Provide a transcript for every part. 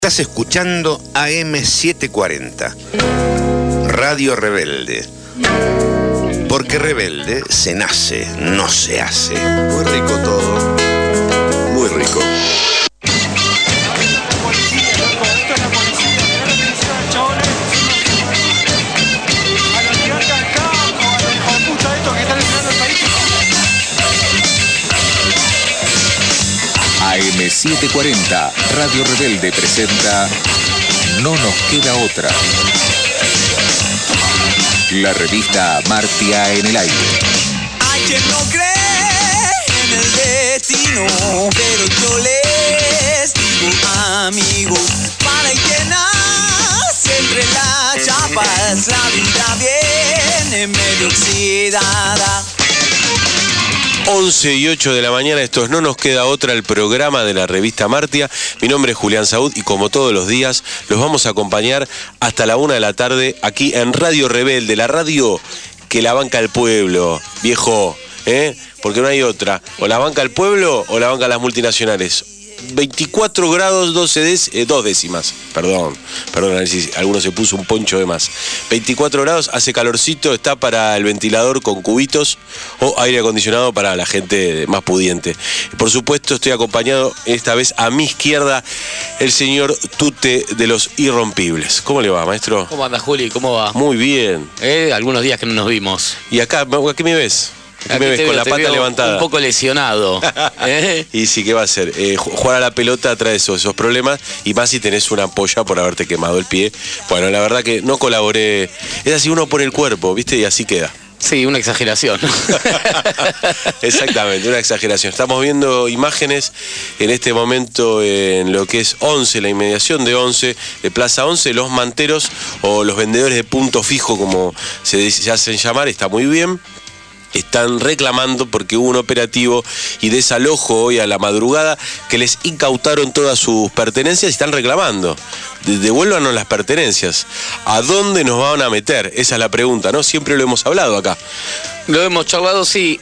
Estás escuchando AM740, Radio Rebelde. Porque rebelde se nace, no se hace. Muy rico todo, muy rico. AM740, Radio Rebelde presenta No nos queda otra. La revista Martia en el aire. Hay quien no cree en el destino, pero yo les digo, amigos, para el que nace entre las chapas, la vida viene medio oxidada. 11:08 de la mañana, esto es No nos queda otra, el programa de la revista Martia. Mi nombre es Julián Saúd y como todos los días los vamos a acompañar hasta la 1 de la tarde aquí en Radio Rebelde, la radio que la banca el pueblo, viejo, porque no hay otra. O la banca el pueblo o la banca las multinacionales. 24 grados 2 décimas, perdón, a ver si alguno se puso un poncho de más. 24 grados, hace calorcito, está para el ventilador con cubitos o aire acondicionado para la gente más pudiente. Por supuesto estoy acompañado esta vez a mi izquierda el señor Tute de los Irrompibles. ¿Cómo le va, maestro? ¿Cómo anda, Juli? ¿Cómo va? Muy bien. Algunos días que no nos vimos. ¿Y acá qué me ves? ¿Qué me ves con la pata levantada? Un poco lesionado. Y sí, ¿qué va a hacer? Jugar a la pelota trae esos problemas, y más si tenés una ampolla por haberte quemado el pie. Bueno, la verdad que no colaboré. Es así, uno pone el cuerpo, ¿viste? Y así queda. Sí, una exageración. Exactamente, una exageración. Estamos viendo imágenes en este momento en lo que es 11, la inmediación de 11, de Plaza 11, los manteros o los vendedores de punto fijo, como se hacen llamar, está muy bien. Están reclamando porque hubo un operativo y desalojo hoy a la madrugada que les incautaron todas sus pertenencias y están reclamando. Devuélvanos las pertenencias. ¿A dónde nos van a meter? Esa es la pregunta, ¿no? Siempre lo hemos hablado acá. Lo hemos charlado, sí.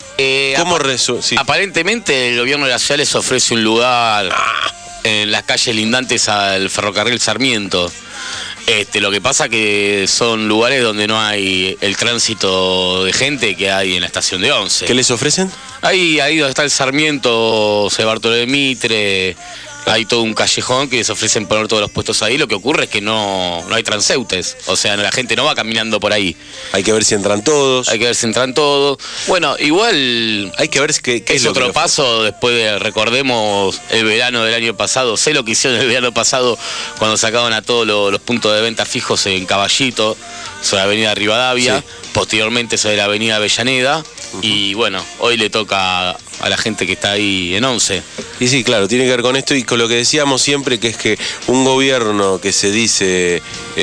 Sí. Aparentemente el gobierno de la ciudad les ofrece un lugar en las calles lindantes al ferrocarril Sarmiento. Lo que pasa que son lugares donde no hay el tránsito de gente que hay en la estación de 11. ¿Qué les ofrecen? Ahí donde está el Sarmiento, C. Bartolomé Mitre, hay todo un callejón que les ofrecen poner todos los puestos ahí. Lo que ocurre es que no hay transeúntes, o sea, la gente no va caminando por ahí. Hay que ver si entran todos. Bueno, igual hay que ver qué es lo otro paso después de, recordemos, el verano del año pasado. Sé lo que hicieron el verano pasado cuando sacaban a todos los puntos de venta fijos en Caballito, sobre la avenida Rivadavia, sí. Posteriormente sobre la avenida Avellaneda. Y bueno, hoy le toca a la gente que está ahí en 11. Y sí, claro, tiene que ver con esto y con lo que decíamos siempre, que es que un gobierno que se dice,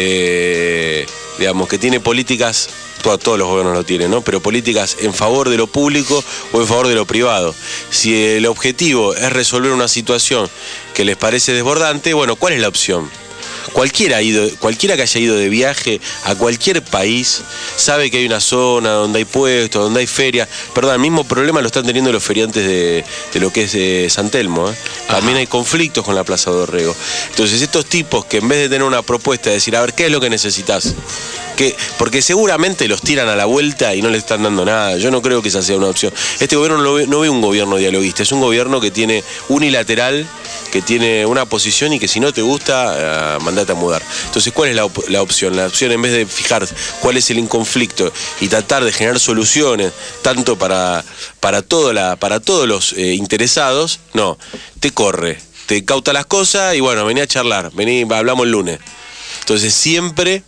digamos, que tiene políticas, todos los gobiernos lo tienen, ¿no? Pero políticas en favor de lo público o en favor de lo privado. Si el objetivo es resolver una situación que les parece desbordante, bueno, ¿cuál es la opción? Cualquiera que haya ido de viaje a cualquier país sabe que hay una zona donde hay puestos, donde hay ferias. Perdón, el mismo problema lo están teniendo los feriantes de lo que es San Telmo. También hay conflictos con la Plaza Dorrego. Entonces estos tipos que en vez de tener una propuesta de decir, a ver, ¿qué es lo que necesitas? Porque seguramente los tiran a la vuelta y no le están dando nada. Yo no creo que esa sea una opción. Este gobierno no ve un gobierno dialoguista, es un gobierno que tiene unilateral, que tiene una posición y que si no te gusta, mandate a mudar. Entonces, ¿cuál es la opción? La opción, en vez de fijar cuál es el inconflicto y tratar de generar soluciones, tanto para todos los interesados, no, te corre, te cauta las cosas y bueno, vení a charlar, hablamos el lunes. Entonces, siempre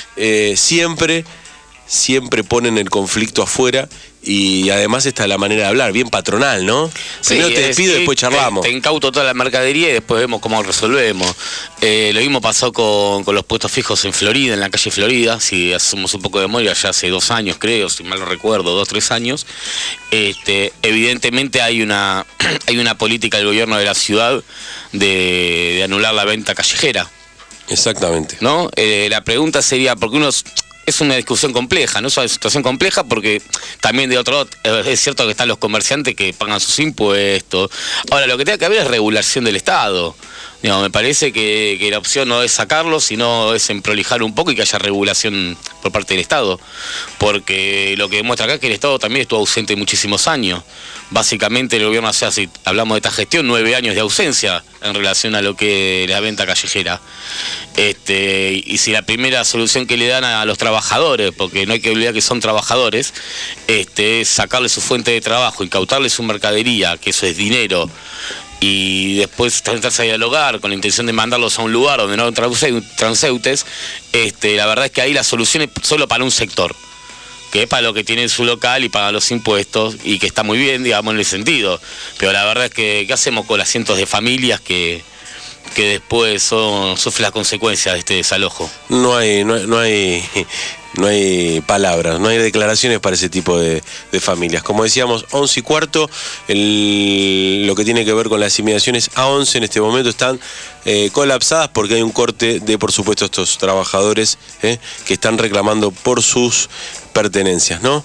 ponen el conflicto afuera. Y además está la manera de hablar, bien patronal, ¿no? Primero te despido y después charlamos. Te incauto toda la mercadería y después vemos cómo resolvemos. Lo mismo pasó con los puestos fijos en Florida, en la calle Florida. Si hacemos un poco de memoria, ya hace 2 años, creo, si mal no recuerdo, 2 o 3 años. Evidentemente hay una política del gobierno de la ciudad de anular la venta callejera. Exactamente. ¿No? La pregunta sería, porque es una discusión compleja, ¿no? Es una situación compleja porque también de otro lado es cierto que están los comerciantes que pagan sus impuestos. Ahora, lo que tiene que haber es regulación del Estado, Digamos, me parece que la opción no es sacarlo, sino es prolijar un poco y que haya regulación por parte del Estado. Porque lo que demuestra acá es que el Estado también estuvo ausente muchísimos años. Básicamente el gobierno hace, si hablamos de esta gestión, 9 años de ausencia en relación a lo que es la venta callejera. Y si la primera solución que le dan a los trabajadores, porque no hay que olvidar que son trabajadores, es sacarle su fuente de trabajo, incautarle su mercadería, que eso es dinero, y después tratarse a dialogar con la intención de mandarlos a un lugar donde no transeúntes, la verdad es que ahí la solución es solo para un sector, que es para lo que tiene su local y paga los impuestos, y que está muy bien, digamos, en ese sentido. Pero la verdad es que, ¿qué hacemos con las cientos de familias que después sufren las consecuencias de este desalojo? No hay palabras, no hay declaraciones para ese tipo de familias. Como decíamos, 11:15, lo que tiene que ver con las inmediaciones A11 en este momento están colapsadas porque hay un corte de, por supuesto, estos trabajadores que están reclamando por sus pertenencias, ¿no?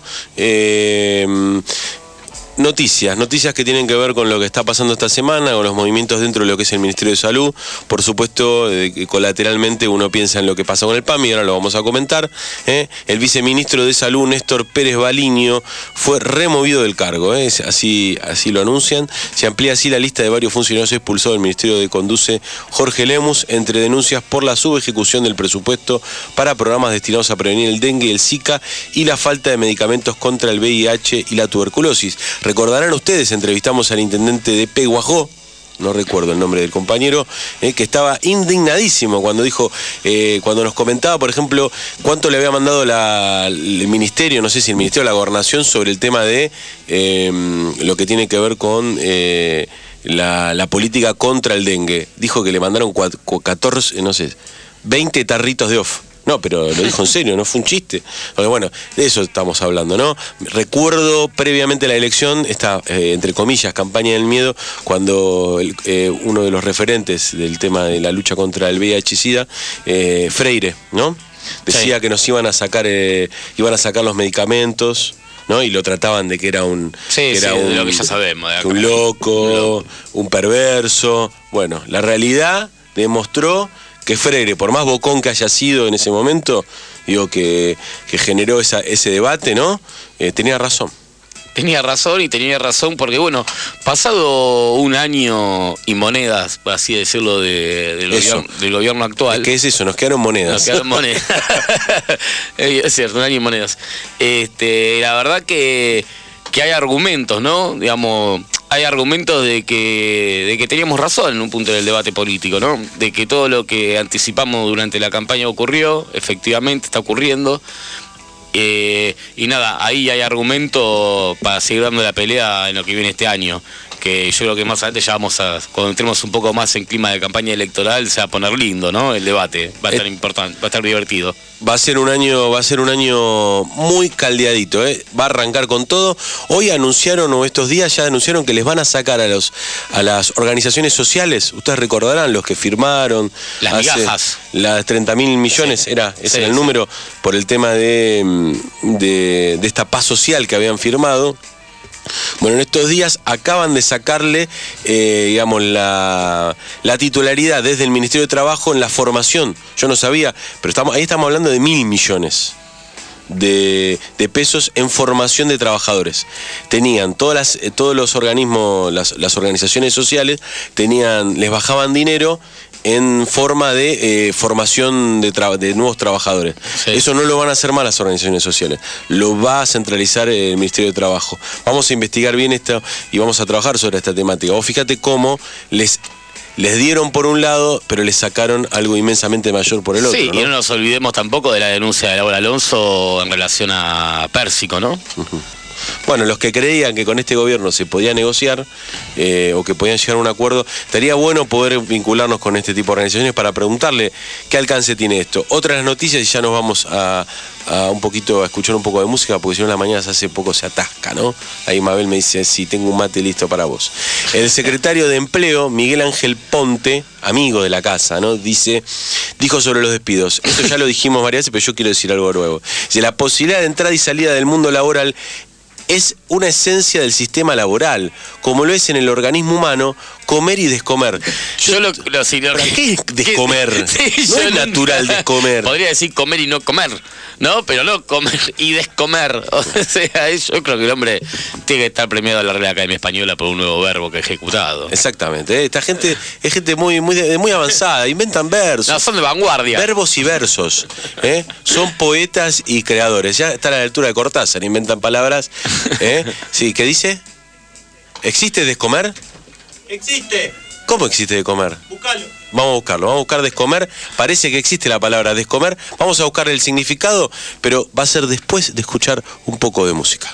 Noticias que tienen que ver con lo que está pasando esta semana, con los movimientos dentro de lo que es el Ministerio de Salud. Por supuesto, colateralmente uno piensa en lo que pasa con el PAMI, y ahora lo vamos a comentar. El viceministro de Salud, Néstor Pérez Baliño, fue removido del cargo, así lo anuncian. Se amplía así la lista de varios funcionarios expulsados del ministerio que conduce Jorge Lemus, entre denuncias por la subejecución del presupuesto para programas destinados a prevenir el dengue y el Zika y la falta de medicamentos contra el VIH y la tuberculosis. Recordarán ustedes, entrevistamos al intendente de Peguajó, no recuerdo el nombre del compañero, que estaba indignadísimo cuando dijo, cuando nos comentaba, por ejemplo, cuánto le había mandado el ministerio, no sé si el Ministerio de la Gobernación, sobre el tema de lo que tiene que ver con la política contra el dengue. Dijo que le mandaron 14, no sé, 20 tarritos de off. No, pero lo dijo en serio, no fue un chiste. Porque bueno, de eso estamos hablando, ¿no? Recuerdo previamente la elección, esta, entre comillas, campaña del miedo, cuando uno de los referentes del tema de la lucha contra el VIH-Sida, Freire, ¿no? Decía que nos iban a sacar los medicamentos, ¿no? Y lo trataban de que era un... Sí, era de lo que ya sabemos. Un loco, un perverso. Bueno, la realidad demostró que Freire, por más bocón que haya sido en ese momento, digo que generó ese debate, ¿no? Tenía razón. Tenía razón porque, bueno, pasado un año y monedas, por así decirlo, del gobierno actual. ¿Qué es eso? Nos quedaron monedas. Nos quedaron monedas. Es cierto, un año y monedas. La verdad que hay argumentos, ¿no? Digamos, hay argumentos de que teníamos razón en un punto del debate político, ¿no? De que todo lo que anticipamos durante la campaña ocurrió, efectivamente está ocurriendo. Y nada, ahí hay argumento para seguir dando la pelea en lo que viene este año, que yo creo que más adelante ya cuando entremos un poco más en clima de campaña electoral, se va a poner lindo, ¿no? El debate va a estar importante, va a estar divertido. Va a ser un año muy caldeadito, va a arrancar con todo. Hoy anunciaron, o estos días ya anunciaron, que les van a sacar a las organizaciones sociales. Ustedes recordarán los que firmaron las migajas, las 30.000 millones, sí. Ese era el número, por el tema de esta paz social que habían firmado. Bueno, en estos días acaban de sacarle, digamos, la titularidad desde el Ministerio de Trabajo en la formación. Yo no sabía, pero ahí estamos hablando de 1.000 millones de pesos en formación de trabajadores. Tenían todos los organismos, las organizaciones sociales, les bajaban dinero en forma de formación de nuevos trabajadores. Sí. Eso no lo van a hacer más las organizaciones sociales, lo va a centralizar el Ministerio de Trabajo. Vamos a investigar bien esto y vamos a trabajar sobre esta temática. Vos fíjate cómo les dieron por un lado, pero les sacaron algo inmensamente mayor por el otro. Sí, ¿no? Y no nos olvidemos tampoco de la denuncia de Laura Alonso en relación a Pérsico, ¿no? Uh-huh. Bueno, los que creían que con este gobierno se podía negociar o que podían llegar a un acuerdo, estaría bueno poder vincularnos con este tipo de organizaciones para preguntarle qué alcance tiene esto. Otras noticias, y ya nos vamos a escuchar un poco de música, porque si no en las mañanas hace poco se atasca, ¿no? Ahí Mabel me dice, sí, tengo un mate listo para vos. El secretario de Empleo, Miguel Ángel Ponte, amigo de la casa, ¿no? Dijo sobre los despidos. Esto ya lo dijimos varias veces, pero yo quiero decir algo nuevo. Dice, la posibilidad de entrada y salida del mundo laboral es una esencia del sistema laboral, como lo es en el organismo humano comer y descomer. ¿Qué es descomer? Sí, no es natural descomer. Podría decir comer y no comer, ¿no? Pero no comer y descomer. O sea, yo creo que el hombre tiene que estar premiado a la Real Academia Española por un nuevo verbo que ha ejecutado. Exactamente. Esta gente es gente muy avanzada, inventan versos. No, son de vanguardia. Verbos y versos. Son poetas y creadores. Ya está a la altura de Cortázar, inventan palabras. Sí, ¿qué dice? ¿Existe descomer? Existe. ¿Cómo existe descomer? Búscalo. Vamos a buscarlo, vamos a buscar descomer. Parece que existe la palabra descomer. Vamos a buscar el significado, pero va a ser después de escuchar un poco de música.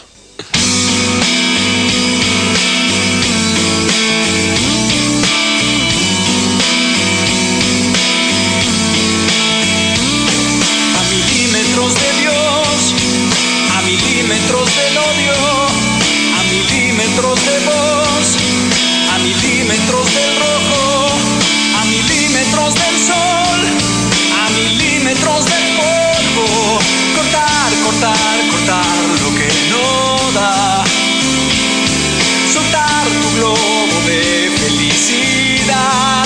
A milímetros de Dios, a milímetros del odio, a milímetros de vos, a milímetros del rojo, a milímetros del sol, a milímetros del polvo. Cortar, cortar, cortar lo que no da. Soltar tu globo de felicidad.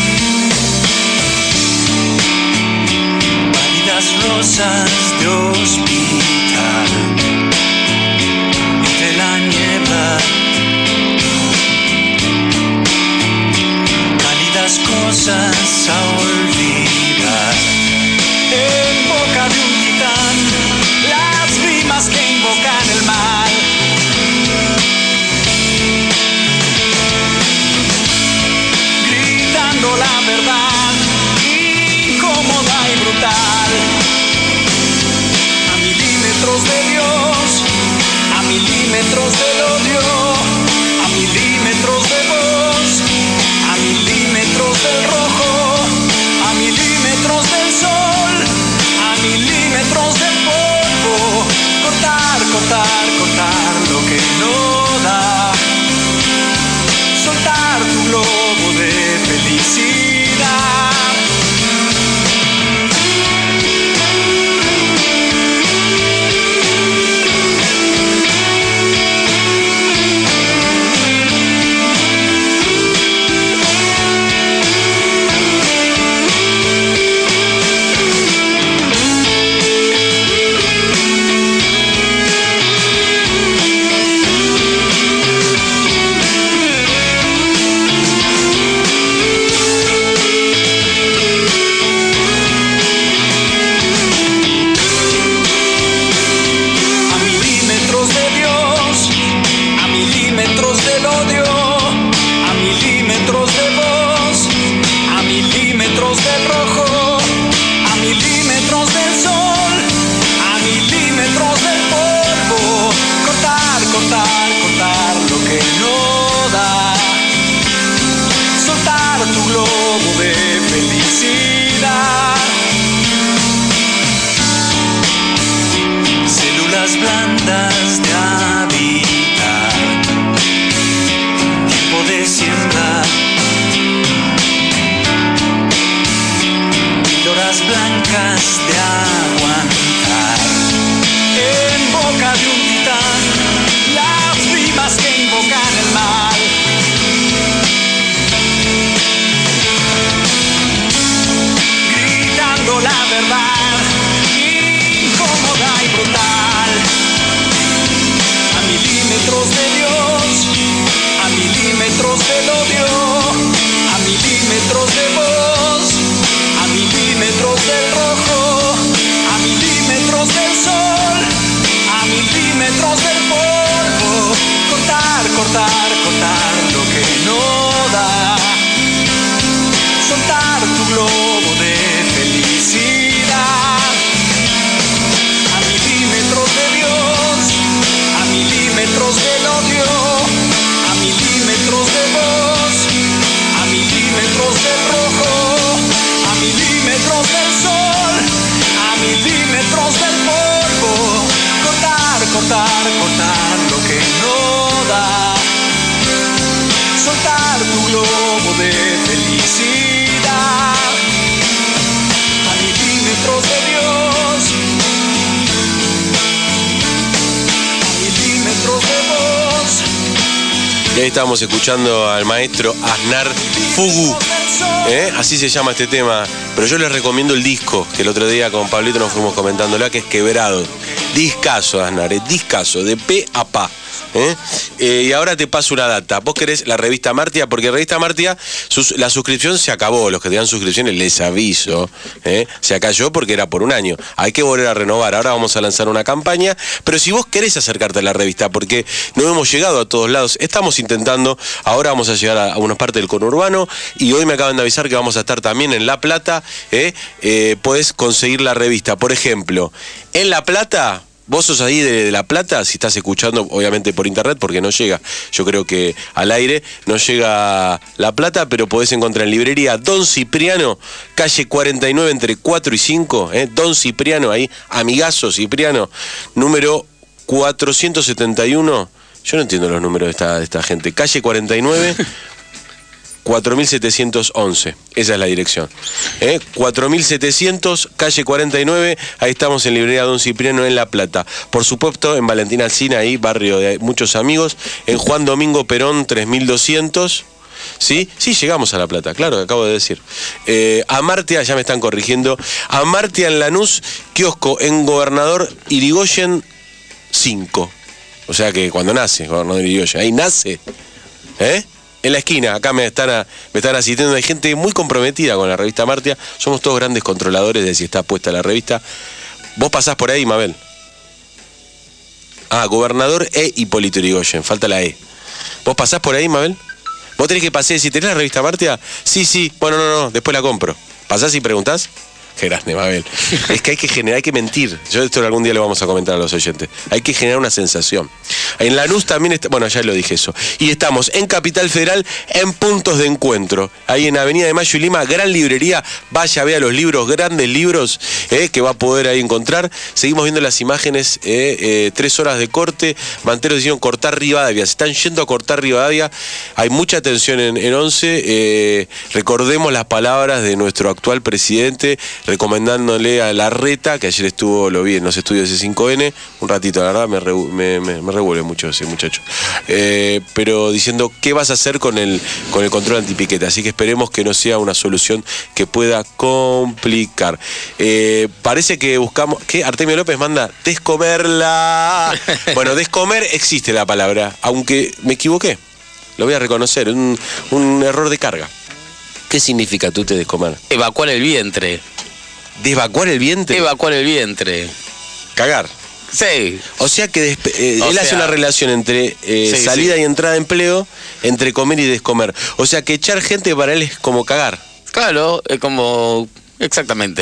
Pálidas rosas de hospital entre la niebla. Cálidas cosas a olvidar. En boca de un titán, las rimas que invocan el mal. Gritando la verdad, incómoda y brutal. A milímetros de Dios, a milímetros del odio, a milímetros de vos, a milímetros del rojo, a milímetros del sol, a milímetros del polvo. Cortar, cortar, cortar lo que no da. Soltar tu globo de felicidad. Blandas de habitar, tiempo de siembra, píldoras blancas de aguantar. En boca de un titán, las rimas que invocan el mal. Gritando la verdad, incómoda y brutal. A milímetros de Dios, a milímetros del odio, a milímetros de vos, a milímetros del rojo, a milímetros del sol, a milímetros del polvo. Cortar, cortar, cortar lo que no da. Soltar tu globo de felicidad. A milímetros de Dios, a milímetros del odio, a milímetros de vos, a milímetros del rojo, a milímetros del sol, a milímetros del polvo. Cortar, cortar, cortar lo que no da. Soltar tu globo de felicidad. A milímetros de Dios, a milímetros Y ahí estábamos escuchando al maestro Aznar Fugu. Así se llama este tema. Pero yo les recomiendo el disco, que el otro día con Pablito nos fuimos comentándolo, que es Quebrado. Discazo, Aznar, discazo, de pe a pa. Y ahora te paso una data. Vos querés la revista Martia, porque revista Martia, la suscripción se acabó. Los que tenían suscripciones, les aviso, se cayó porque era por un año. Hay que volver a renovar. Ahora vamos a lanzar una campaña. Pero si vos querés acercarte a la revista, porque no hemos llegado a todos lados, estamos intentando. Ahora vamos a llegar a una parte del conurbano. Y hoy me acaban de avisar que vamos a estar también en La Plata. Podés conseguir la revista. Por ejemplo, en La Plata. Vos sos ahí de La Plata, si estás escuchando, obviamente por internet, porque no llega, yo creo que al aire no llega La Plata, pero podés encontrar en librería Don Cipriano, calle 49 entre 4 y 5, Don Cipriano, ahí, amigazo Cipriano, número 471, yo no entiendo los números de esta gente, calle 49... 4711, esa es la dirección. 4700, calle 49, ahí estamos en librería Don Cipriano en La Plata. Por supuesto, en Valentín Alsina, ahí, barrio de muchos amigos. En Juan Domingo Perón, 3200. ¿Sí? Sí, llegamos a La Plata, claro, que acabo de decir. Amartya, ya me están corrigiendo. Amartya en Lanús, kiosco en Gobernador Irigoyen 5. O sea que cuando nace, Gobernador Irigoyen, ahí nace. En la esquina, acá me están asistiendo, hay gente muy comprometida con la revista Amartya, somos todos grandes controladores de si está puesta la revista. Vos pasás por ahí, Mabel. Gobernador Hipólito Yrigoyen, falta la E. ¿Vos pasás por ahí, Mabel? Vos tenés que pasar y decir, ¿tenés la revista Amartya? Sí, bueno, no, después la compro. ¿Pasás y preguntás? Qué grande, Mabel. Es que hay que mentir. Yo esto algún día lo vamos a comentar a los oyentes. Hay que generar una sensación. En Lanús también está, bueno, ya lo dije eso. Y estamos en Capital Federal en puntos de encuentro. Ahí en Avenida de Mayo y Lima, gran librería. Vaya, vea los libros, grandes libros que va a poder ahí encontrar. Seguimos viendo las imágenes, 3 horas de corte. Manteros decidieron cortar Rivadavia. Se están yendo a cortar Rivadavia. Hay mucha tensión en 11. Recordemos las palabras de nuestro actual presidente, recomendándole a Larreta, que ayer lo vi en los estudios de C5N, un ratito, la verdad me revuelve mucho ese muchacho, pero diciendo qué vas a hacer con el control antipiquete, así que esperemos que no sea una solución que pueda complicar. Parece que buscamos, que Artemio López manda descomerla. Bueno, descomer existe la palabra, aunque me equivoqué, lo voy a reconocer, un error de carga. ¿Qué significa tú te descomer? Evacuar el vientre. ¿Desvacuar el vientre? Evacuar el vientre. Cagar. Sí. O sea que él hace una relación entre salida y entrada de empleo, entre comer y descomer. O sea que echar gente para él es como cagar. Claro, es como... Exactamente.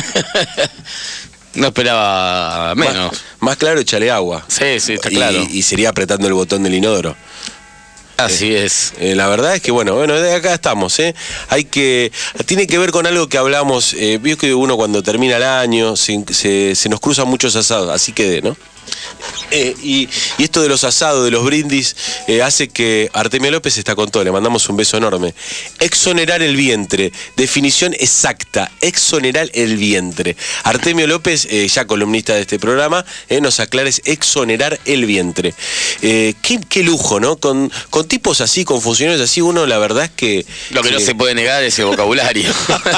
No esperaba menos. Más claro, échale agua. Sí, está claro. Y sería apretando el botón del inodoro. Así es. La verdad es que, bueno, de acá estamos, tiene que ver con algo que hablamos, vio que uno cuando termina el año se nos cruzan muchos asados, así que, ¿no? Y esto de los asados, de los brindis, hace que Artemio López está con todo, le mandamos un beso enorme. Exonerar el vientre, definición exacta, exonerar el vientre. Artemio López, ya columnista de este programa, nos aclara, es exonerar el vientre. Qué lujo, ¿no? Con tipos así, con funcionarios así, uno la verdad es que... Lo que no se puede negar es el vocabulario.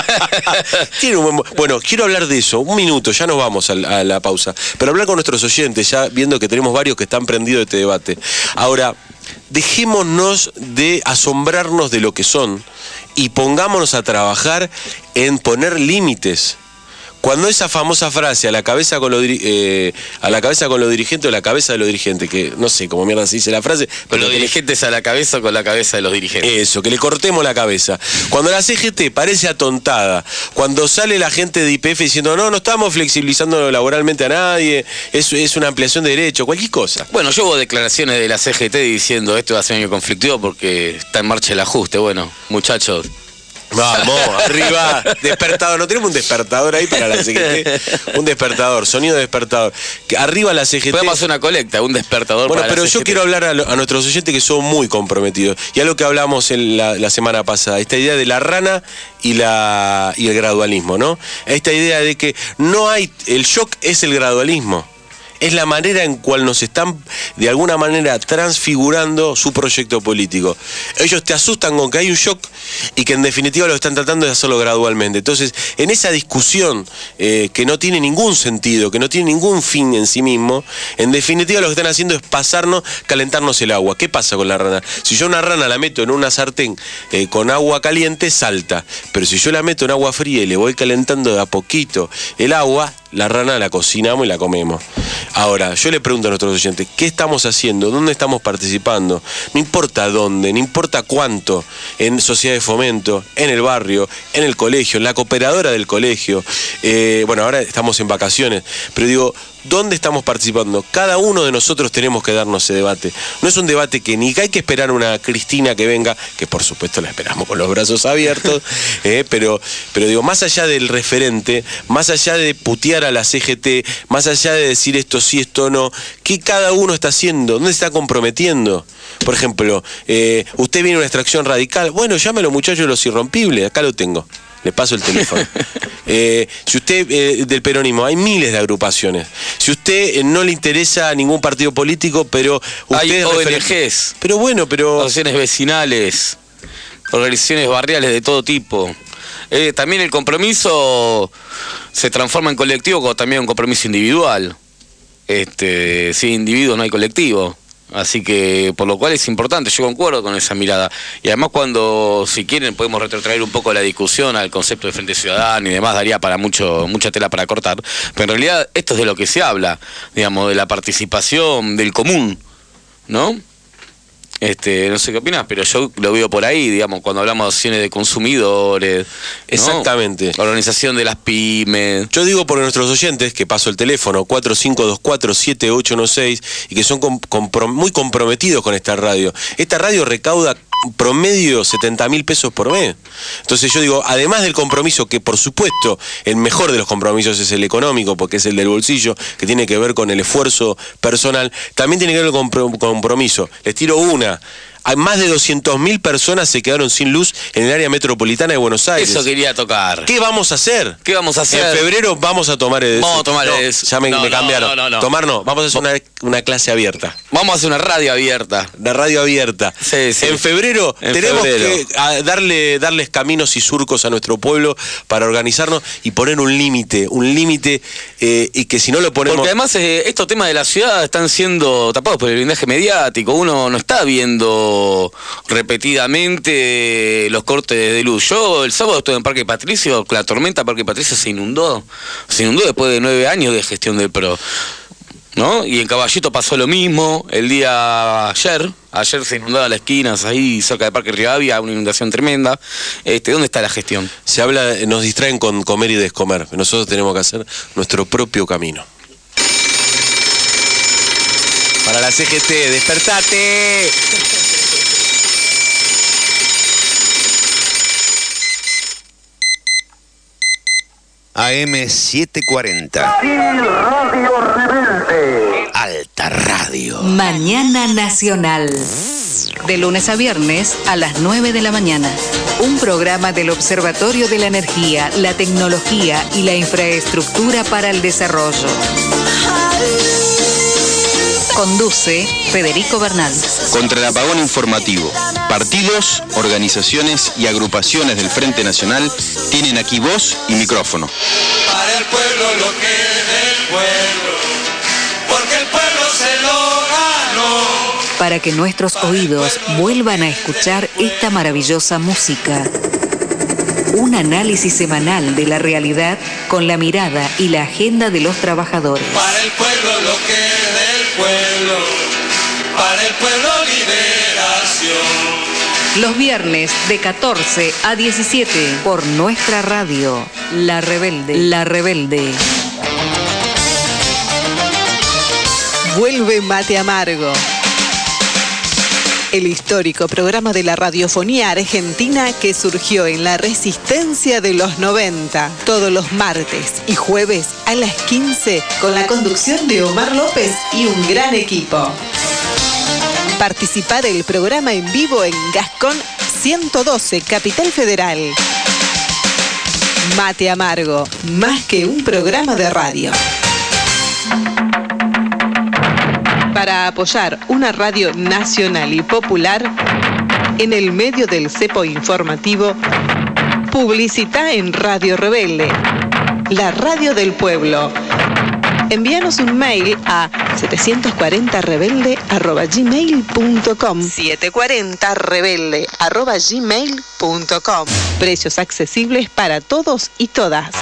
Bueno, quiero hablar de eso, un minuto, ya nos vamos a la pausa, pero hablar con nuestros oyentes, ya viendo que tenemos varios que están prendidos de este debate. Ahora, dejémonos de asombrarnos de lo que son y pongámonos a trabajar en poner límites. Cuando esa famosa frase a la cabeza con los dirigentes o la cabeza de los dirigentes, que no sé cómo mierda se dice la frase, pero los dirigentes a la cabeza o con la cabeza de los dirigentes. Eso, que le cortemos la cabeza. Cuando la CGT parece atontada, cuando sale la gente de YPF diciendo no estamos flexibilizando laboralmente a nadie, es una ampliación de derechos, cualquier cosa. Bueno, yo hubo declaraciones de la CGT diciendo esto va a ser un año conflictivo porque está en marcha el ajuste. Bueno, muchachos, vamos, arriba, despertador, ¿no tenemos un despertador ahí para la CGT? Un despertador, sonido de despertador. Arriba la CGT. Podemos hacer una colecta, un despertador para la CGT. Bueno, pero yo quiero hablar a nuestros oyentes que son muy comprometidos. Y algo que hablamos la semana pasada, esta idea de la rana y el gradualismo, ¿no? Esta idea de que no hay, el shock es el gradualismo. es la manera en cual nos están de alguna manera transfigurando su proyecto político. Ellos te asustan con que hay un shock y que en definitiva lo están tratando de hacerlo gradualmente. Entonces, en esa discusión que no tiene ningún sentido, que no tiene ningún fin en sí mismo, en definitiva lo que están haciendo es pasarnos, calentarnos el agua. ¿Qué pasa con la rana? Si yo una rana la meto en una sartén con agua caliente, salta. Pero si yo la meto en agua fría y le voy calentando de a poquito el agua, la rana la cocinamos y la comemos. Ahora, yo le pregunto a nuestros oyentes, ¿qué estamos haciendo? ¿Dónde estamos participando? No importa dónde, no importa cuánto, en sociedad de fomento, en el barrio, en el colegio, en la cooperadora del colegio. Bueno, ahora estamos en vacaciones, pero digo, ¿dónde estamos participando? Cada uno de nosotros tenemos que darnos ese debate. No es un debate que ni hay que esperar una Cristina que venga, que por supuesto la esperamos con los brazos abiertos, pero digo, más allá del referente, más allá de putear a la CGT, más allá de decir esto sí, esto no, ¿qué cada uno está haciendo? ¿Dónde se está comprometiendo? Por ejemplo, usted viene a una extracción radical, bueno, llámelo muchachos los irrompibles, acá lo tengo. Le paso el teléfono. Si usted, del peronismo, hay miles de agrupaciones. Si usted no le interesa ningún partido político, pero usted hay ONGs. Pero bueno, organizaciones vecinales, organizaciones barriales de todo tipo. También el compromiso se transforma en colectivo como también un compromiso individual. Sin individuo no hay colectivo. Así que, por lo cual es importante, yo concuerdo con esa mirada. Y además cuando, si quieren, podemos retrotraer un poco la discusión al concepto de Frente Ciudadano y demás, daría para mucha tela para cortar. Pero en realidad esto es de lo que se habla, digamos, de la participación del común, ¿no? No sé qué opinas, pero yo lo veo por ahí, digamos, cuando hablamos de acciones de consumidores. Exactamente. La organización de las pymes. Yo digo por nuestros oyentes, que paso el teléfono 45247816 y que son muy comprometidos con esta radio. Esta radio recauda promedio 70.000 pesos por mes. Entonces yo digo, además del compromiso, que por supuesto el mejor de los compromisos es el económico, porque es el del bolsillo, que tiene que ver con el esfuerzo personal, también tiene que ver con compromiso. Les tiro una. Hay más de 200.000 personas se quedaron sin luz en el área metropolitana de Buenos Aires. Eso quería tocar. ¿Qué vamos a hacer? ¿Qué vamos a hacer? En febrero vamos a tomar el... Vamos a tomar el... Ya me cambiaron. No. Tomar no, vamos a hacer una clase abierta. Vamos a hacer una radio abierta. Una radio abierta. Sí. En febrero tenemos que darles caminos y surcos a nuestro pueblo para organizarnos y poner un límite y que si no lo ponemos... Porque además estos temas de la ciudad están siendo tapados por el blindaje mediático. Uno no está viendo repetidamente los cortes de luz. Yo el sábado estuve en Parque Patricio, la tormenta Parque Patricio se inundó después de 9 años de gestión del PRO, ¿no? Y en Caballito pasó lo mismo el día ayer se inundaban las esquinas ahí cerca de Parque Rivadavia, una inundación tremenda. ¿Dónde está la gestión? Se habla, nos distraen con comer y descomer. Nosotros tenemos que hacer nuestro propio camino. Para la CGT, despertate. AM740. Radio Rebelde. Alta Radio. Mañana Nacional. De lunes a viernes a las 9 de la mañana. Un programa del Observatorio de la Energía, la Tecnología y la Infraestructura para el Desarrollo. Conduce Federico Bernal. Contra el apagón informativo. Partidos, organizaciones y agrupaciones del Frente Nacional tienen aquí voz y micrófono. Para el pueblo lo que es del pueblo, porque el pueblo se lo ganó. Para que nuestros oídos vuelvan a escuchar esta maravillosa música. Un análisis semanal de la realidad con la mirada y la agenda de los trabajadores. Para el pueblo lo que es del pueblo, para el pueblo liberación. Los viernes de 14 a 17 por nuestra radio, La Rebelde. La Rebelde. Vuelve Mate Amargo. El histórico programa de la radiofonía argentina que surgió en la resistencia de los 90, todos los martes y jueves a las 15, con la conducción de Omar López y un gran equipo. Participa del programa en vivo en Gascón 112, Capital Federal. Mate Amargo, más que un programa de radio. Para apoyar una radio nacional y popular, en el medio del cepo informativo, publicita en Radio Rebelde, la radio del pueblo. Envíanos un mail a 740rebelde@gmail.com 740rebelde@gmail.com. Precios accesibles para todos y todas.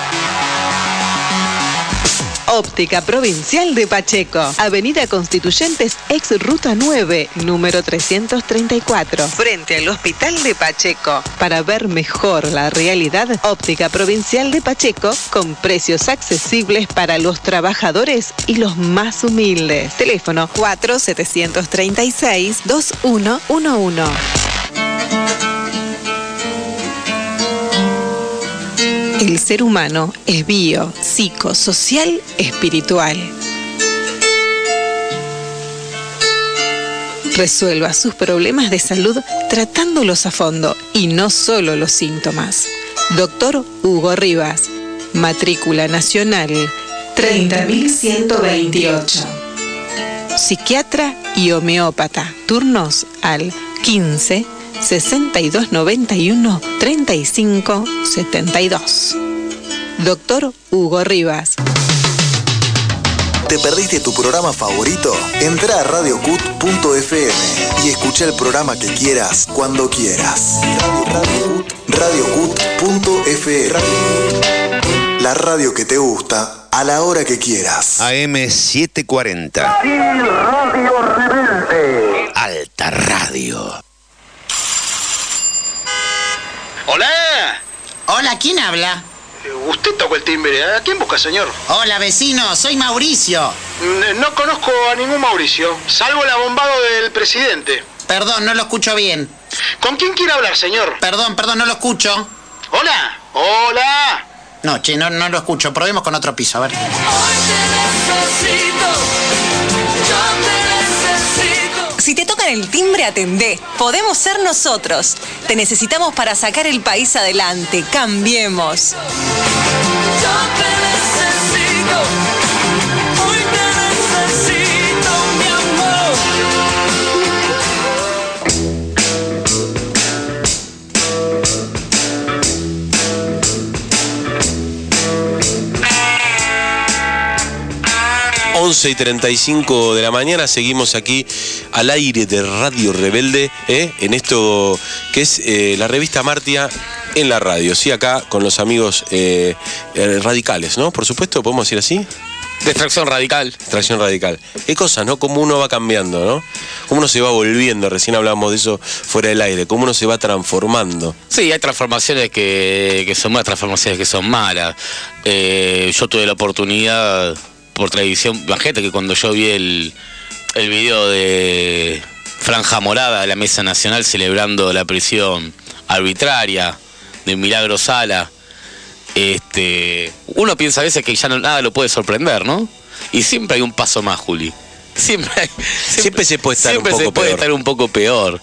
Óptica Provincial de Pacheco, Avenida Constituyentes, ex Ruta 9, número 334, frente al Hospital de Pacheco. Para ver mejor la realidad, Óptica Provincial de Pacheco, con precios accesibles para los trabajadores y los más humildes. Teléfono 4736-2111. El ser humano es bio, psico, social, espiritual. Resuelva sus problemas de salud tratándolos a fondo y no solo los síntomas. Doctor Hugo Rivas, matrícula nacional 30.128. Psiquiatra y homeópata. Turnos al 15 6291 3572. Doctor Hugo Rivas. ¿Te perdiste tu programa favorito? Entrá a radiocut.fm y escucha el programa que quieras, cuando quieras. Radiocut.fm. La radio que te gusta, a la hora que quieras. AM740. Radio Rebelde. Alta Radio. Hola. Hola, ¿quién habla? Usted tocó el timbre. ¿A quién busca, señor? Hola, vecino, soy Mauricio. No conozco a ningún Mauricio, salvo el abombado del presidente. Perdón, no lo escucho bien. ¿Con quién quiere hablar, señor? Perdón, no lo escucho. Hola. Hola. No, che, no lo escucho. Probemos con otro piso, a ver. Hoy te necesito, yo te necesito. Si te tocan el timbre, atendé. Podemos ser nosotros. Te necesitamos para sacar el país adelante. Cambiemos. Yo te necesito, hoy te necesito, mi amor. 11:35 de la mañana, seguimos aquí al aire de Radio Rebelde, en esto que es la revista Martia en la radio, sí, acá con los amigos radicales, ¿no? Por supuesto, podemos decir así. De extracción radical. Extracción radical. Qué cosas, ¿no? Cómo uno va cambiando, ¿no? Cómo uno se va volviendo, recién hablábamos de eso fuera del aire, cómo uno se va transformando. Sí, hay transformaciones que son buenas, transformaciones que son malas. Yo tuve la oportunidad, por tradición, imagínate que cuando yo vi el video de Franja Morada de la Mesa Nacional celebrando la prisión arbitraria de Milagro Sala, uno piensa a veces que ya nada lo puede sorprender, ¿no? Y siempre hay un paso más, Juli. Siempre se puede estar un poco peor. Siempre se puede estar un poco peor.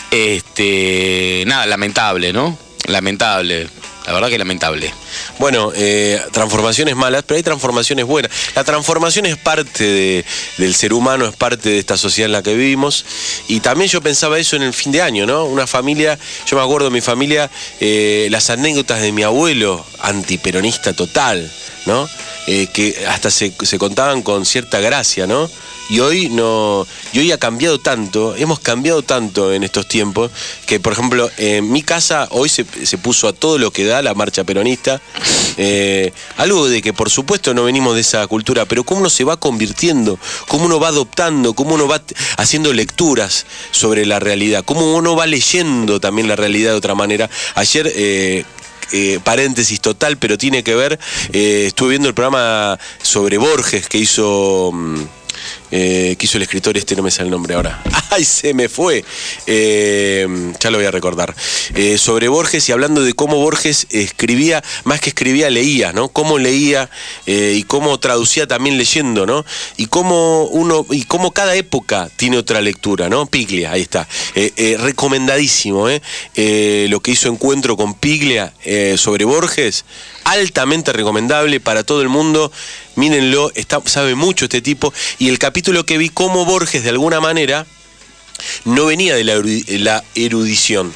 Nada, lamentable, ¿no? Lamentable. La verdad que lamentable. Bueno, transformaciones malas, pero hay transformaciones buenas. La transformación es parte del ser humano, es parte de esta sociedad en la que vivimos. Y también yo pensaba eso en el fin de año, ¿no? Una familia, yo me acuerdo de mi familia, las anécdotas de mi abuelo, antiperonista total, ¿no? Que hasta se contaban con cierta gracia, ¿no? Y hoy no, y hoy ha cambiado tanto, hemos cambiado tanto en estos tiempos, que por ejemplo en mi casa hoy se puso a todo lo que da la marcha peronista, algo de que por supuesto no venimos de esa cultura, pero cómo uno se va convirtiendo, cómo uno va adoptando, cómo uno va haciendo lecturas sobre la realidad, cómo uno va leyendo también la realidad de otra manera. Ayer paréntesis total, pero tiene que ver, estuve viendo el programa sobre Borges que hizo el escritor no me sale el nombre ahora. ¡Ay, se me fue! Ya lo voy a recordar. Sobre Borges, y hablando de cómo Borges escribía, más que escribía, leía, ¿no? Cómo leía y cómo traducía también leyendo, ¿no? Y cómo cada época tiene otra lectura, ¿no? Piglia, ahí está. Recomendadísimo, lo que hizo Encuentro con Piglia sobre Borges. Altamente recomendable para todo el mundo. Mírenlo, sabe mucho este tipo. Y el capítulo capítulo que vi cómo Borges, de alguna manera, no venía de la erudición,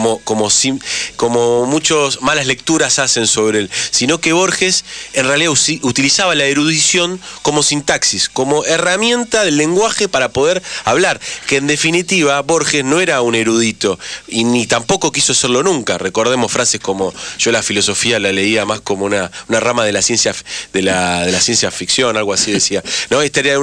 como muchos malas lecturas hacen sobre él, sino que Borges en realidad utilizaba la erudición como sintaxis, como herramienta del lenguaje para poder hablar, que en definitiva Borges no era un erudito y ni tampoco quiso serlo nunca. Recordemos frases como: yo la filosofía la leía más como una rama de la ciencia de la ciencia ficción, algo así decía. No, esta era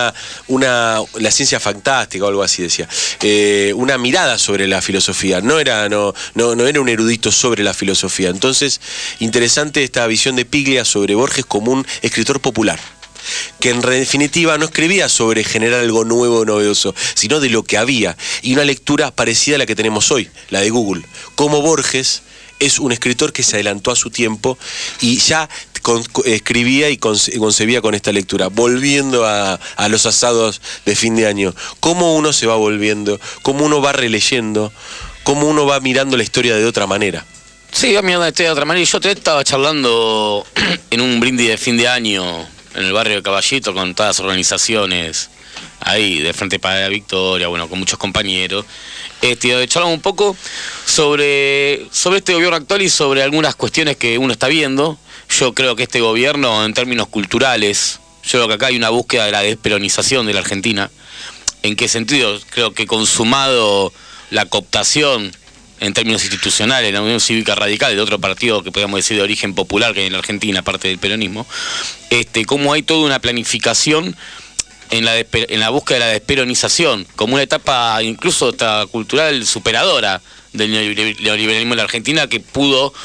la ciencia fantástica o algo así decía. Una mirada sobre la filosofía, no era un erudito sobre la filosofía. Entonces, interesante esta visión de Piglia sobre Borges como un escritor popular, que en definitiva no escribía sobre generar algo nuevo o novedoso, sino de lo que había, y una lectura parecida a la que tenemos hoy, la de Google. Como Borges es un escritor que se adelantó a su tiempo y ya escribía y concebía con esta lectura, volviendo a los asados de fin de año. Cómo uno se va volviendo, cómo uno va releyendo, cómo uno va mirando la historia de otra manera. Sí, va mirando la historia de otra manera. Y yo estaba charlando en un brindis de fin de año en el barrio de Caballito con todas las organizaciones ahí de Frente para la Victoria, bueno, con muchos compañeros. Charlamos un poco sobre este gobierno actual y sobre algunas cuestiones que uno está viendo. Yo creo que este gobierno, en términos culturales, yo creo que acá hay una búsqueda de la desperonización de la Argentina. ¿En qué sentido? Creo que consumado la cooptación en términos institucionales, la Unión Cívica Radical, de otro partido que podríamos decir de origen popular que hay en la Argentina, aparte del peronismo, cómo hay toda una planificación en la búsqueda de la desperonización, como una etapa incluso esta cultural superadora del neoliberalismo en la Argentina, que pudo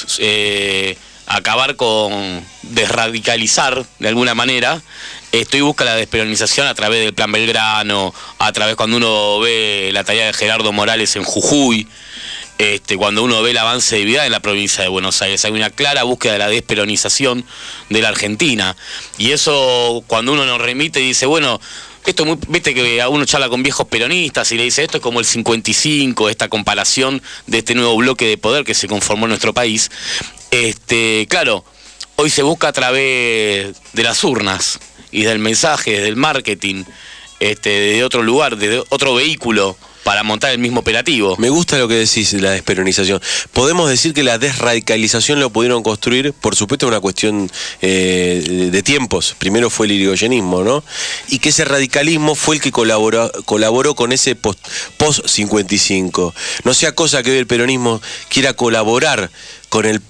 acabar con desradicalizar de alguna manera, y busca la desperonización a través del Plan Belgrano, a través cuando uno ve la tarea de Gerardo Morales en Jujuy, cuando uno ve el avance de vida en la provincia de Buenos Aires. Hay una clara búsqueda de la desperonización de la Argentina, y eso cuando uno nos remite y dice, bueno, esto viste que uno charla con viejos peronistas y le dice, esto es como el 55, esta comparación de este nuevo bloque de poder que se conformó en nuestro país. Claro, hoy se busca a través de las urnas y del mensaje, del marketing, de otro lugar, de otro vehículo para montar el mismo operativo. Me gusta lo que decís de la desperonización. Podemos decir que la desradicalización lo pudieron construir, por supuesto, una cuestión de tiempos. Primero fue el irigoyenismo, ¿no? Y que ese radicalismo fue el que colaboró con ese post-55. No sea cosa que hoy el peronismo quiera colaborar con el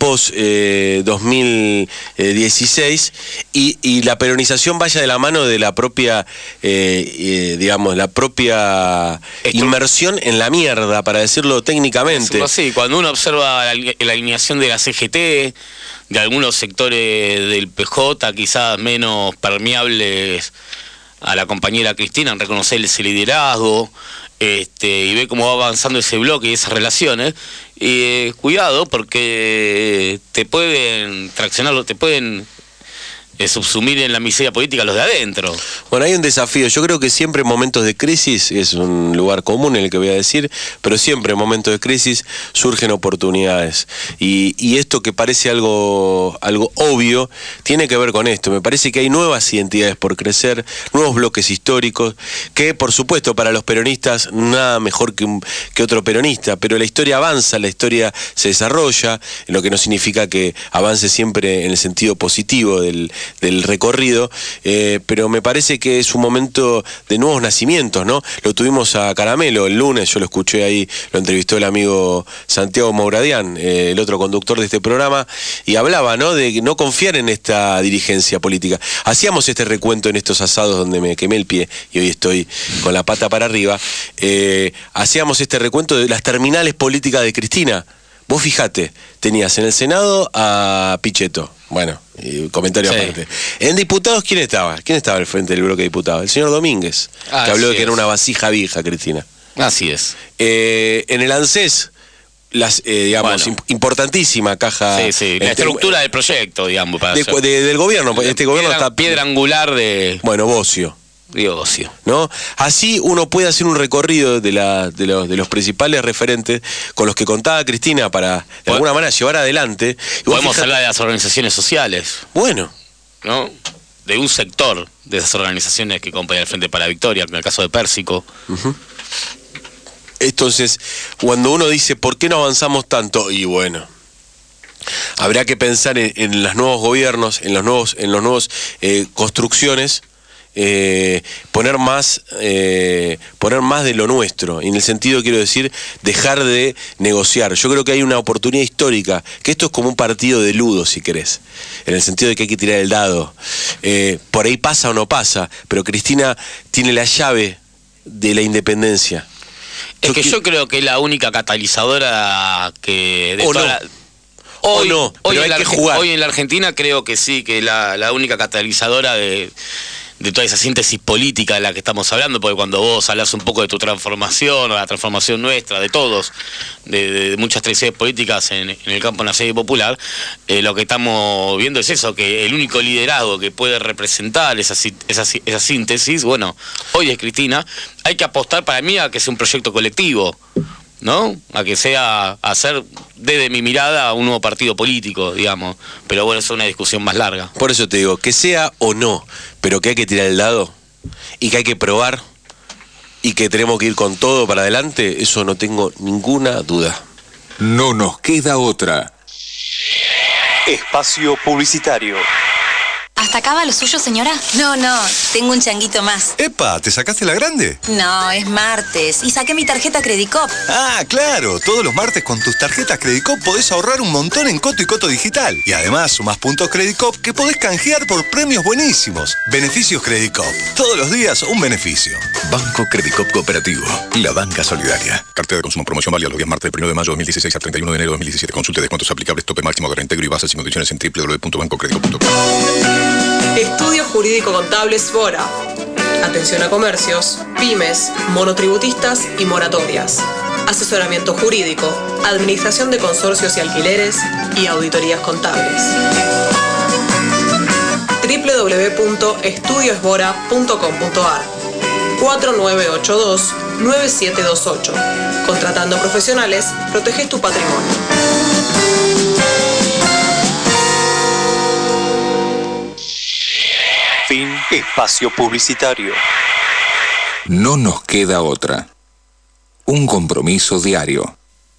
post-2016 y la peronización vaya de la mano de la propia, la propia inmersión en la mierda, para decirlo técnicamente. Sí, cuando uno observa la alineación de la CGT, de algunos sectores del PJ, quizás menos permeables a la compañera Cristina en reconocer ese liderazgo, y ve cómo va avanzando ese bloque y esas relaciones, cuidado, porque te pueden traccionar, te pueden subsumir en la miseria política los de adentro. Bueno, hay un desafío. Yo creo que siempre en momentos de crisis, es un lugar común en el que voy a decir, pero siempre en momentos de crisis surgen oportunidades. Y esto que parece algo obvio, tiene que ver con esto. Me parece que hay nuevas identidades por crecer, nuevos bloques históricos, que por supuesto para los peronistas nada mejor que otro peronista, pero la historia avanza, la historia se desarrolla, lo que no significa que avance siempre en el sentido positivo del recorrido, pero me parece que es un momento de nuevos nacimientos, ¿no? Lo tuvimos a Caramelo el lunes, yo lo escuché ahí, lo entrevistó el amigo Santiago Mouradian, el otro conductor de este programa, y hablaba, ¿no?, de no confiar en esta dirigencia política. Hacíamos este recuento en estos asados donde me quemé el pie y hoy estoy con la pata para arriba. Hacíamos este recuento de las terminales políticas de Cristina. Vos fijate, tenías en el Senado a Pichetto. Bueno, comentario aparte. En diputados, ¿quién estaba? ¿Quién estaba al frente del bloque de diputados? El señor Domínguez, que habló de que era una vasija vieja, Cristina. Así es. En el ANSES, importantísima caja. Sí, sí, la estructura del proyecto, digamos. Del gobierno. Este gobierno está piedra angular de... Bueno, Bocio. Ocio, ¿no? Así uno puede hacer un recorrido de los principales referentes con los que contaba Cristina para de alguna manera llevar adelante. Podemos hablar de las organizaciones sociales. Bueno, ¿no? de un sector de esas organizaciones que acompañan el Frente para la Victoria, en el caso de Pérsico. Entonces, cuando uno dice, ¿por qué no avanzamos tanto? Y bueno, habrá que pensar en los nuevos gobiernos, en los nuevos construcciones, poner más de lo nuestro, y en el sentido, quiero decir, dejar de negociar. Yo creo que hay una oportunidad histórica, que esto es como un partido de ludo, si querés, en el sentido de que hay que tirar el dado. Por ahí pasa o no pasa, pero Cristina tiene la llave de la independencia. Yo creo que es la única catalizadora que... Hoy en la Argentina creo que sí, que la única catalizadora de toda esa síntesis política de la que estamos hablando, porque cuando vos hablas un poco de tu transformación, o la transformación nuestra, de todos, de muchas tradiciones políticas en el campo nacional y popular, lo que estamos viendo es eso, que el único liderazgo que puede representar esa síntesis, bueno, hoy es Cristina. Hay que apostar para mí a que sea un proyecto colectivo, ¿no? A que sea hacer desde mi mirada un nuevo partido político, digamos. Pero bueno, eso es una discusión más larga. Por eso te digo, que sea o no, pero que hay que tirar el dado y que hay que probar y que tenemos que ir con todo para adelante, eso no tengo ninguna duda. No nos queda otra. Espacio publicitario. ¿Hasta acá va lo suyo, señora? No, tengo un changuito más. ¡Epa! ¿Te sacaste la grande? No, es martes y saqué mi tarjeta Credicop. Ah, claro. Todos los martes con tus tarjetas Credicop podés ahorrar un montón en Coto y Coto Digital. Y además sumás puntos Credicop que podés canjear por premios buenísimos. Beneficios Credicop. Todos los días un beneficio. Banco Credicop Cooperativo. La banca solidaria. Cartera de consumo promoción válida los días martes del 1 de mayo de 2016 al 31 de enero de 2017. Consulte descuentos aplicables, tope máximo de reintegro y bases y condiciones en www.bancocredicop.com. Estudio Jurídico Contable Sbora. Atención a comercios, pymes, monotributistas y moratorias. Asesoramiento jurídico, administración de consorcios y alquileres y auditorías contables. www.estudiosbora.com.ar 4982-9728. Contratando profesionales, proteges tu patrimonio. Fin. Espacio publicitario. No nos queda otra. Un compromiso diario.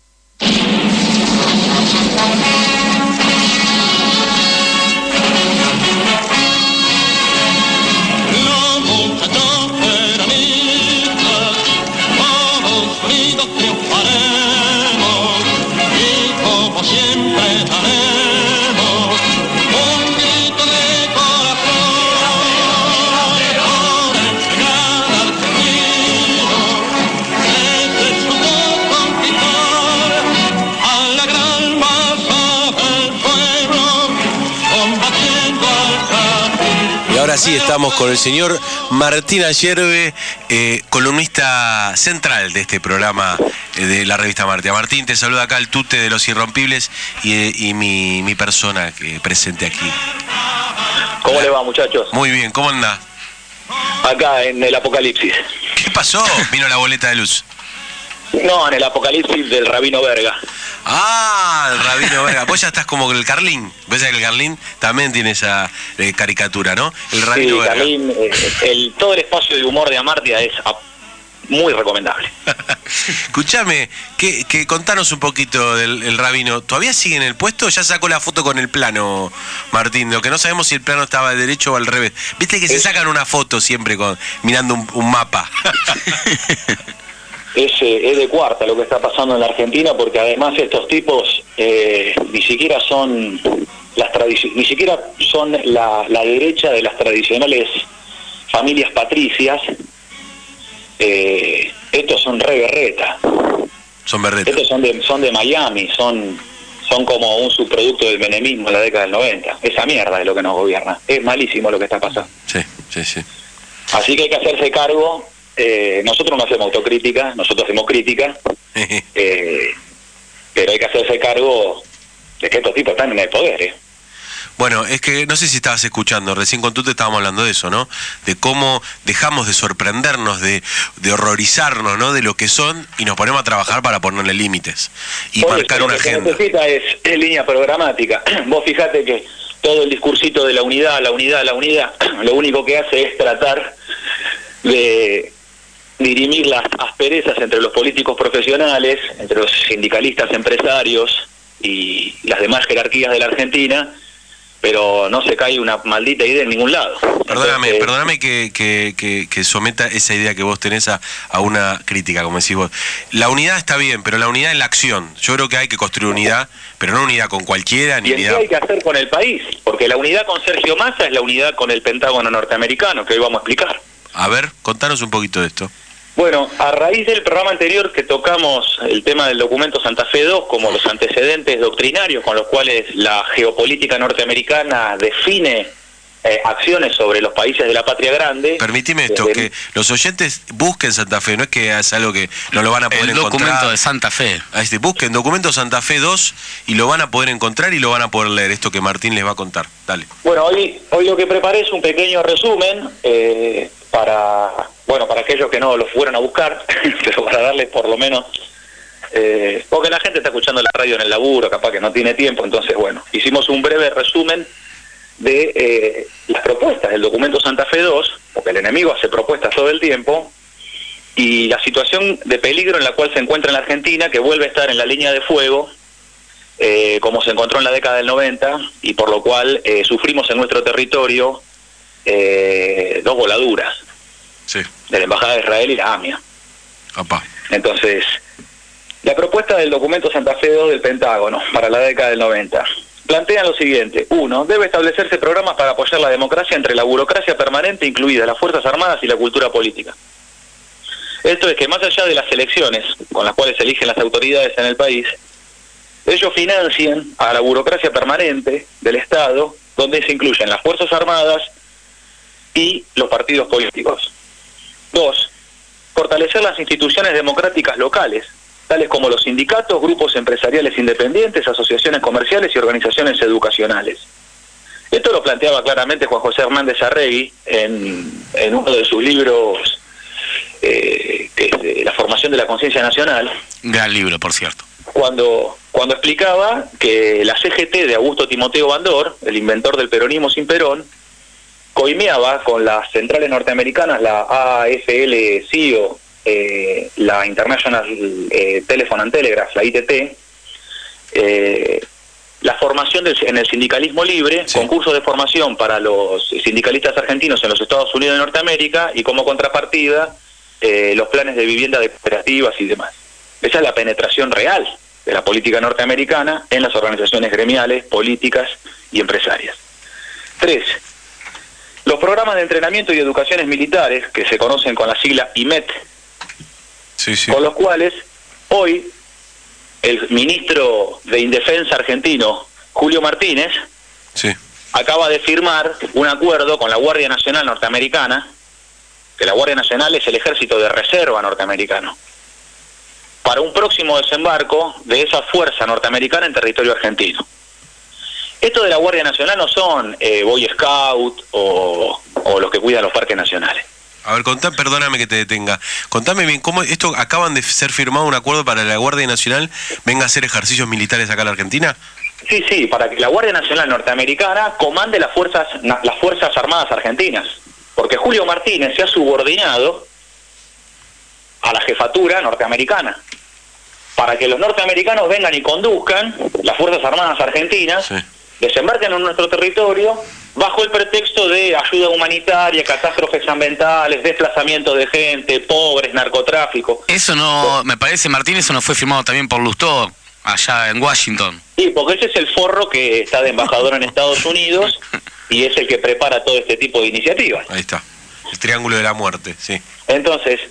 Ahora sí estamos con el señor Martín Ayerbe, columnista central de este programa de la revista Marte. Martín, te saluda acá el Tute de Los Irrompibles y mi persona que presente aquí. ¿Cómo le va, muchachos? Muy bien, ¿cómo anda? Acá en el apocalipsis. ¿Qué pasó? Vino la boleta de luz. No, en el apocalipsis del Rabino Verga. Ah, el Rabino Verga. Vos ya estás como el Carlín. ¿Ves que el Carlín también tiene esa caricatura, ¿no? El Rabino Verga. Carlín, todo el espacio de humor de Amartya es muy recomendable. Escuchame, que contanos un poquito del Rabino. ¿Todavía sigue en el puesto? Ya sacó la foto con el plano, Martín. Lo que no sabemos si el plano estaba al derecho o al revés. Viste que se sacan una foto siempre mirando un mapa. Es de cuarta lo que está pasando en la Argentina, porque además estos tipos ni siquiera son la derecha de las tradicionales familias patricias. Estos son re berreta. Son berreta. Estos son de Miami, son como un subproducto del menemismo en la década del 90. Esa mierda es lo que nos gobierna. Es malísimo lo que está pasando. Sí. Así que hay que hacerse cargo. Nosotros no hacemos autocrítica, nosotros hacemos crítica, pero hay que hacerse cargo de que estos tipos están en el poder. Bueno, es que no sé si estabas escuchando, recién con tú te estábamos hablando de eso, ¿no? De cómo dejamos de sorprendernos, de horrorizarnos, ¿no? De lo que son y nos ponemos a trabajar para ponerle límites y marcar una agenda. Lo que se necesita es línea programática. Vos fijate que todo el discursito de la unidad, lo único que hace es tratar de dirimir las asperezas entre los políticos profesionales, entre los sindicalistas empresarios y las demás jerarquías de la Argentina, pero no se cae una maldita idea en ningún lado. Perdóname que someta esa idea que vos tenés a una crítica, como decís vos. La unidad está bien, pero la unidad en la acción. Yo creo que hay que construir unidad, pero no unidad con cualquiera, ni ¿Y unidad... qué hay que hacer con el país? Porque la unidad con Sergio Massa es la unidad con el Pentágono norteamericano, que hoy vamos a explicar. A ver, contanos un poquito de esto. Bueno, a raíz del programa anterior que tocamos el tema del documento Santa Fe II como los antecedentes doctrinarios con los cuales la geopolítica norteamericana define acciones sobre los países de la patria grande. Permitime esto, que los oyentes busquen Santa Fe, no es que es algo que no lo van a poder encontrar. El documento de Santa Fe. Busquen documento Santa Fe 2 y lo van a poder encontrar y lo van a poder leer, esto que Martín les va a contar. Dale. Bueno, hoy lo que preparé es un pequeño resumen para aquellos que no lo fueran a buscar, pero para darles por lo menos... porque la gente está escuchando la radio en el laburo, capaz que no tiene tiempo, entonces bueno, hicimos un breve resumen de las propuestas del documento Santa Fe II, porque el enemigo hace propuestas todo el tiempo, y la situación de peligro en la cual se encuentra en la Argentina, que vuelve a estar en la línea de fuego, como se encontró en la década del 90, y por lo cual sufrimos en nuestro territorio 2 voladuras, sí, de la Embajada de Israel y la AMIA. Opa. Entonces, la propuesta del documento Santa Fe II del Pentágono para la década del 90 plantean lo siguiente: 1. Debe establecerse programas para apoyar la democracia entre la burocracia permanente, incluidas las Fuerzas Armadas y la cultura política. Esto es que más allá de las elecciones con las cuales se eligen las autoridades en el país, ellos financian a la burocracia permanente del Estado, donde se incluyen las Fuerzas Armadas y los partidos políticos. 2. Fortalecer las instituciones democráticas locales, tales como los sindicatos, grupos empresariales independientes, asociaciones comerciales y organizaciones educacionales. Esto lo planteaba claramente Juan José Hernández Arregui en uno de sus libros, que es La formación de la conciencia nacional. Gran libro, por cierto. Cuando explicaba que la CGT de Augusto Timoteo Bandor, el inventor del peronismo sin Perón, coimeaba con las centrales norteamericanas, la AFL-CIO, la International Telephone and Telegraph, la ITT, la formación en el sindicalismo libre, sí, concursos de formación para los sindicalistas argentinos en los Estados Unidos de Norteamérica, y como contrapartida los planes de vivienda de cooperativas y demás. Esa es la penetración real de la política norteamericana en las organizaciones gremiales, políticas y empresarias. 3. Los programas de entrenamiento y educaciones militares, que se conocen con la sigla IMET, sí, sí, con los cuales hoy el ministro de Indefensa argentino, Julio Martínez, sí, acaba de firmar un acuerdo con la Guardia Nacional norteamericana, que la Guardia Nacional es el ejército de reserva norteamericano, para un próximo desembarco de esa fuerza norteamericana en territorio argentino. Esto de la Guardia Nacional no son Boy Scout o los que cuidan los parques nacionales. A ver, perdóname que te detenga. Contame bien, ¿cómo esto acaban de ser firmado un acuerdo para que la Guardia Nacional venga a hacer ejercicios militares acá en la Argentina? Sí, para que la Guardia Nacional norteamericana comande las Fuerzas Armadas argentinas. Porque Julio Martínez se ha subordinado a la jefatura norteamericana, para que los norteamericanos vengan y conduzcan las Fuerzas Armadas argentinas, sí, desembarquen en nuestro territorio bajo el pretexto de ayuda humanitaria, catástrofes ambientales, desplazamiento de gente, pobres, narcotráfico. Eso no, me parece, Martín, eso no fue firmado también por Lustó allá en Washington. Sí, porque ese es el forro que está de embajador en Estados Unidos y es el que prepara todo este tipo de iniciativas. Ahí está, el triángulo de la muerte, sí. Entonces,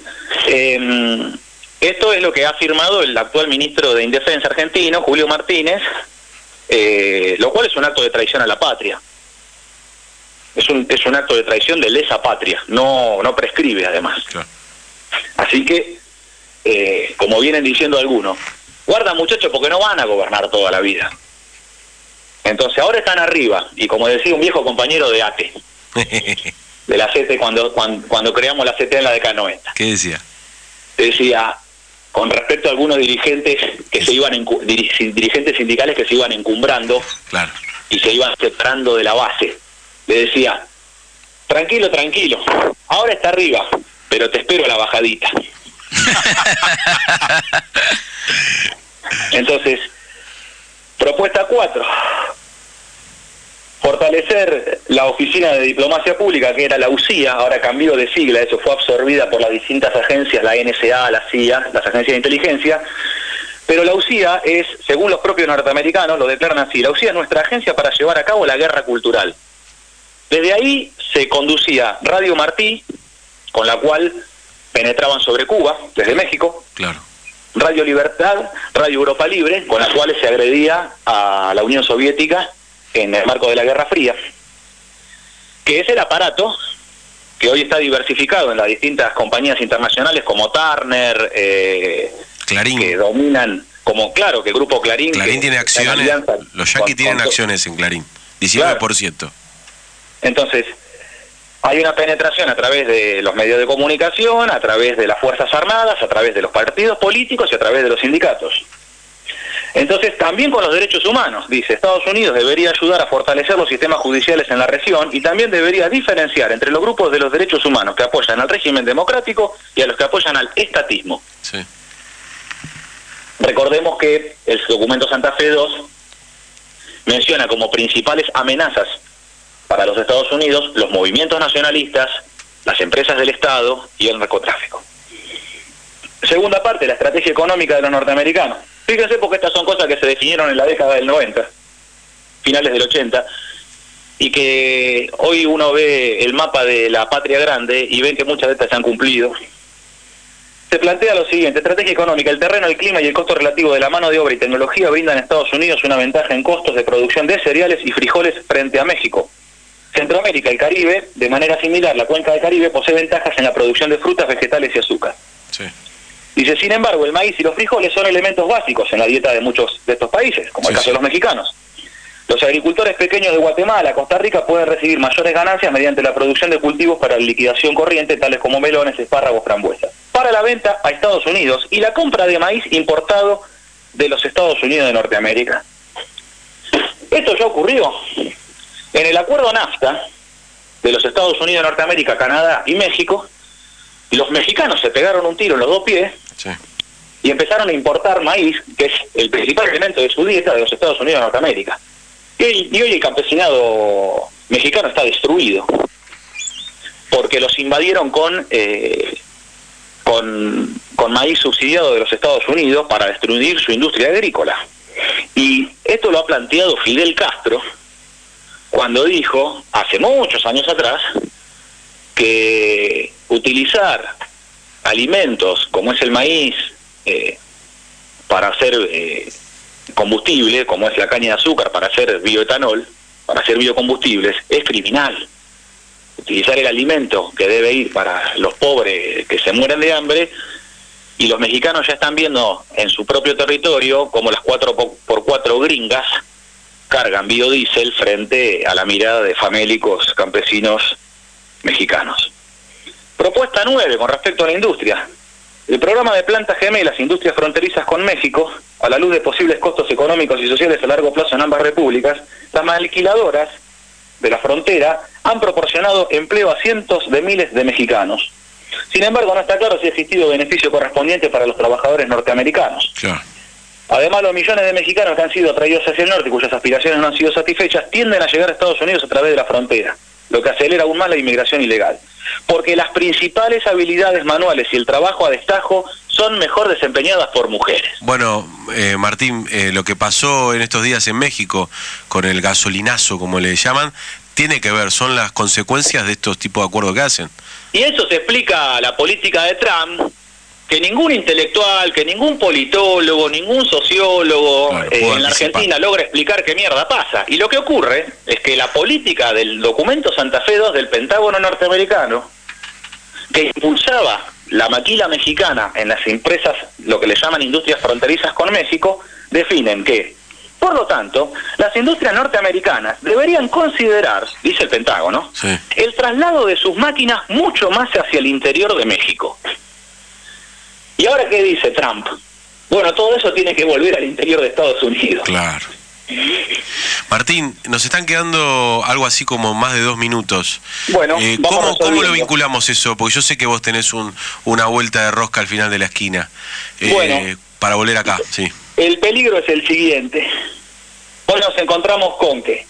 esto es lo que ha firmado el actual ministro de Indefensa argentino, Julio Martínez, lo cual es un acto de traición a la patria. Es un acto de traición de lesa patria, no prescribe además. Claro. Así que, como vienen diciendo algunos, guarda muchachos porque no van a gobernar toda la vida. Entonces ahora están arriba, y como decía un viejo compañero de ATE, de la CT, cuando creamos la CT en la década 90. ¿Qué decía? Decía, con respecto a algunos dirigentes que se iban dirigentes sindicales que se iban encumbrando, claro, y se iban separando de la base. Le decía, tranquilo, tranquilo, ahora está arriba, pero te espero a la bajadita. Entonces, propuesta 4. Fortalecer la Oficina de Diplomacia Pública, que era la UCIA, ahora cambió de sigla, eso fue absorbida por las distintas agencias, la NSA, la CIA, las agencias de inteligencia, pero la UCIA es, según los propios norteamericanos, lo declaran así, la UCIA es nuestra agencia para llevar a cabo la guerra cultural. Desde ahí se conducía Radio Martí, con la cual penetraban sobre Cuba, desde México. Claro. Radio Libertad, Radio Europa Libre, con las cuales se agredía a la Unión Soviética en el marco de la Guerra Fría, que es el aparato que hoy está diversificado en las distintas compañías internacionales como Turner, Clarín, que dominan, como claro, que el grupo Clarín... Clarín tiene acciones, los yanquis tienen acciones en Clarín, 19%. Claro. Entonces, hay una penetración a través de los medios de comunicación, a través de las Fuerzas Armadas, a través de los partidos políticos y a través de los sindicatos. Entonces, también con los derechos humanos, dice, Estados Unidos debería ayudar a fortalecer los sistemas judiciales en la región y también debería diferenciar entre los grupos de los derechos humanos que apoyan al régimen democrático y a los que apoyan al estatismo. Sí. Recordemos que el documento Santa Fe II menciona como principales amenazas para los Estados Unidos los movimientos nacionalistas, las empresas del Estado y el narcotráfico. Segunda parte, la estrategia económica de los norteamericanos. Fíjense porque estas son cosas que se definieron en la década del 90, finales del 80, y que hoy uno ve el mapa de la patria grande y ven que muchas de estas se han cumplido. Se plantea lo siguiente: estrategia económica, el terreno, el clima y el costo relativo de la mano de obra y tecnología brindan a Estados Unidos una ventaja en costos de producción de cereales y frijoles frente a México. Centroamérica y Caribe, de manera similar, la cuenca del Caribe posee ventajas en la producción de frutas, vegetales y azúcar. Sí. Dice, sin embargo, el maíz y los frijoles son elementos básicos en la dieta de muchos de estos países, como el caso de los mexicanos. Los agricultores pequeños de Guatemala, Costa Rica, pueden recibir mayores ganancias mediante la producción de cultivos para la liquidación corriente, tales como melones, espárragos, frambuesas, para la venta a Estados Unidos y la compra de maíz importado de los Estados Unidos de Norteamérica. Esto ya ocurrió. En el acuerdo NAFTA de los Estados Unidos de Norteamérica, Canadá y México, los mexicanos se pegaron un tiro en los dos pies y empezaron a importar maíz, que es el principal elemento de su dieta de los Estados Unidos de Norteamérica. Y hoy el campesinado mexicano está destruido, porque los invadieron con maíz subsidiado de los Estados Unidos para destruir su industria agrícola. Y esto lo ha planteado Fidel Castro cuando dijo, hace muchos años atrás, que utilizar alimentos como es el maíz para hacer combustible, como es la caña de azúcar para hacer bioetanol, para hacer biocombustibles, es criminal. Utilizar el alimento que debe ir para los pobres que se mueren de hambre, y los mexicanos ya están viendo en su propio territorio como las 4x4 gringas cargan biodiesel frente a la mirada de famélicos campesinos mexicanos. Propuesta 9, con respecto a la industria. El programa de plantas gemelas, industrias fronterizas con México, a la luz de posibles costos económicos y sociales a largo plazo en ambas repúblicas, las maquiladoras de la frontera han proporcionado empleo a cientos de miles de mexicanos. Sin embargo, no está claro si ha existido beneficio correspondiente para los trabajadores norteamericanos. Claro. Además, los millones de mexicanos que han sido atraídos hacia el norte y cuyas aspiraciones no han sido satisfechas tienden a llegar a Estados Unidos a través de la frontera, lo que acelera aún más la inmigración ilegal. Porque las principales habilidades manuales y el trabajo a destajo son mejor desempeñadas por mujeres. Bueno, Martín, lo que pasó en estos días en México con el gasolinazo, como le llaman, tiene que ver, son las consecuencias de estos tipos de acuerdos que hacen. Y eso se explica la política de Trump, que ningún intelectual, que ningún politólogo, ningún sociólogo en la Argentina logra explicar qué mierda pasa. Y lo que ocurre es que la política del documento Santa Fe II del Pentágono norteamericano, que impulsaba la maquila mexicana en las empresas, lo que le llaman industrias fronterizas con México, definen que, por lo tanto, las industrias norteamericanas deberían considerar, dice el Pentágono, el traslado de sus máquinas mucho más hacia el interior de México. ¿Y ahora qué dice Trump? Bueno, todo eso tiene que volver al interior de Estados Unidos. Claro. Martín, nos están quedando algo así como más de 2 minutos. Bueno, ¿cómo lo vinculamos eso? Porque yo sé que vos tenés una vuelta de rosca al final de la esquina. Para volver acá, sí. El peligro es el siguiente. Hoy nos encontramos con que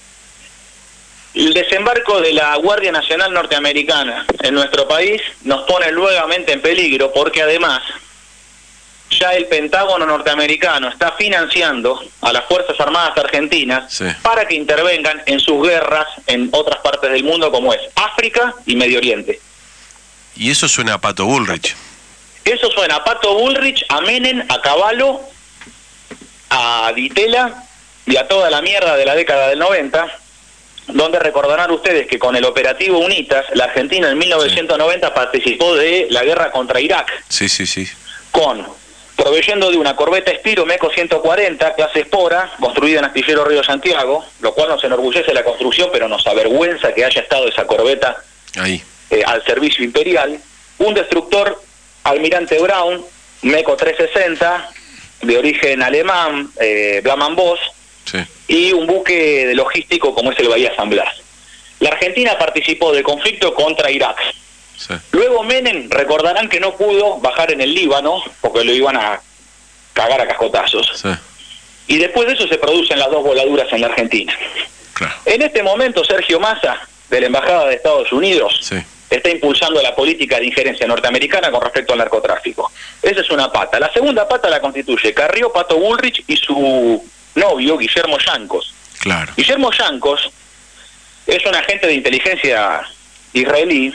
el desembarco de la Guardia Nacional norteamericana en nuestro país nos pone nuevamente en peligro, porque además ya el Pentágono norteamericano está financiando a las Fuerzas Armadas argentinas para que intervengan en sus guerras en otras partes del mundo, como es África y Medio Oriente. Y eso suena a Pato Bullrich. Eso suena a Pato Bullrich, a Menem, a Cavallo, a Ditela y a toda la mierda de la década del 90, donde recordarán ustedes que con el operativo UNITAS, la Argentina en 1990 participó de la guerra contra Irak. Sí. Proveyendo de una corbeta Spiro Meco 140, clase Espora, construida en Astillero Río Santiago, lo cual nos enorgullece la construcción, pero nos avergüenza que haya estado esa corbeta ahí al servicio imperial. Un destructor Almirante Brown, Meco 360, de origen alemán, Blaman Voss, y un buque de logístico como es el Bahía San Blas. La Argentina participó del conflicto contra Irak. Luego Menem, recordarán que no pudo bajar en el Líbano porque lo iban a cagar a cascotazos. Y después de eso se producen las 2 voladuras en la Argentina. En este momento Sergio Massa, de la Embajada de Estados Unidos, está impulsando la política de injerencia norteamericana con respecto al narcotráfico. Esa es una pata. La segunda pata la constituye Carrió, Pato Bullrich y su novio, Guillermo Yancos. Guillermo Yancos es un agente de inteligencia israelí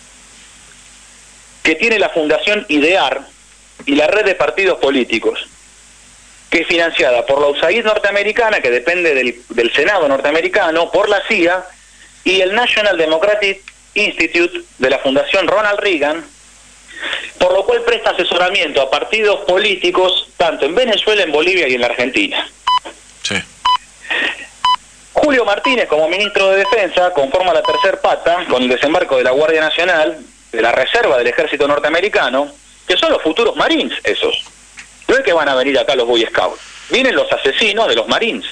que tiene la Fundación IDEAR y la red de partidos políticos, que es financiada por la USAID norteamericana, que depende del Senado norteamericano, por la CIA, y el National Democratic Institute de la Fundación Ronald Reagan, por lo cual presta asesoramiento a partidos políticos tanto en Venezuela, en Bolivia y en la Argentina. Julio Martínez, como ministro de Defensa, conforma la tercer pata con el desembarco de la Guardia Nacional, de la reserva del ejército norteamericano, que son los futuros Marines esos. No es que van a venir acá los Boy Scouts, vienen los asesinos de los Marines.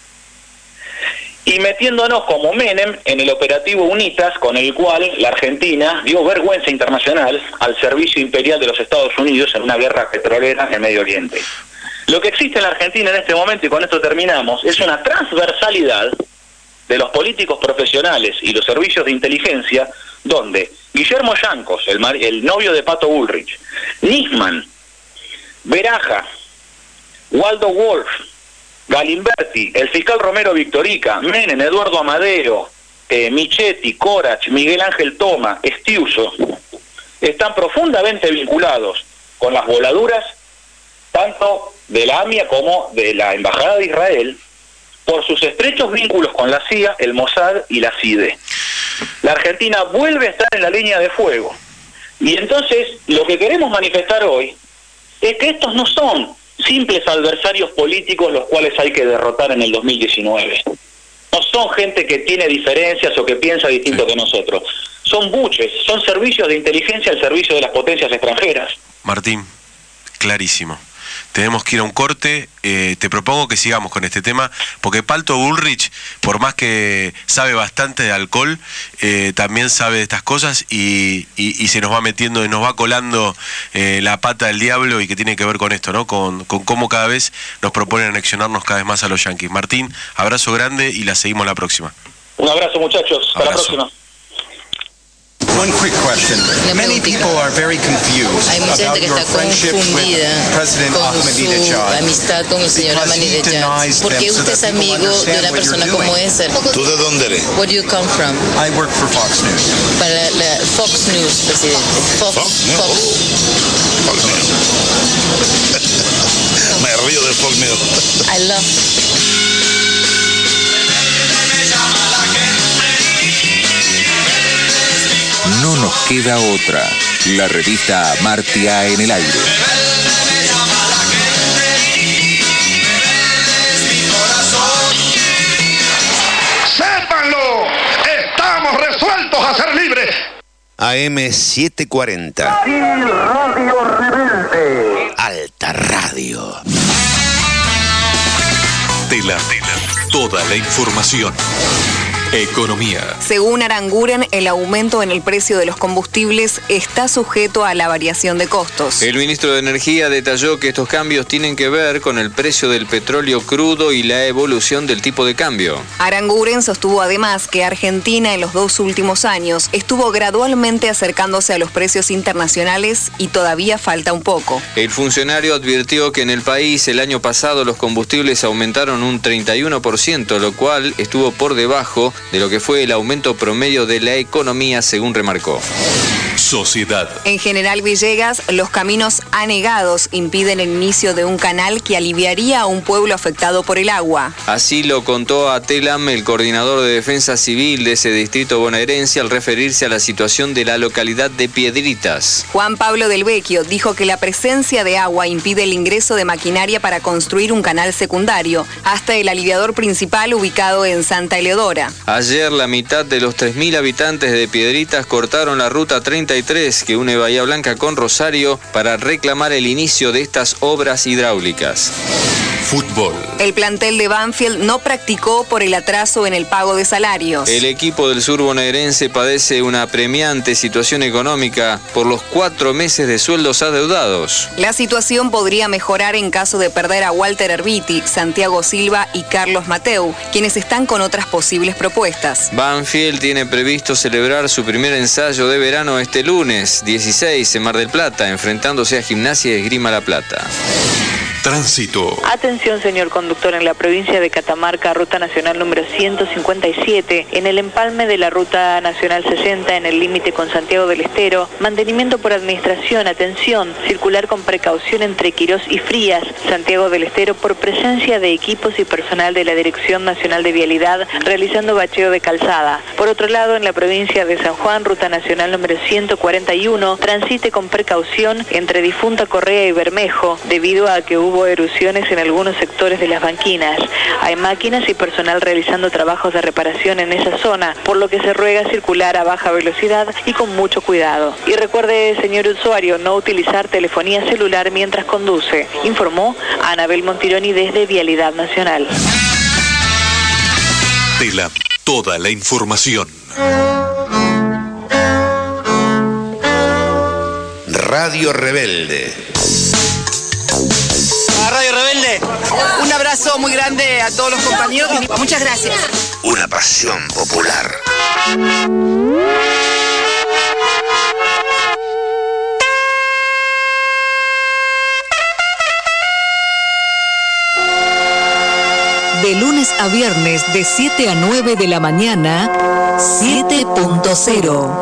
Y metiéndonos como Menem en el operativo UNITAS, con el cual la Argentina dio vergüenza internacional al servicio imperial de los Estados Unidos en una guerra petrolera en Medio Oriente. Lo que existe en la Argentina en este momento, y con esto terminamos, es una transversalidad de los políticos profesionales y los servicios de inteligencia, donde Guillermo Yancos, el novio de Pato Bullrich, Nisman, Beraja, Waldo Wolf, Galimberti, el fiscal Romero Victorica, Menem, Eduardo Amadeo, Michetti, Corach, Miguel Ángel Toma, Estiuso, están profundamente vinculados con las voladuras tanto de la AMIA como de la Embajada de Israel, por sus estrechos vínculos con la CIA, el Mossad y la CIDE. La Argentina vuelve a estar en la línea de fuego. Y entonces lo que queremos manifestar hoy es que estos no son simples adversarios políticos los cuales hay que derrotar en el 2019. No son gente que tiene diferencias o que piensa distinto que nosotros. Son buches, son servicios de inteligencia al servicio de las potencias extranjeras. Martín, clarísimo. Tenemos que ir a un corte, te propongo que sigamos con este tema, porque Pato Bullrich, por más que sabe bastante de alcohol, también sabe de estas cosas y se nos va metiendo y nos va colando la pata del diablo, y que tiene que ver con esto, ¿no? Con cómo cada vez nos proponen anexionarnos cada vez más a los yanquis. Martín, abrazo grande y la seguimos la próxima. Un abrazo, muchachos. Hasta la próxima. One quick question. Many people are very confused about your friendship with President Ahmadinejad. Amistad con el señor Ahmadinejad. ¿Por qué usted es amigo de una persona como esa? ¿Tú de dónde eres? Where do you come from? I work for Fox News. Para la Fox News, presidente. Fox News. Me río de Fox News. I love it. No nos queda otra. La revista Martia en el aire. ¡Sépanlo! ¡Estamos resueltos a ser libres! AM 740. Radio Rebelde. Alta Radio. De Telam. Toda la información. Economía. Según Aranguren, el aumento en el precio de los combustibles está sujeto a la variación de costos. El ministro de Energía detalló que estos cambios tienen que ver con el precio del petróleo crudo y la evolución del tipo de cambio. Aranguren sostuvo además que Argentina en los 2 últimos años estuvo gradualmente acercándose a los precios internacionales y todavía falta un poco. El funcionario advirtió que en el país el año pasado los combustibles aumentaron un 31%, lo cual estuvo por debajo de lo que fue el aumento promedio de la economía, según remarcó. Sociedad. En General Villegas, los caminos anegados impiden el inicio de un canal que aliviaría a un pueblo afectado por el agua. Así lo contó a Telam el coordinador de Defensa Civil de ese distrito bonaerense al referirse a la situación de la localidad de Piedritas. Juan Pablo del Vecchio dijo que la presencia de agua impide el ingreso de maquinaria para construir un canal secundario hasta el aliviador principal ubicado en Santa Eleodora. Ayer la mitad de los 3.000 habitantes de Piedritas cortaron la ruta 33 que une Bahía Blanca con Rosario para reclamar el inicio de estas obras hidráulicas. Fútbol. El plantel de Banfield no practicó por el atraso en el pago de salarios. El equipo del sur bonaerense padece una apremiante situación económica por los 4 meses de sueldos adeudados. La situación podría mejorar en caso de perder a Walter Erviti, Santiago Silva y Carlos Mateu, quienes están con otras posibles propuestas. Banfield tiene previsto celebrar su primer ensayo de verano este lunes 16 en Mar del Plata, enfrentándose a Gimnasia y Esgrima La Plata. Tránsito. Atención, señor conductor, en la provincia de Catamarca, ruta nacional número 157, en el empalme de la ruta nacional 60, en el límite con Santiago del Estero, mantenimiento por administración, atención, circular con precaución entre Quirós y Frías, Santiago del Estero, por presencia de equipos y personal de la Dirección Nacional de Vialidad realizando bacheo de calzada. Por otro lado, en la provincia de San Juan, ruta nacional número 141, transite con precaución entre Difunta Correa y Bermejo, debido a que hubo erosiones en algunos sectores de las banquinas. Hay máquinas y personal realizando trabajos de reparación en esa zona, por lo que se ruega circular a baja velocidad y con mucho cuidado. Y recuerde, señor usuario, no utilizar telefonía celular mientras conduce. Informó Anabel Montironi desde Vialidad Nacional. Telam. Toda la información. Radio Rebelde. A Radio Rebelde, un abrazo muy grande a todos los compañeros. Muchas gracias. Una pasión popular. De lunes a viernes de 7 a 9 de la mañana, 7.0.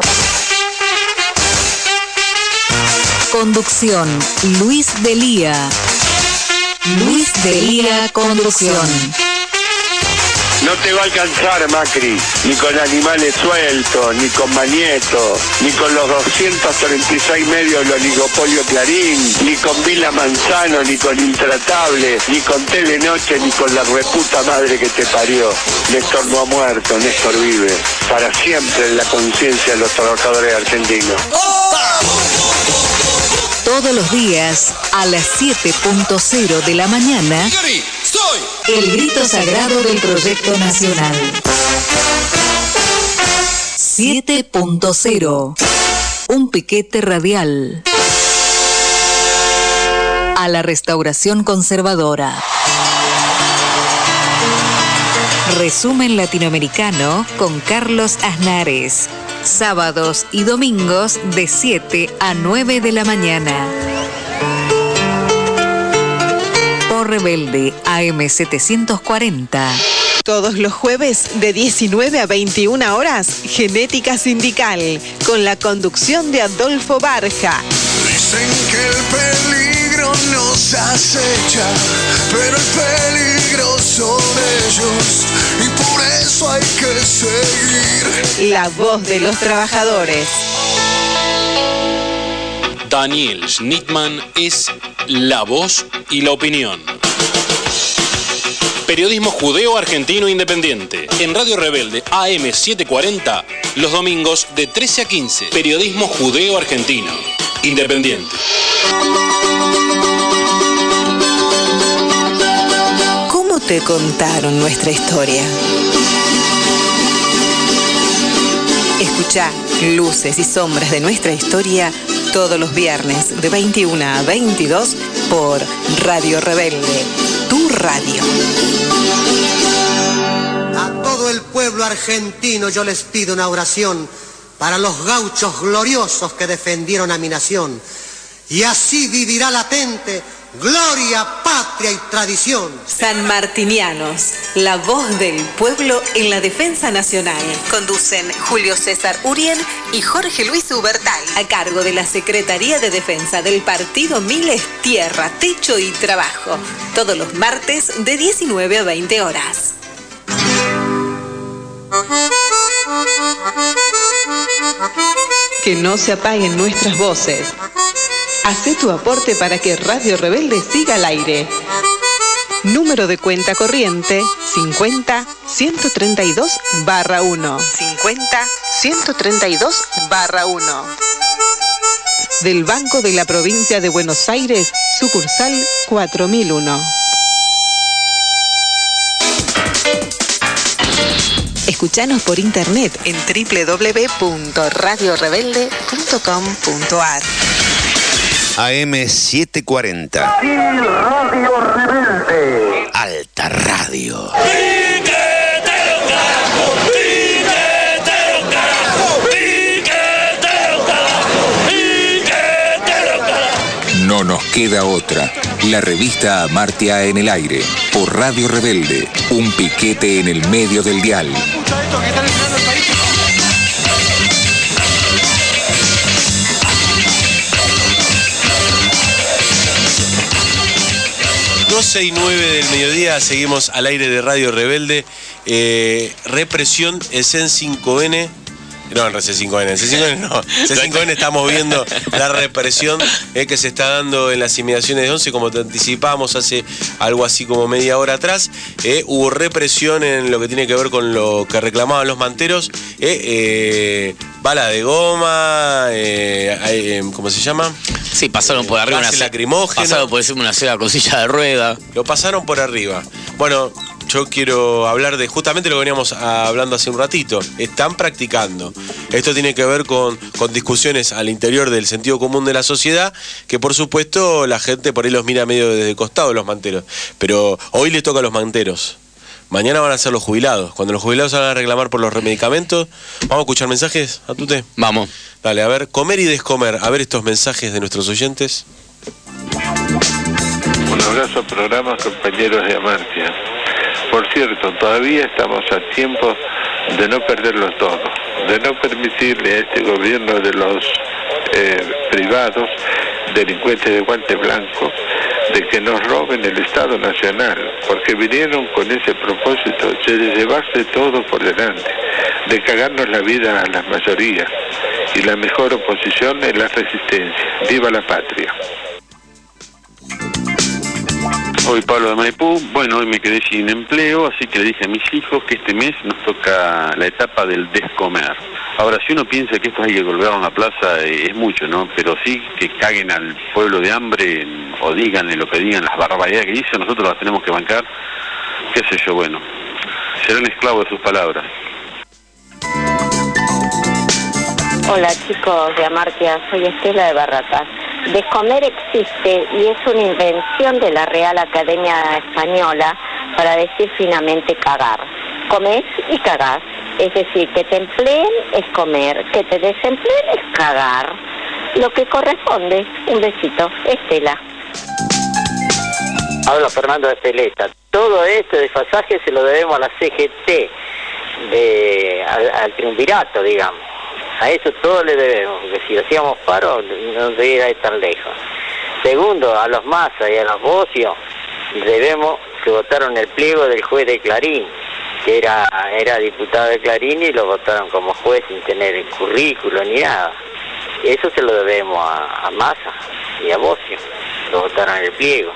Conducción, Luis Delía. Luis Delía, conducción. No te va a alcanzar, Macri, ni con animales sueltos, ni con Manieto, ni con los 236 medios del oligopolio Clarín, ni con Vila Manzano, ni con Intratable, ni con Telenoche, ni con la reputa madre que te parió. Néstor no ha muerto, Néstor vive, para siempre en la conciencia de los trabajadores argentinos. Todos los días, a las 7.0 de la mañana, el grito sagrado del Proyecto Nacional. 7.0. Un piquete radial. A la restauración conservadora. Resumen latinoamericano con Carlos Aznares. Sábados y domingos de 7 a 9 de la mañana. Por Rebelde AM 740. Todos los jueves de 19 a 21 horas, Genética Sindical, con la conducción de Adolfo Barja. Dicen que el peligro nos acecha, pero el peligro son ellos, y por eso hay que seguir. La voz de los trabajadores. Daniel Schnittman es la voz y la opinión. Periodismo judeo argentino independiente. En Radio Rebelde AM 740, los domingos de 13 a 15. Periodismo judeo argentino independiente. ¿Cómo te contaron nuestra historia. Escuchá Luces y Sombras de nuestra historia todos los viernes de 21 a 22 por Radio Rebelde, tu radio. A todo el pueblo argentino yo les pido una oración para los gauchos gloriosos que defendieron a mi nación. Y así vivirá latente gloria, patria y tradición. Sanmartinianos, la voz del pueblo en la defensa nacional. Conducen Julio César Urien y Jorge Luis Ubertal, a cargo de la Secretaría de Defensa del Partido Miles, Tierra, Techo y Trabajo, todos los martes de 19 a 20 horas. Que no se apaguen nuestras voces. Hacé tu aporte para que Radio Rebelde siga al aire. Número de cuenta corriente 50-132-1. 50-132-1. Del Banco de la Provincia de Buenos Aires, sucursal 4001. Escuchanos por internet en www.radiorebelde.com.ar. AM740. Sí, Radio Rebelde. Alta Radio. No nos queda otra. La revista Amartya en el aire. Por Radio Rebelde. Un piquete en el medio del dial. 12:09 del mediodía, seguimos al aire de Radio Rebelde. Represión es en 5N. No, en C5N, en C5N no. C5N estamos viendo la represión que se está dando en las inmediaciones de Once, como te anticipábamos hace algo así como media hora atrás. Hubo represión en lo que tiene que ver con lo que reclamaban los manteros. Bala de goma, ¿cómo se llama? Sí, pasaron por arriba gases lacrimógenos. Pasaron por encima una ceba con silla de rueda. Lo pasaron por arriba. Bueno, yo quiero hablar de justamente lo que veníamos hablando hace un ratito. Están practicando. Esto tiene que ver con discusiones al interior del sentido común de la sociedad, que por supuesto la gente por ahí los mira medio desde el costado, los manteros. Pero hoy les toca a los manteros. Mañana van a ser los jubilados. Cuando los jubilados van a reclamar por los medicamentos, ¿vamos a escuchar mensajes, Atute? Vamos. Dale, a ver, comer y descomer. A ver estos mensajes de nuestros oyentes. Un abrazo al programa, compañeros de Amartya. Por cierto, todavía estamos a tiempo de no perderlo todo, de no permitirle a este gobierno de los privados, delincuentes de guante blanco, de que nos roben el Estado Nacional, porque vinieron con ese propósito de llevarse todo por delante, de cagarnos la vida a las mayorías, y la mejor oposición es la resistencia. ¡Viva la patria! Soy Pablo de Maipú. Bueno, hoy me quedé sin empleo, así que le dije a mis hijos que este mes nos toca la etapa del descomer. Ahora, si uno piensa que esto hay que golpear a la plaza, es mucho, ¿no? Pero sí que caguen al pueblo de hambre, o díganle lo que digan, las barbaridades que dicen, nosotros las tenemos que bancar, qué sé yo, bueno. Serán esclavos de sus palabras. Hola chicos de Amartya, soy Estela de Barratas. Descomer existe y es una invención de la Real Academia Española para decir finamente cagar. Comés y cagás. Es decir, que te empleen es comer, que te desempleen es cagar. Lo que corresponde. Un besito. Estela. Habla Fernando de Peleta. Todo este desfasaje se lo debemos a la CGT, al triunvirato, digamos. A eso todo le debemos, porque si hacíamos paro no debiera ir tan lejos. Segundo, a los Massa y a los Bocio debemos que votaron el pliego del juez de Clarín, que era diputado de Clarín y lo votaron como juez sin tener el currículo ni nada. Eso se lo debemos a Massa y a Bocio, lo votaron en el pliego.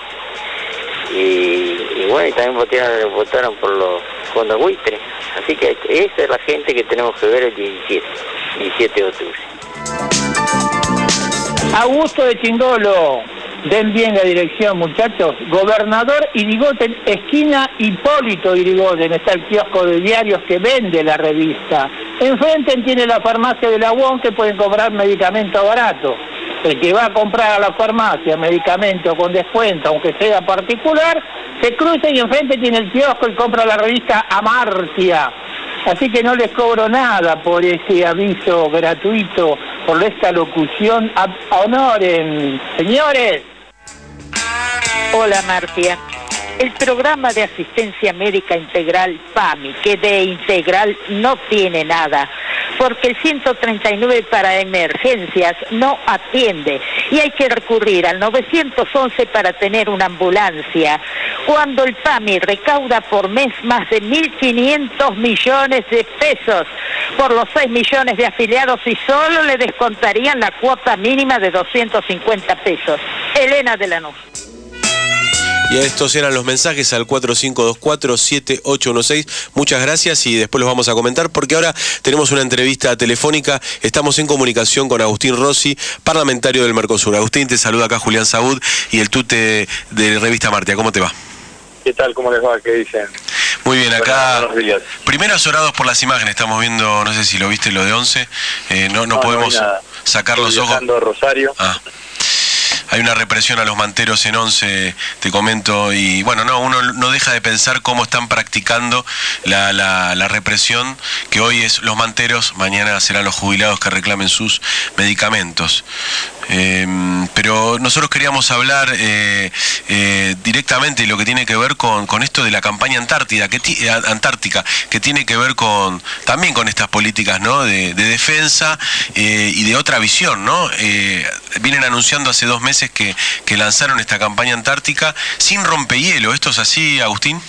Y bueno, y también votaron por los fondos buitres. Así que esa es la gente que tenemos que ver el 17 de octubre. Augusto de Chindolo. Den bien la dirección, muchachos. Gobernador Irigoyen, esquina Hipólito Irigoyen. Está el kiosco de diarios que vende la revista. Enfrente tiene la farmacia de la UON, que pueden comprar medicamento barato. El que va a comprar a la farmacia medicamento con descuento, aunque sea particular, se cruza y enfrente tiene el kiosco y compra la revista Amartya. Así que no les cobro nada por ese aviso gratuito, por esta locución. Honoren, señores. Hola, Martia. El programa de asistencia médica integral PAMI, que de integral no tiene nada, porque el 139 para emergencias no atiende y hay que recurrir al 911 para tener una ambulancia, cuando el PAMI recauda por mes más de 1.500 millones de pesos por los 6 millones de afiliados y solo le descontarían la cuota mínima de 250 pesos. Elena de Lanús. Y estos eran los mensajes al 4524-7816. Muchas gracias y después los vamos a comentar porque ahora tenemos una entrevista telefónica. Estamos en comunicación con Agustín Rossi, parlamentario del Mercosur. Agustín, te saluda acá Julián Saúd y el tute de Revista Amartya. ¿Cómo te va? ¿Qué tal? ¿Cómo les va? ¿Qué dicen? Muy bien, acá. Buenos días. Primero azorados por las imágenes. Estamos viendo, no sé si lo viste, lo de 11. No podemos sacar los ojos. Rosario. Hay una represión a los manteros en 11, te comento, y bueno, uno no deja de pensar cómo están practicando la represión, que hoy es los manteros, mañana serán los jubilados que reclamen sus medicamentos. Pero nosotros queríamos hablar directamente de lo que tiene que ver con esto de la campaña antártica, que tiene que ver también con estas políticas, ¿no? de defensa y de otra visión, ¿no? Vienen anunciando hace 2 meses que lanzaron esta campaña antártica sin rompehielo. ¿Esto es así, Agustín?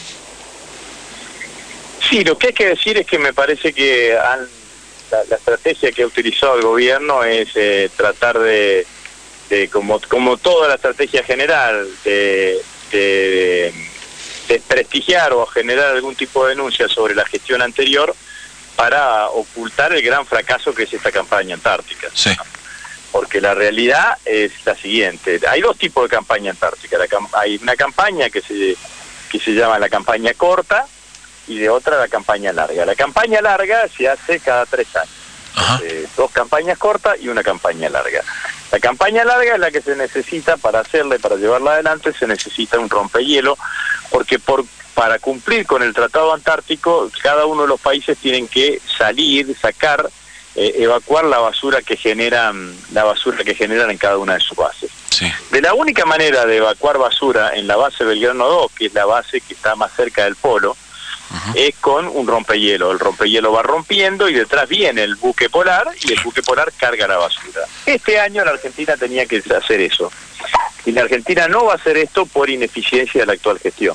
Sí, lo que hay que decir es que me parece que la estrategia que ha utilizado el gobierno es tratar de como toda la estrategia general, de desprestigiar o generar algún tipo de denuncia sobre la gestión anterior para ocultar el gran fracaso que es esta campaña antártica. Sí. Porque la realidad es la siguiente. Hay 2 tipos de campaña antártica. Hay una campaña que se llama la campaña corta y de otra la campaña larga. La campaña larga se hace cada 3 años. 2 campañas cortas y una campaña larga. La campaña larga es la que se necesita para llevarla adelante, se necesita un rompehielo, porque para cumplir con el Tratado Antártico, cada uno de los países tienen que sacar, evacuar la basura que generan en cada una de sus bases. Sí. De la única manera de evacuar basura en la base Belgrano 2, que es la base que está más cerca del polo, es con un rompehielo. El rompehielo va rompiendo y detrás viene el buque polar y el buque polar carga la basura. Este año la Argentina tenía que hacer eso. Y la Argentina no va a hacer esto por ineficiencia de la actual gestión.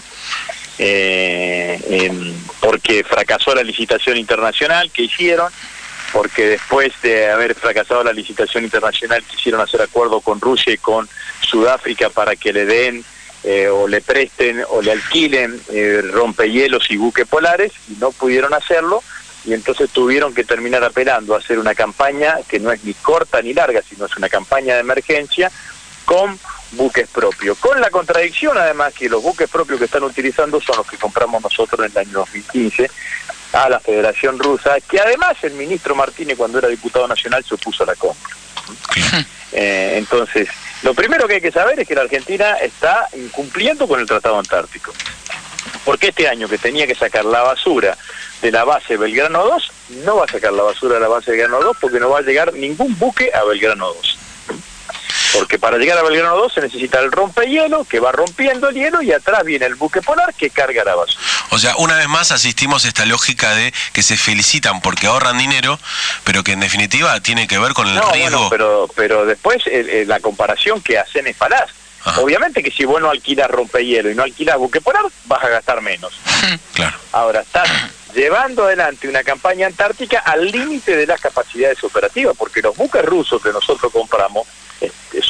Porque fracasó la licitación internacional que hicieron, porque después de haber fracasado la licitación internacional quisieron hacer acuerdo con Rusia y con Sudáfrica para que le den o le presten o le alquilen rompehielos y buques polares, y no pudieron hacerlo, y entonces tuvieron que terminar apelando a hacer una campaña que no es ni corta ni larga, sino es una campaña de emergencia con buques propios, con la contradicción además que los buques propios que están utilizando son los que compramos nosotros en el año 2015 a la Federación Rusa, que además el ministro Martínez, cuando era diputado nacional, se opuso a la compra. Entonces, lo primero que hay que saber es que la Argentina está incumpliendo con el Tratado Antártico, porque este año que tenía que sacar la basura de la base Belgrano 2, no va a sacar la basura de la base Belgrano 2 porque no va a llegar ningún buque a Belgrano 2. Porque para llegar a Belgrano 2 se necesita el rompehielo, que va rompiendo el hielo, y atrás viene el buque polar que carga la basura. O sea, una vez más asistimos a esta lógica de que se felicitan porque ahorran dinero, pero que en definitiva tiene que ver con el riesgo. Bueno, pero después la comparación que hacen es falaz. Obviamente que si vos no alquilas rompehielo y no alquilas buque polar, vas a gastar menos. Claro. Ahora, estás llevando adelante una campaña antártica al límite de las capacidades operativas, porque los buques rusos que nosotros compramos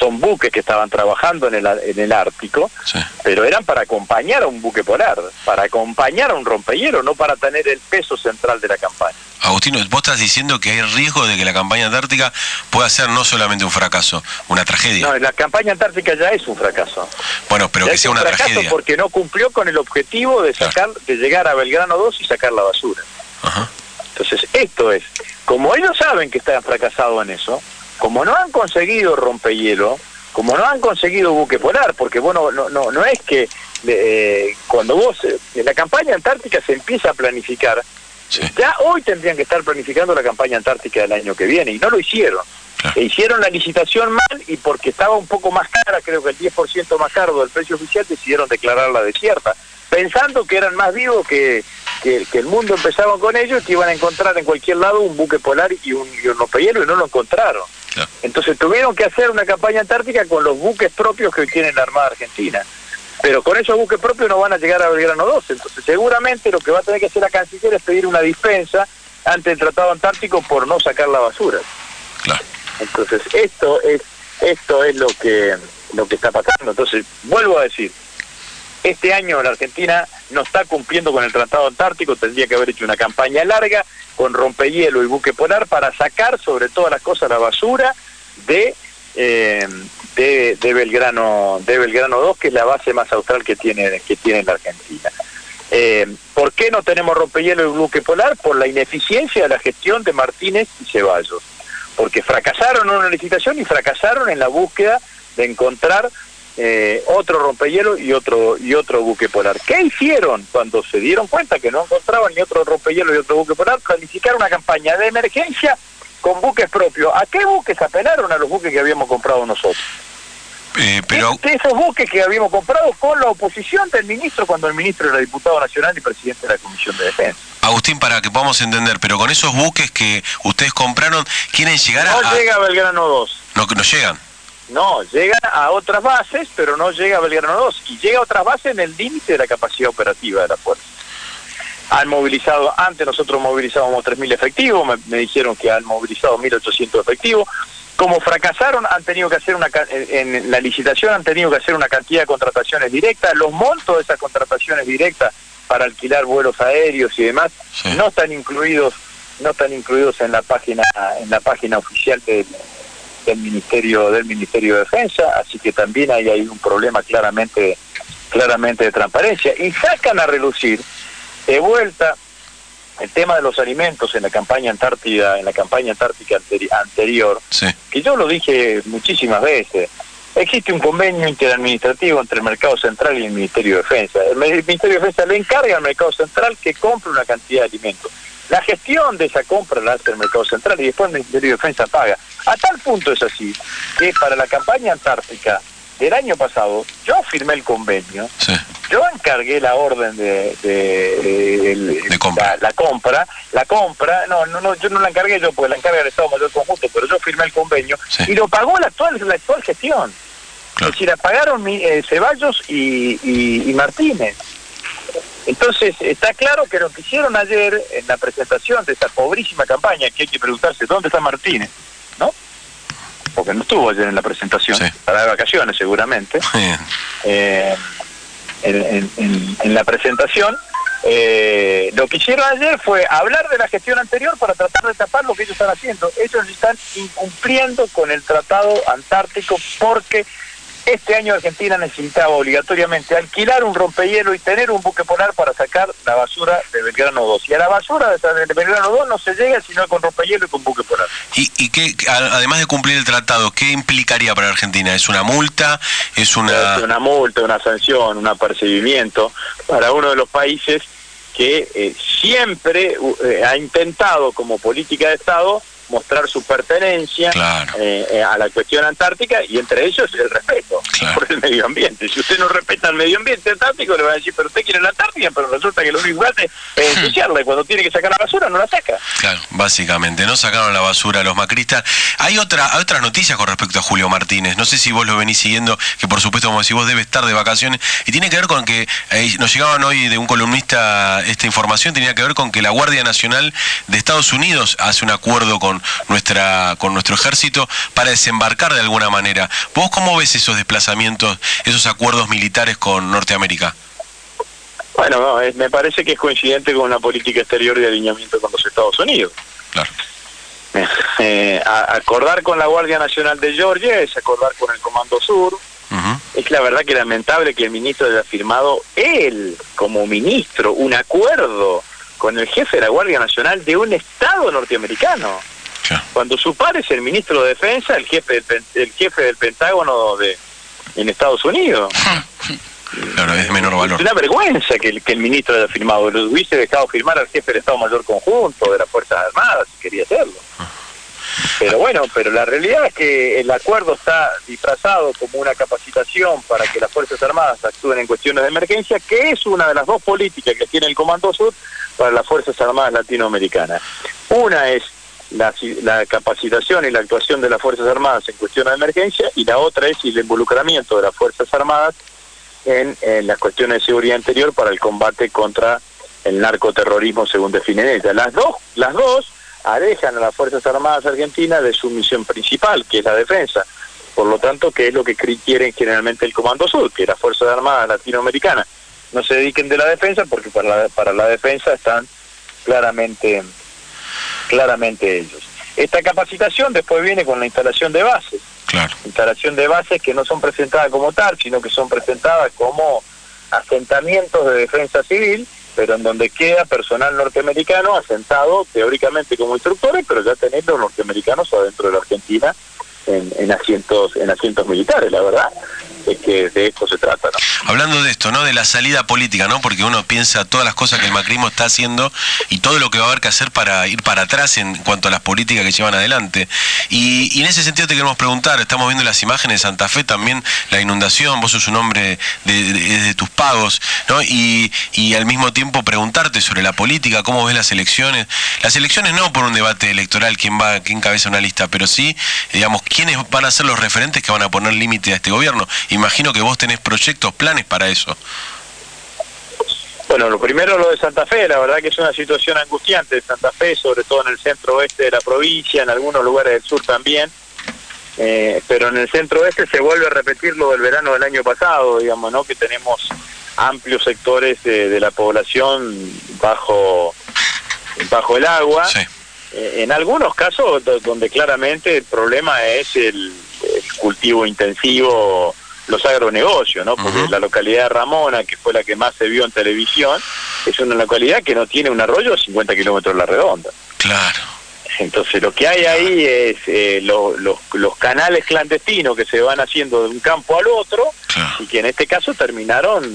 son buques que estaban trabajando en el Ártico, pero eran para acompañar a un buque polar, para acompañar a un rompehielo, no para tener el peso central de la campaña. Agustino, vos estás diciendo que hay riesgo de que la campaña antártica pueda ser no solamente un fracaso, una tragedia. No, la campaña antártica ya es un fracaso. Bueno, pero ya que sea una tragedia. Porque no cumplió con el objetivo de de llegar a Belgrano 2 y sacar la basura. Ajá. Entonces, esto es, como ellos saben que están fracasados en eso, como no han conseguido rompehielo, como no han conseguido buque polar, porque bueno, no es que cuando vos, la campaña antártica se empieza a planificar, ya hoy tendrían que estar planificando la campaña antártica del año que viene, y no lo hicieron. E hicieron la licitación mal, y porque estaba un poco más cara, creo que el 10% más caro del precio oficial, decidieron declararla desierta, pensando que eran más vivos que el mundo. Empezaban con ellos, que iban a encontrar en cualquier lado un buque polar y un rompehielo, y no lo encontraron. Entonces tuvieron que hacer una campaña antártica con los buques propios que hoy tiene la Armada Argentina. Pero con esos buques propios no van a llegar a Belgrano 2. Entonces seguramente lo que va a tener que hacer la canciller es pedir una dispensa ante el Tratado Antártico por no sacar la basura. Entonces esto es lo que está pasando. Entonces vuelvo a decir, este año la Argentina no está cumpliendo con el Tratado Antártico, tendría que haber hecho una campaña larga con rompehielo y buque polar para sacar sobre todas las cosas la basura de Belgrano 2, que es la base más austral que tiene la Argentina. ¿Por qué no tenemos rompehielo y buque polar? Por la ineficiencia de la gestión de Martínez y Ceballos, porque fracasaron en una licitación y fracasaron en la búsqueda de encontrar otro rompehielo y otro buque polar. ¿Qué hicieron cuando se dieron cuenta que no encontraban ni otro rompehielo y otro buque polar? Planificar una campaña de emergencia con buques propios. ¿A qué buques apelaron? A los buques que habíamos comprado nosotros. Pero esos buques que habíamos comprado con la oposición del ministro, cuando el ministro era diputado nacional y presidente de la Comisión de Defensa. Agustín, para que podamos entender, pero con esos buques que ustedes compraron, ¿quieren llegar No llega a Belgrano 2. No llegan. No, llega a otras bases, pero no llega a Belgrano 2. Y llega a otras bases en el límite de la capacidad operativa de la fuerza. Han movilizado, antes nosotros movilizábamos 3.000 efectivos, me dijeron que han movilizado 1.800 efectivos. Como fracasaron, han tenido que hacer en la licitación han tenido que hacer una cantidad de contrataciones directas. Los montos de esas contrataciones directas para alquilar vuelos aéreos y demás no están incluidos en la página oficial del Ministerio de Defensa, así que también hay un problema claramente de transparencia, y sacan a relucir de vuelta el tema de los alimentos en la campaña antártica anterior, que yo lo dije muchísimas veces. Existe un convenio interadministrativo entre el Mercado Central y el Ministerio de Defensa. El Ministerio de Defensa le encarga al Mercado Central que compre una cantidad de alimentos. La gestión de esa compra la hace el Mercado Central y después el Ministerio de Defensa paga. A tal punto es así que para la campaña antártica del año pasado yo firmé el convenio, yo encargué la orden de compra. La compra, yo no la encargué yo, porque la encarga el Estado Mayor Conjunto, pero yo firmé el convenio y lo pagó la actual gestión. Es decir, la pagaron Ceballos y Martínez. Entonces está claro que lo que hicieron ayer en la presentación de esta pobrísima campaña, que hay que preguntarse dónde está Martínez, ¿no? Porque no estuvo ayer en la presentación, estará de vacaciones seguramente. En la presentación, lo que hicieron ayer fue hablar de la gestión anterior para tratar de tapar lo que ellos están haciendo. Ellos están incumpliendo con el Tratado Antártico porque este año Argentina necesitaba obligatoriamente alquilar un rompehielo y tener un buque polar para sacar la basura de Belgrano 2. Y a la basura de Belgrano 2 no se llega sino con rompehielo y con buque polar. ¿Y qué, además de cumplir el tratado, qué implicaría para Argentina? ¿Es una multa? ¿Es una multa, una sanción, un apercibimiento para uno de los países que siempre ha intentado como política de Estado mostrar su pertenencia a la cuestión antártica, y entre ellos el respeto por el medio ambiente? Si usted no respeta el medio ambiente antártico, le van a decir, pero usted quiere la Antártida, pero resulta que lo único que hace es ensuciarla, y cuando tiene que sacar la basura no la saca. Claro, básicamente, no sacaron la basura los macristas. Hay otras noticias con respecto a Julio Martínez, no sé si vos lo venís siguiendo, que por supuesto, como si vos debe estar de vacaciones, y tiene que ver con que nos llegaban hoy de un columnista esta información, tenía que ver con que la Guardia Nacional de Estados Unidos hace un acuerdo con con nuestro ejército para desembarcar de alguna manera. ¿Vos cómo ves esos desplazamientos, esos acuerdos militares con Norteamérica? Bueno, no, me parece que es coincidente con una política exterior de alineamiento con los Estados Unidos. Claro. Acordar con la Guardia Nacional de Georgia es acordar con el Comando Sur. Es la verdad que lamentable que el ministro haya firmado él, como ministro, un acuerdo con el jefe de la Guardia Nacional de un Estado norteamericano. Cuando su par es el ministro de Defensa, el jefe del Pentágono en Estados Unidos. Claro, es de menor valor. Es una vergüenza que el ministro haya firmado. Lo hubiese dejado firmar al jefe del Estado Mayor Conjunto de las Fuerzas Armadas si quería hacerlo. Pero bueno, la realidad es que el acuerdo está disfrazado como una capacitación para que las Fuerzas Armadas actúen en cuestiones de emergencia, que es una de las dos políticas que tiene el Comando Sur para las Fuerzas Armadas latinoamericanas. Una es la capacitación y la actuación de las Fuerzas Armadas en cuestiones de emergencia, y la otra es el involucramiento de las Fuerzas Armadas en las cuestiones de seguridad interior para el combate contra el narcoterrorismo, según definen ellas. Las dos alejan a las Fuerzas Armadas argentinas de su misión principal, que es la defensa. Por lo tanto, que es lo que quieren generalmente el Comando Sur, que las Fuerzas Armadas latinoamericanas no se dediquen de la defensa, porque para la defensa están claramente ellos. Esta capacitación después viene con la instalación de bases. Claro. Instalación de bases que no son presentadas como tal, sino que son presentadas como asentamientos de defensa civil, pero en donde queda personal norteamericano asentado teóricamente como instructores, pero ya teniendo norteamericanos adentro de la Argentina en asientos militares. La verdad es que de esto se trata, ¿no? Hablando de esto, ¿no? De la salida política, ¿no? Porque uno piensa todas las cosas que el macrismo está haciendo y todo lo que va a haber que hacer para ir para atrás en cuanto a las políticas que llevan adelante. Y en ese sentido te queremos preguntar, estamos viendo las imágenes de Santa Fe también, la inundación, vos sos un hombre de tus pagos, ¿no? Y al mismo tiempo preguntarte sobre la política, cómo ves las elecciones. Las elecciones no por un debate electoral, quién encabeza una lista, pero sí, digamos, quiénes van a ser los referentes que van a poner límite a este gobierno. Imagino que vos tenés proyectos, planes para eso. Bueno, lo primero lo de Santa Fe, la verdad que es una situación angustiante. Santa Fe, sobre todo en el centro oeste de la provincia, en algunos lugares del sur también, pero en el centro oeste se vuelve a repetir lo del verano del año pasado, digamos, ¿no? Que tenemos amplios sectores de la población bajo el agua. Sí. En algunos casos donde claramente el problema es el cultivo intensivo, los agronegocios, ¿no? Porque la localidad de Ramona, que fue la que más se vio en televisión, es una localidad que no tiene un arroyo a 50 kilómetros a la redonda. Claro. Entonces lo que hay ahí es los canales clandestinos que se van haciendo de un campo al otro, claro, y que en este caso terminaron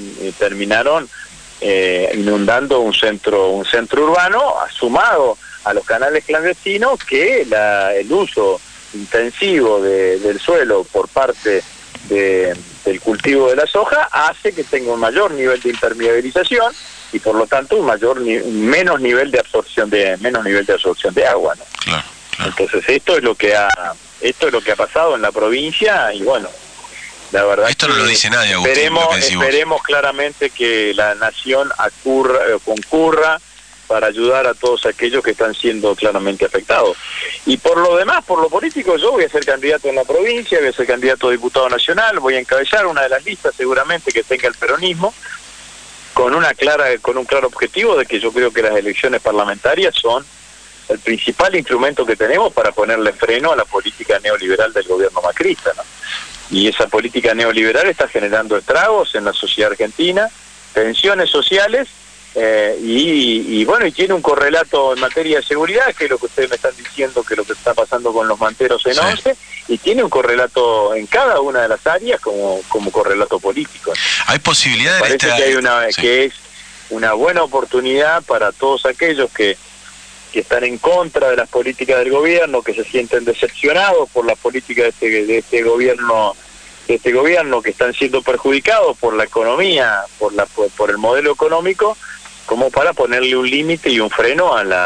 inundando un centro urbano, sumado a los canales clandestinos, que el uso intensivo del suelo por parte del cultivo de la soja hace que tenga un mayor nivel de impermeabilización y por lo tanto menos nivel de absorción de agua, ¿no? Claro. Entonces esto es lo que ha pasado en la provincia y bueno, la verdad esto no lo dice nadie, Agustín, esperemos claramente que la nación concurra para ayudar a todos aquellos que están siendo claramente afectados. Y por lo demás, por lo político, yo voy a ser candidato en la provincia, voy a ser candidato a diputado nacional, voy a encabezar una de las listas seguramente que tenga el peronismo, con un claro objetivo de que yo creo que las elecciones parlamentarias son el principal instrumento que tenemos para ponerle freno a la política neoliberal del gobierno macrista, ¿no? Y esa política neoliberal está generando estragos en la sociedad argentina, tensiones sociales, y tiene un correlato en materia de seguridad, que es lo que ustedes me están diciendo, que es lo que está pasando con los manteros en 11, y tiene un correlato en cada una de las áreas como correlato político. ¿Hay posibilidad de que es una buena oportunidad para todos aquellos que están en contra de las políticas del gobierno, que se sienten decepcionados por las políticas de este gobierno, que están siendo perjudicados por la economía, por el modelo económico, como para ponerle un límite y un freno a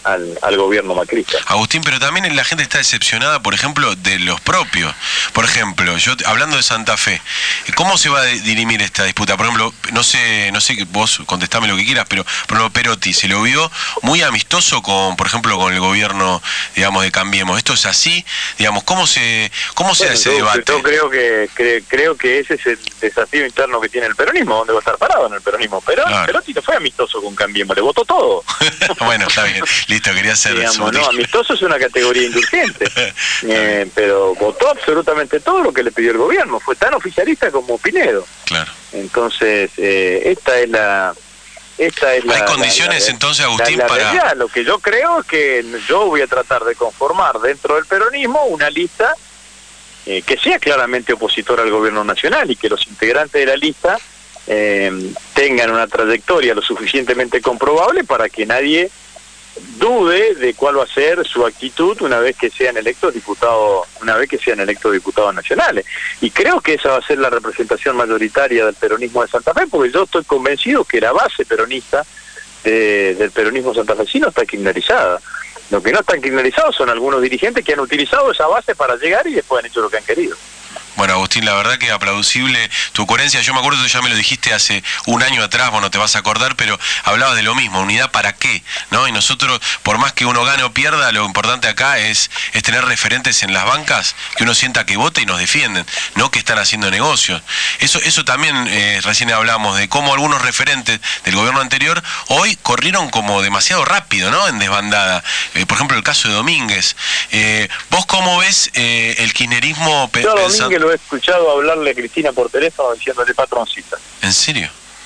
al gobierno macrista. Agustín, pero también la gente está decepcionada, por ejemplo, de los propios. Por ejemplo, yo hablando de Santa Fe, ¿cómo se va a dirimir esta disputa? Por ejemplo, no sé que vos contestame lo que quieras, pero por ejemplo, Perotti se lo vio muy amistoso con, por ejemplo, con el gobierno, digamos, de Cambiemos. ¿Esto es así? Digamos, ¿cómo se da ese debate? Yo creo que ese es el desafío interno que tiene el peronismo, donde va a estar parado en el peronismo. Pero claro. Perotti no fue amistoso con Cambiemos, le votó todo. Bueno, está bien. Listo, quería hacer digamos, no, amistoso es una categoría indulgente, pero votó absolutamente todo lo que le pidió el gobierno, fue tan oficialista como Pinedo. Claro. Entonces, esta es la ¿hay condiciones entonces, Agustín, la para...? realidad. Lo que yo creo es que yo voy a tratar de conformar dentro del peronismo una lista que sea claramente opositora al gobierno nacional y que los integrantes de la lista tengan una trayectoria lo suficientemente comprobable para que nadie dude de cuál va a ser su actitud una vez que sean electos diputados nacionales. Y creo que esa va a ser la representación mayoritaria del peronismo de Santa Fe, porque yo estoy convencido que la base peronista del peronismo santafesino está kirchnerizada. Lo que no están kirchnerizados son algunos dirigentes que han utilizado esa base para llegar y después han hecho lo que han querido. Bueno, Agustín, la verdad que aplausible tu coherencia. Yo me acuerdo que ya me lo dijiste hace un año atrás, vos no te vas a acordar, pero hablabas de lo mismo, unidad para qué, ¿no? Y nosotros, por más que uno gane o pierda, lo importante acá es tener referentes en las bancas que uno sienta que vota y nos defienden, no que están haciendo negocios. Eso también, recién hablamos de cómo algunos referentes del gobierno anterior hoy corrieron como demasiado rápido, ¿no? En desbandada. Por ejemplo, el caso de Domínguez. ¿Vos cómo ves el kirchnerismo? Yo a Domínguez lo he escuchado hablarle a Cristina por teléfono diciéndole patroncita. ¿En serio?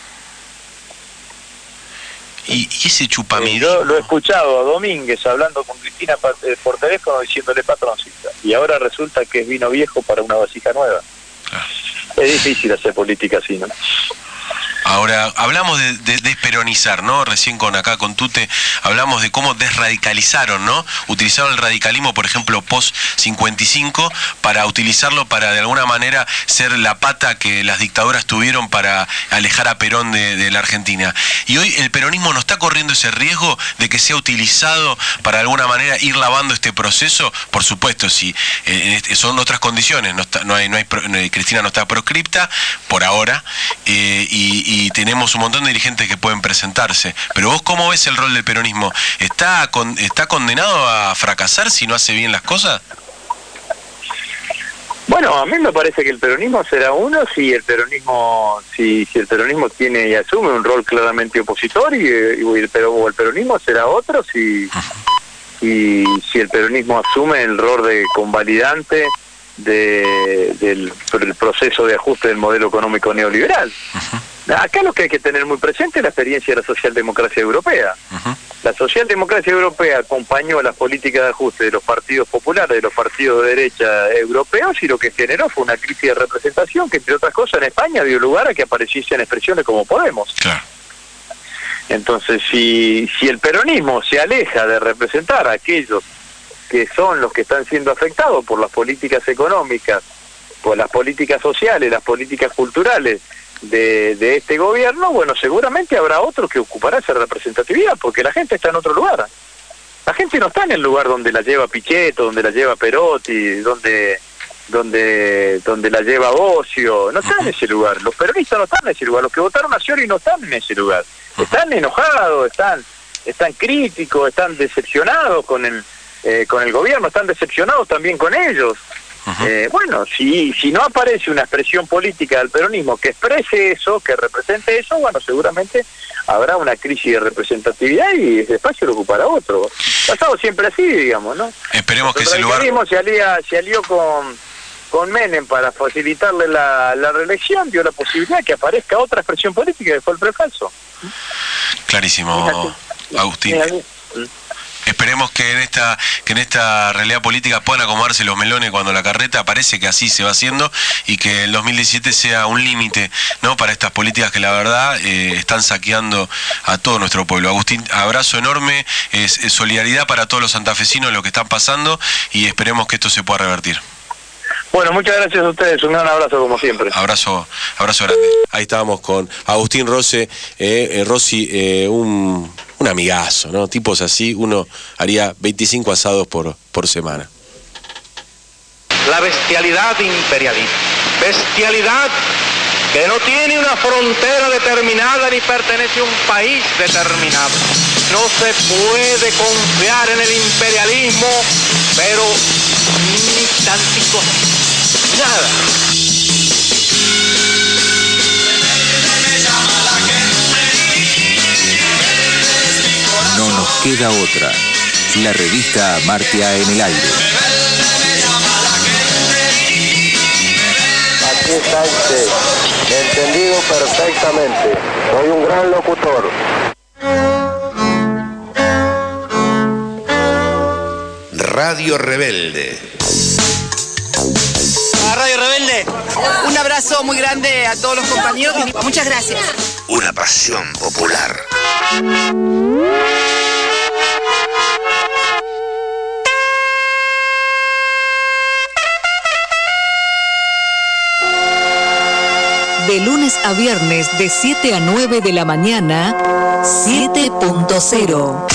¿Y ese chupamidín? Yo lo he escuchado a Domínguez hablando con Cristina por teléfono diciéndole patroncita. Y ahora resulta que es vino viejo para una vasija nueva. Claro. Es difícil hacer política así, ¿no? Ahora, hablamos de desperonizar, ¿no? Recién con Tute hablamos de cómo desradicalizaron, ¿no? Utilizaron el radicalismo, por ejemplo, post-55, para utilizarlo para, de alguna manera, ser la pata que las dictaduras tuvieron para alejar a Perón de la Argentina. Y hoy el peronismo no está corriendo ese riesgo de que sea utilizado para, de alguna manera, ir lavando este proceso. Por supuesto, si son otras condiciones, Cristina no está proscripta, por ahora, y tenemos un montón de dirigentes que pueden presentarse. Pero vos, ¿cómo ves el rol del peronismo? ¿Está condenado a fracasar si no hace bien las cosas? Bueno, a mí me parece que el peronismo será uno si el peronismo tiene y asume un rol claramente opositor, o el peronismo será otro si el peronismo asume el rol de convalidante del proceso de ajuste del modelo económico neoliberal. Acá lo que hay que tener muy presente es la experiencia de la socialdemocracia europea. La socialdemocracia europea acompañó las políticas de ajuste de los partidos populares, de los partidos de derecha europeos, y lo que generó fue una crisis de representación que, entre otras cosas, en España dio lugar a que apareciesen expresiones como Podemos. Claro. Entonces, si el peronismo se aleja de representar a aquellos que son los que están siendo afectados por las políticas económicas, por las políticas sociales, las políticas culturales de este gobierno, bueno, seguramente habrá otro que ocupará esa representatividad, porque la gente está en otro lugar. La gente no está en el lugar donde la lleva Pichetto, donde la lleva Perotti, donde la lleva Bocio, no están en ese lugar. Los peronistas no están en ese lugar, los que votaron a Scioli no están en ese lugar. Están enojados, están críticos, están decepcionados con el gobierno, están decepcionados también con ellos. Bueno, si no aparece una expresión política del peronismo que exprese eso, que represente eso, bueno, seguramente habrá una crisis de representatividad y ese espacio lo ocupará otro. Ha estado siempre así, digamos, ¿no? Esperemos que ese lugar... El peronismo se alió con Menem para facilitarle la reelección, dio la posibilidad de que aparezca otra expresión política que fue el prefalso. Clarísimo, Agustín. Esperemos que en esta realidad política puedan acomodarse los melones cuando la carreta, parece que así se va haciendo, y que el 2017 sea un límite, ¿no?, para estas políticas que la verdad están saqueando a todo nuestro pueblo. Agustín, abrazo enorme, es solidaridad para todos los santafesinos lo que están pasando, y esperemos que esto se pueda revertir. Bueno, muchas gracias a ustedes, un gran abrazo como siempre. Abrazo grande. Ahí estábamos con Agustín Rossi, un un amigazo, ¿no? Tipos así, uno haría 25 asados por semana. La bestialidad imperialista. Bestialidad que no tiene una frontera determinada ni pertenece a un país determinado. No se puede confiar en el imperialismo, pero ni tantito, nada. No nos queda otra. La revista Amartya en el aire. Aquí está usted, entendido perfectamente. Soy un gran locutor. Radio Rebelde. A Radio Rebelde, un abrazo muy grande a todos los compañeros. Muchas gracias. Una pasión popular. De lunes a viernes de 7 a 9 de la mañana, 7.0.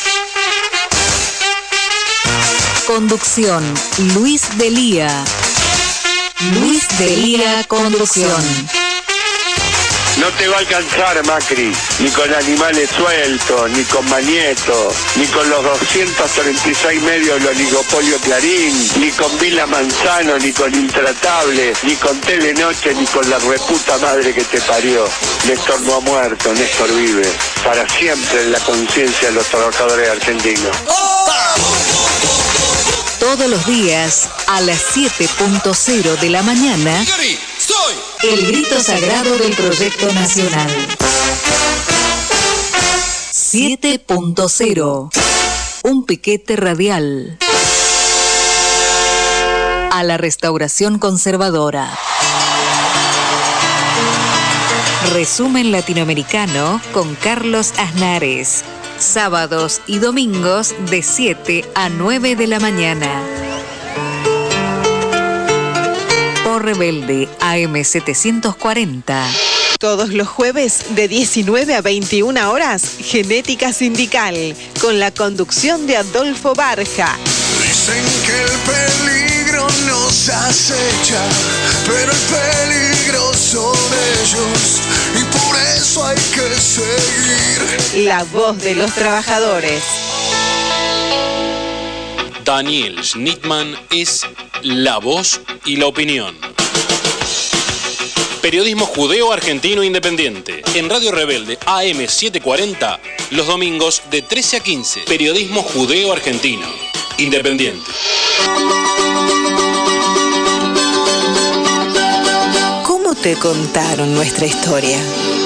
Conducción, Luis Delía. Luis Delía, conducción. No te va a alcanzar, Macri, ni con animales sueltos, ni con Manieto, ni con los 236 medios del oligopolio Clarín, ni con Vila Manzano, ni con Intratable, ni con Telenoche, ni con la reputa madre que te parió. Néstor no ha muerto, Néstor vive, para siempre en la conciencia de los trabajadores argentinos. Todos los días a las 7.0 de la mañana, el grito sagrado del Proyecto Nacional. 7.0. Un piquete radial a la restauración conservadora. Resumen latinoamericano con Carlos Aznares. Sábados y domingos de 7 a 9 de la mañana. Por Rebelde AM 740. Todos los jueves de 19 a 21 horas, Genética Sindical, con la conducción de Adolfo Barja. Dicen que el peligro nos acecha, pero el peligro son ellos, y por eso hay que seguir. La voz de los trabajadores. Daniel Schnittman es la voz y la opinión. Periodismo judeo argentino independiente. En Radio Rebelde AM 740, los domingos de 13 a 15. Periodismo judeo argentino independiente. ¿Cómo te contaron nuestra historia?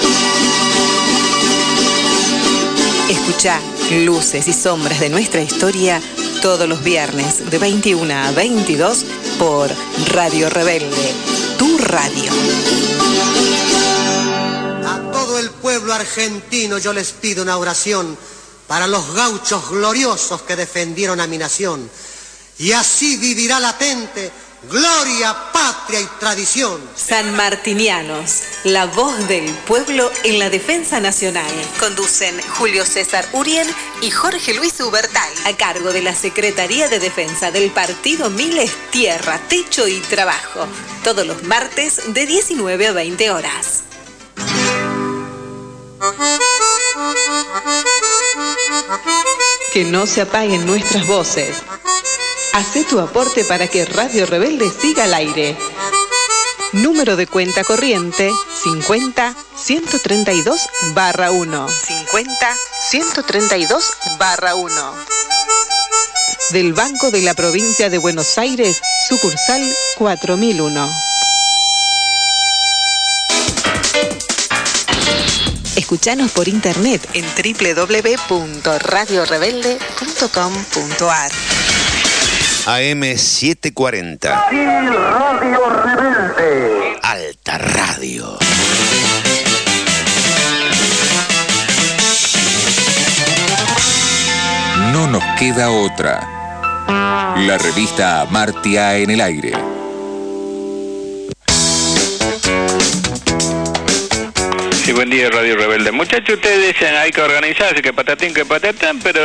Escuchá Luces y Sombras de nuestra historia todos los viernes de 21 a 22 por Radio Rebelde, tu radio. A todo el pueblo argentino yo les pido una oración para los gauchos gloriosos que defendieron a mi nación. Y así vivirá latente gloria, patria y tradición. Sanmartinianos, la voz del pueblo en la defensa nacional. Conducen Julio César Urien y Jorge Luis Ubertal, a cargo de la Secretaría de Defensa del Partido Miles, Tierra, Techo y Trabajo. Todos los martes de 19 a 20 horas. Que no se apaguen nuestras voces. Hacé tu aporte para que Radio Rebelde siga al aire. Número de cuenta corriente 50-132-1. 50-132-1. Del Banco de la Provincia de Buenos Aires, sucursal 4001. Escuchanos por internet en www.radiorebelde.com.ar. AM 740. Radio Rebelde. Alta Radio. No nos queda otra. La revista Amartya en el aire. Sí, buen día, Radio Rebelde. Muchachos, ustedes dicen hay que organizarse, que patatín, que patatán, pero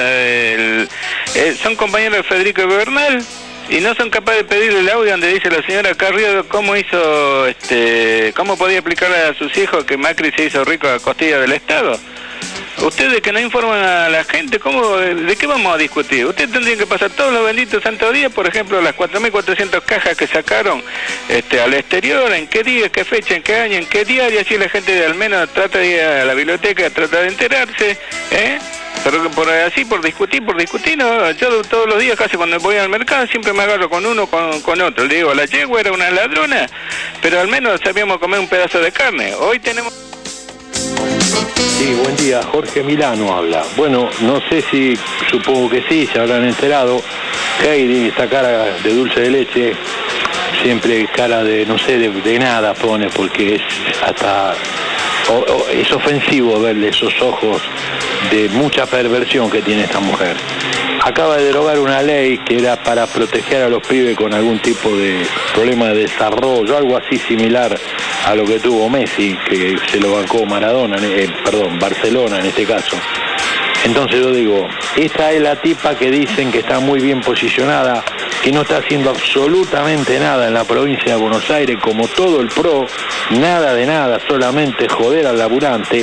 son compañeros de Federico Bernal y no son capaces de pedirle el audio donde dice la señora Carrió cómo hizo, cómo podía explicarle a sus hijos que Macri se hizo rico a costilla del Estado. Ustedes que no informan a la gente, ¿de qué vamos a discutir? Ustedes tendrían que pasar todos los benditos santos días, por ejemplo, las 4.400 cajas que sacaron al exterior, en qué día, qué fecha, en qué año, en qué diario, así la gente al menos trata de ir a la biblioteca, trata de enterarse, Pero por discutir, no, yo todos los días casi cuando voy al mercado siempre me agarro con uno, con otro. Le digo, la yegua era una ladrona, pero al menos sabíamos comer un pedazo de carne. Hoy tenemos... Sí, buen día, Jorge Milano habla. Bueno, no sé si, supongo que sí, se habrán enterado. Heidi, esta cara de dulce de leche, siempre cara de, no sé, de nada pone, porque es hasta... es ofensivo verle esos ojos de mucha perversión que tiene esta mujer. Acaba de derogar una ley que era para proteger a los pibes con algún tipo de problema de desarrollo, algo así similar a lo que tuvo Messi, que se lo bancó Barcelona en este caso. Entonces yo digo, esta es la tipa que dicen que está muy bien posicionada, que no está haciendo absolutamente nada en la provincia de Buenos Aires, como todo el PRO, nada de nada, solamente joder al laburante.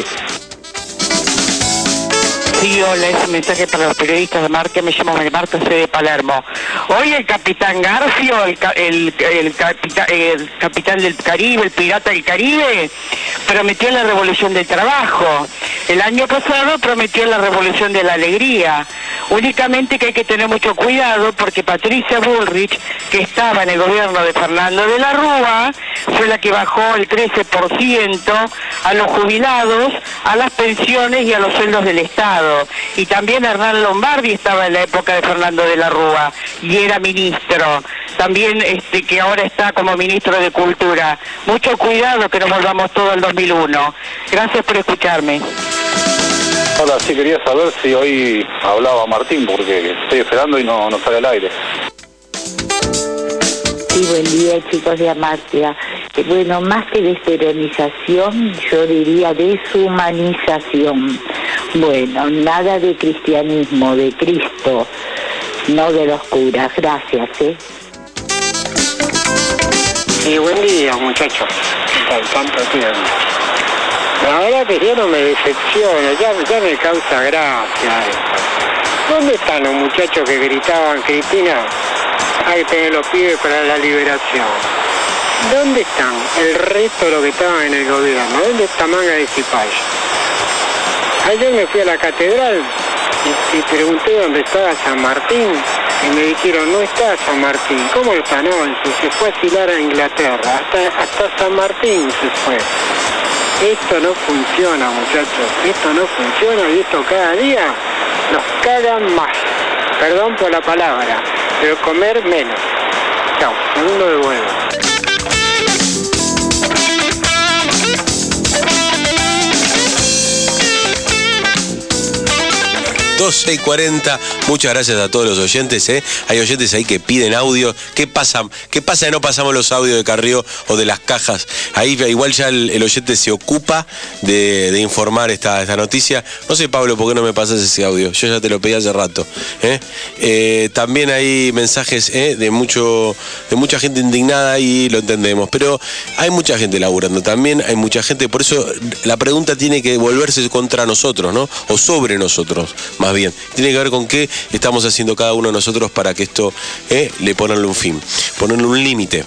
Sí, hola, ese mensaje para los periodistas de Marca. Me llamo Marta C. de Palermo. Hoy el capitán Garfio, el capitán del Caribe, el pirata del Caribe, prometió la revolución del trabajo. El año pasado prometió la revolución de la alegría. Únicamente que hay que tener mucho cuidado porque Patricia Bullrich, que estaba en el gobierno de Fernando de la Rúa, fue la que bajó el 13% a los jubilados, a las pensiones y a los sueldos del Estado. Y también Hernán Lombardi estaba en la época de Fernando de la Rúa y era ministro. También que ahora está como ministro de Cultura. Mucho cuidado que nos volvamos todo al 2001. Gracias por escucharme. Hola, sí quería saber si hoy hablaba Martín, porque estoy esperando y no sale al aire. Sí, buen día, chicos de Amartya. Bueno, más que desperonización, yo diría deshumanización. Bueno, nada de cristianismo, de Cristo, no de los curas. Gracias, Sí, buen día, muchachos. Tanto tiempo. La verdad que yo no me decepciono, ya me causa gracia esto. ¿Dónde están los muchachos que gritaban, Cristina, hay que tener los pibes para la liberación? ¿Dónde están el resto de los que estaban en el gobierno? ¿Dónde está Manga de Cipaya? Ayer me fui a la catedral y pregunté dónde estaba San Martín y me dijeron, no está San Martín. ¿Cómo está? No, se fue a asilar a Inglaterra, hasta San Martín se fue. Esto no funciona, muchachos, esto no funciona y esto cada día nos cagan más. Perdón por la palabra, pero comer menos. Chao, segundo de vuelta. 12:40. Muchas gracias a todos los oyentes. Hay oyentes ahí que piden audio. ¿Qué pasa que no pasamos los audios de Carrió o de las cajas? Ahí igual ya el oyente se ocupa de informar esta noticia. No sé, Pablo, ¿por qué no me pasas ese audio? Yo ya te lo pedí hace rato. También hay mensajes de mucha gente indignada y lo entendemos. Pero hay mucha gente laburando también. Hay mucha gente. Por eso la pregunta tiene que volverse contra nosotros, ¿no? O sobre nosotros, más bien. Tiene que ver con qué estamos haciendo cada uno de nosotros para que esto le ponerle un fin, ponerle un límite.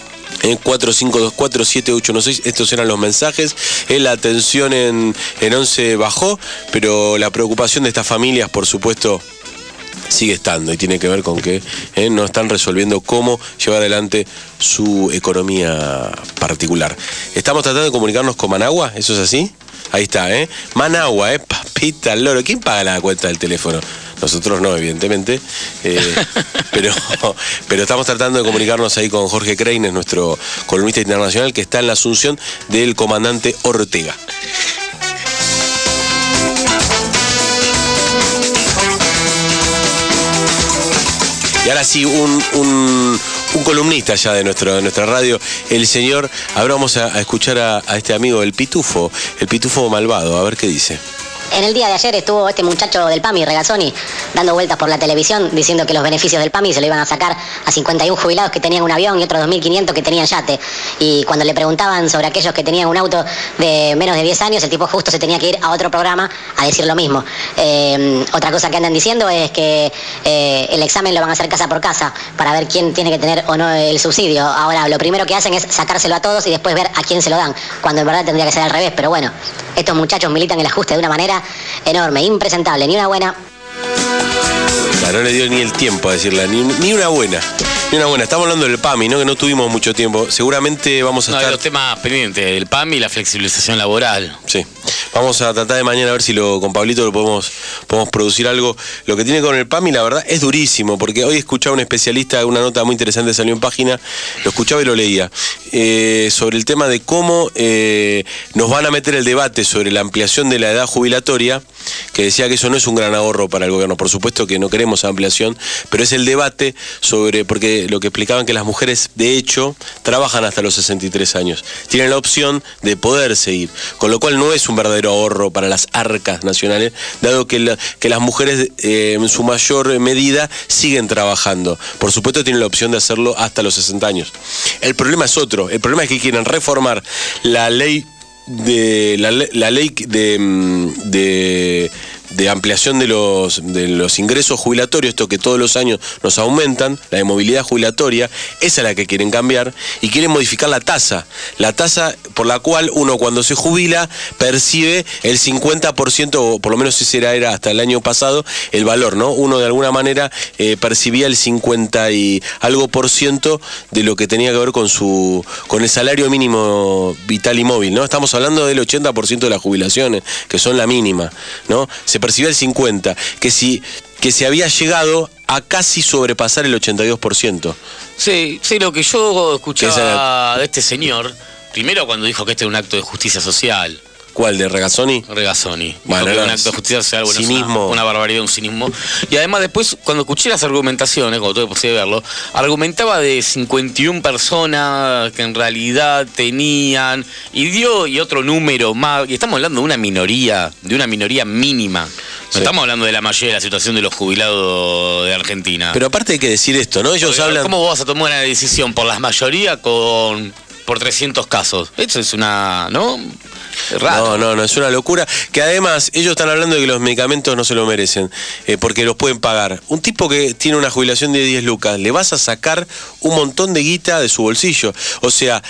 45247816, estos eran los mensajes. La atención en 11 bajó, pero la preocupación de estas familias, por supuesto, sigue estando y tiene que ver con que no están resolviendo cómo llevar adelante su economía particular. Estamos tratando de comunicarnos con Managua, ¿eso es así? Ahí está, Managua, papita loro. ¿Quién paga la cuenta del teléfono? Nosotros no, evidentemente, pero estamos tratando de comunicarnos ahí con Jorge Kreines, nuestro columnista internacional, que está en la asunción del comandante Ortega. Y ahora sí, un un columnista ya de nuestra radio, el señor. Ahora vamos a escuchar a este amigo, el Pitufo malvado, a ver qué dice. En el día de ayer estuvo este muchacho del PAMI, Regazzoni, dando vueltas por la televisión diciendo que los beneficios del PAMI se lo iban a sacar a 51 jubilados que tenían un avión y otros 2.500 que tenían yate. Y cuando le preguntaban sobre aquellos que tenían un auto de menos de 10 años, el tipo justo se tenía que ir a otro programa a decir lo mismo. Otra cosa que andan diciendo es que el examen lo van a hacer casa por casa para ver quién tiene que tener o no el subsidio. Ahora, lo primero que hacen es sacárselo a todos y después ver a quién se lo dan, cuando en verdad tendría que ser al revés. Pero bueno, estos muchachos militan el ajuste de una manera enorme, impresentable, ni una buena. Claro, no le dio ni el tiempo a decirla, ni una buena. Ni una buena. Estamos hablando del PAMI, ¿no? Que no tuvimos mucho tiempo. Seguramente vamos a estar... de los temas pendientes, el PAMI y la flexibilización laboral. Sí. Vamos a tratar de mañana a ver si con Pablito lo podemos producir algo. Lo que tiene con el PAMI, la verdad, es durísimo, porque hoy escuchaba a un especialista, una nota muy interesante salió en página, lo escuchaba y lo leía, sobre el tema de cómo nos van a meter el debate sobre la ampliación de la edad jubilatoria, que decía que eso no es un gran ahorro para el gobierno. Por supuesto que no queremos ampliación, pero es el debate sobre, porque lo que explicaban que las mujeres, de hecho, trabajan hasta los 63 años. Tienen la opción de poder seguir, con lo cual no es un verdadero ahorro para las arcas nacionales, dado que las mujeres en su mayor medida siguen trabajando. Por supuesto tienen la opción de hacerlo hasta los 60 años. El problema es otro. El problema es que quieren reformar la ley de ampliación de los ingresos jubilatorios, esto que todos los años nos aumentan, la de movilidad jubilatoria, esa es la que quieren cambiar, y quieren modificar la tasa por la cual uno cuando se jubila percibe el 50%, o por lo menos ese era hasta el año pasado, el valor, ¿no? Uno de alguna manera percibía el 50 y algo % de lo que tenía que ver con el salario mínimo vital y móvil, ¿no? Estamos hablando del 80% de las jubilaciones, que son la mínima, ¿no? Se percibía el 50%, que se había llegado a casi sobrepasar el 82%. Sí, lo que yo escuchaba de este señor, primero cuando dijo que este era un acto de justicia social. ¿Cuál? ¿De Regazzoni? Regazzoni. Bueno, dijo que era un acto de justicia social, bueno, cinismo. Una barbaridad, un cinismo. Y además después, cuando escuché las argumentaciones, cuando tuve posibilidad de verlo, argumentaba de 51 personas que en realidad tenían, y otro número más, y estamos hablando de una minoría mínima. No estamos hablando de la mayoría de la situación de los jubilados de Argentina. Pero aparte hay que decir esto, ¿no? Ellos hablan... ¿Cómo vas a tomar una decisión por las mayoría por 300 casos? Eso es una... ¿no? Raro. No, es una locura. Que además ellos están hablando de que los medicamentos no se lo merecen, porque los pueden pagar. Un tipo que tiene una jubilación de 10 lucas, le vas a sacar un montón de guita de su bolsillo. O sea,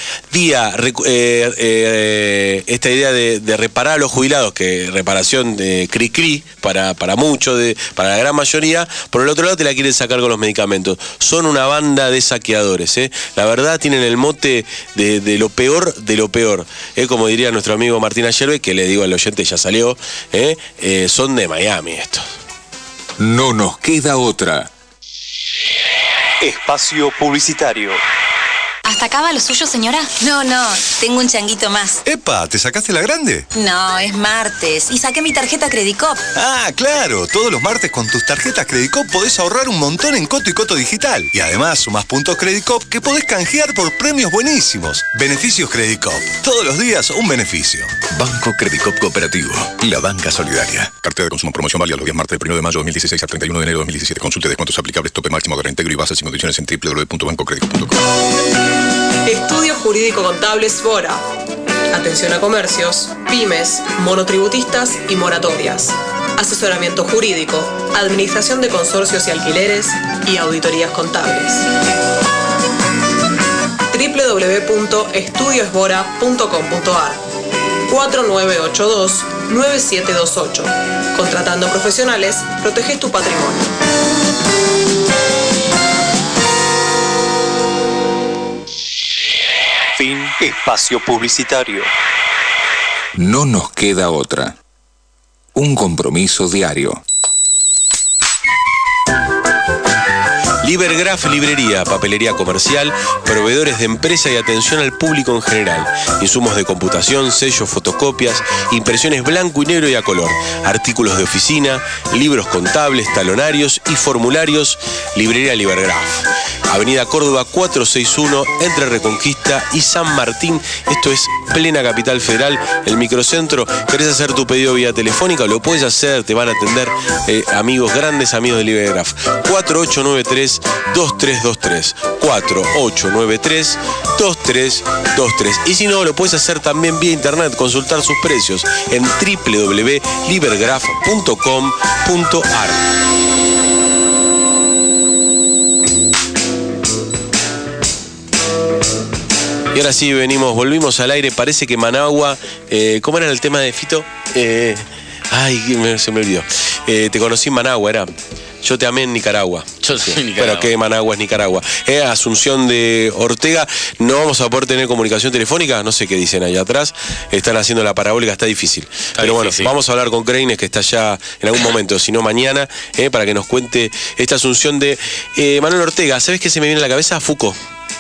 esta idea de reparar a los jubilados, que reparación de cri-cri para muchos, para la gran mayoría, por el otro lado te la quieren sacar con los medicamentos. Son una banda de saqueadores, ¿eh? La verdad tienen el mote de lo peor de lo peor. Como diría nuestro amigo Martín Ayerbe, que le digo al oyente, ya salió, son de Miami estos. No nos queda otra. Espacio publicitario. ¿Hasta acá va lo suyo, señora? No, tengo un changuito más. ¡Epa! ¿Te sacaste la grande? No, es martes y saqué mi tarjeta Credicop. Ah, claro. Todos los martes con tus tarjetas Credicop podés ahorrar un montón en Coto y Coto Digital. Y además sumás puntos Credicop que podés canjear por premios buenísimos. Beneficios Credicop. Todos los días un beneficio. Banco Credicop Cooperativo. La banca solidaria. Cartera de consumo promoción válida los días martes del 1 de mayo de 2016 al 31 de enero de 2017. Consulte descuentos aplicables, tope máximo de reintegro y bases y condiciones en www.bancocredico.com. Estudio Jurídico Contable Sbora. Atención a comercios, pymes, monotributistas y moratorias. Asesoramiento jurídico, administración de consorcios y alquileres y auditorías contables. www.estudiosbora.com.ar 4982-9728. Contratando profesionales, proteges tu patrimonio. Fin. Espacio publicitario. No nos queda otra. Un compromiso diario. Libergraf Librería, papelería comercial, proveedores de empresa y atención al público en general. Insumos de computación, sellos, fotocopias, impresiones blanco y negro y a color, artículos de oficina, libros contables, talonarios y formularios. Librería Libergraf. Avenida Córdoba 461, entre Reconquista y San Martín. Esto es plena Capital Federal, el microcentro. ¿Querés hacer tu pedido vía telefónica? Lo puedes hacer, te van a atender amigos, grandes amigos de Libergraf. 4893-2323. 4893-2323. Y si no, lo puedes hacer también vía internet, consultar sus precios en www.libergraf.com.ar. Y ahora sí, volvimos al aire. Parece que Managua, ¿cómo era el tema de Fito? Se me olvidó. Te conocí en Managua, era. Yo te amé en Nicaragua. Yo soy Nicaragua. Pero que Managua es Nicaragua. Asunción de Ortega, no vamos a poder tener comunicación telefónica, no sé qué dicen allá atrás. Están haciendo la parabólica, está difícil. Pero bueno, vamos a hablar con Creines, que está ya en algún momento, si no mañana, para que nos cuente esta asunción de Manuel Ortega. ¿Sabes qué se me viene a la cabeza? Foucault.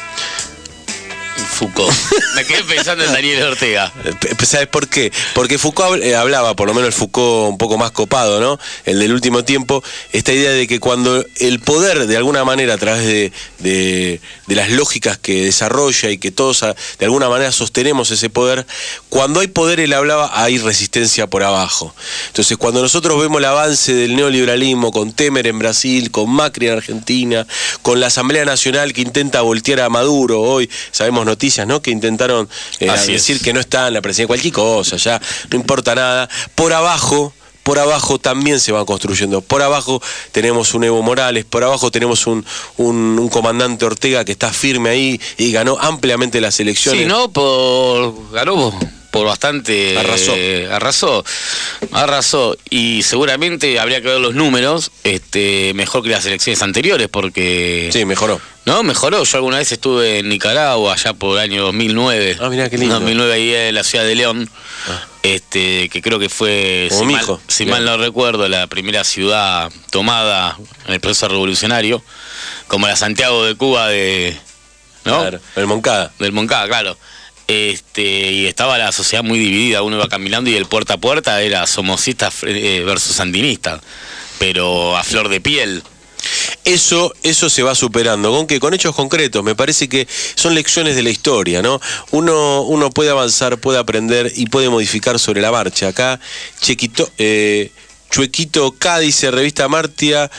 Me quedé pensando en Daniel Ortega. ¿Sabes por qué? Porque Foucault hablaba, por lo menos el Foucault un poco más copado, ¿no? El del último tiempo, esta idea de que cuando el poder, de alguna manera, a través de las lógicas que desarrolla y que todos de alguna manera sostenemos ese poder, cuando hay poder, él hablaba, hay resistencia por abajo. Entonces, cuando nosotros vemos el avance del neoliberalismo con Temer en Brasil, con Macri en Argentina, con la Asamblea Nacional que intenta voltear a Maduro, hoy sabemos noticias, ¿no? Que intentaron decir que no está en la presidencia, cualquier cosa, ya no importa nada. Por abajo también se van construyendo. Por abajo tenemos un Evo Morales, por abajo tenemos un comandante Ortega que está firme ahí y ganó ampliamente las elecciones. Sí, ¿no? Ganó por bastante. Arrasó. Y seguramente habría que ver los números mejor que las elecciones anteriores, porque... Sí, mejoró. No, mejoró. Yo alguna vez estuve en Nicaragua, allá por el año 2009. Ah, mirá qué lindo. 2009, ahí en la ciudad de León. Que creo que fue, si mal no recuerdo, la primera ciudad tomada en el proceso revolucionario, como la Santiago de Cuba ¿no? Claro, del Moncada. Del Moncada, claro. Y estaba la sociedad muy dividida, uno iba caminando y el puerta a puerta era somocista versus sandinista, pero a flor de piel. Eso se va superando, con hechos concretos. Me parece que son lecciones de la historia, ¿no? Uno puede avanzar, puede aprender y puede modificar sobre la marcha. Acá, Chuequito K dice, revista Martia,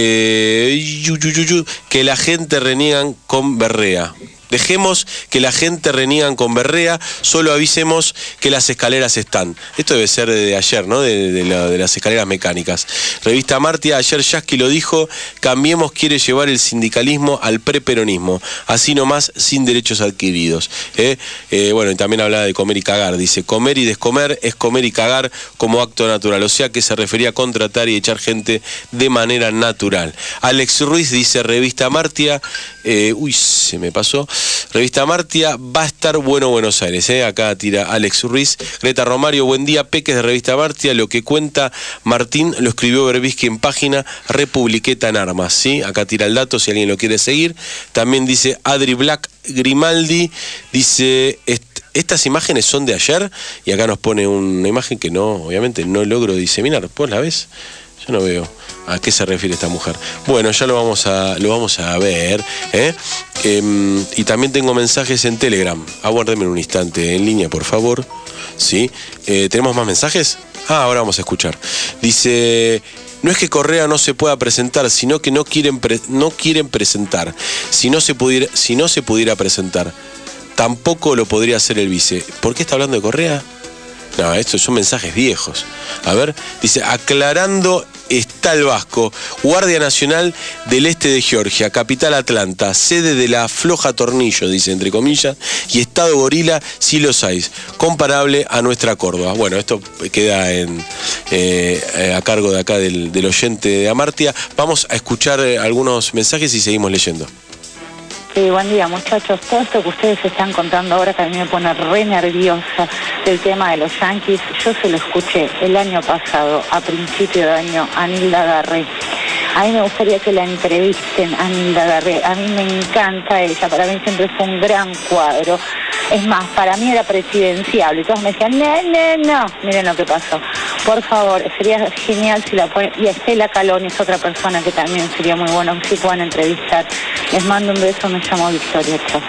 que la gente reniegan con berrea. Dejemos que la gente reniegan con berrea, solo avisemos que las escaleras están. Esto debe ser de ayer, ¿no? De las escaleras mecánicas. Revista Martia, ayer Yasky lo dijo, Cambiemos quiere llevar el sindicalismo al preperonismo, así nomás sin derechos adquiridos. Bueno, y también hablaba de comer y cagar, dice, comer y descomer es comer y cagar como acto natural, o sea que se refería a contratar y echar gente de manera natural. Alex Ruiz dice, revista Martia, se me pasó. Revista Martia, va a estar bueno Buenos Aires, acá tira Alex Ruiz. Greta Romario, buen día, Peques de Revista Martia, lo que cuenta Martín lo escribió Berbisky en página Republiqueta en Armas, ¿sí? Acá tira el dato si alguien lo quiere seguir. También dice Adri Black Grimaldi, dice, estas imágenes son de ayer, y acá nos pone una imagen que obviamente no logro diseminar. ¿Vos la ves? Yo no veo a qué se refiere esta mujer. Bueno, ya lo vamos a ver. Y también tengo mensajes en Telegram. Aguárdeme un instante en línea, por favor. ¿Sí? ¿Tenemos más mensajes? Ahora vamos a escuchar. Dice... No es que Correa no se pueda presentar, sino que no quieren presentar. Si no se pudiera presentar, tampoco lo podría hacer el vice. ¿Por qué está hablando de Correa? No, estos son mensajes viejos. A ver, dice, aclarando está el Vasco, Guardia Nacional del Este de Georgia, capital Atlanta, sede de la floja Tornillo, dice entre comillas, y Estado Gorila, si los hay, comparable a nuestra Córdoba. Bueno, esto queda a cargo de acá del oyente de Amartya. Vamos a escuchar algunos mensajes y seguimos leyendo. Sí, buen día, muchachos. Todo esto que ustedes están contando ahora que a mí me pone re nerviosa del tema de los yanquis, yo se lo escuché el año pasado, a principio de año, a Nilda Garré. A mí me gustaría que la entrevisten, Anita Garrido. A mí me encanta ella, para mí siempre fue un gran cuadro. Es más, para mí era presidencial y todos me decían, no, miren lo que pasó. Por favor, sería genial si la pueden... Y Estela Caloni es otra persona que también sería muy bueno que sí puedan entrevistar. Les mando un beso, me llamo Victoria. Chao.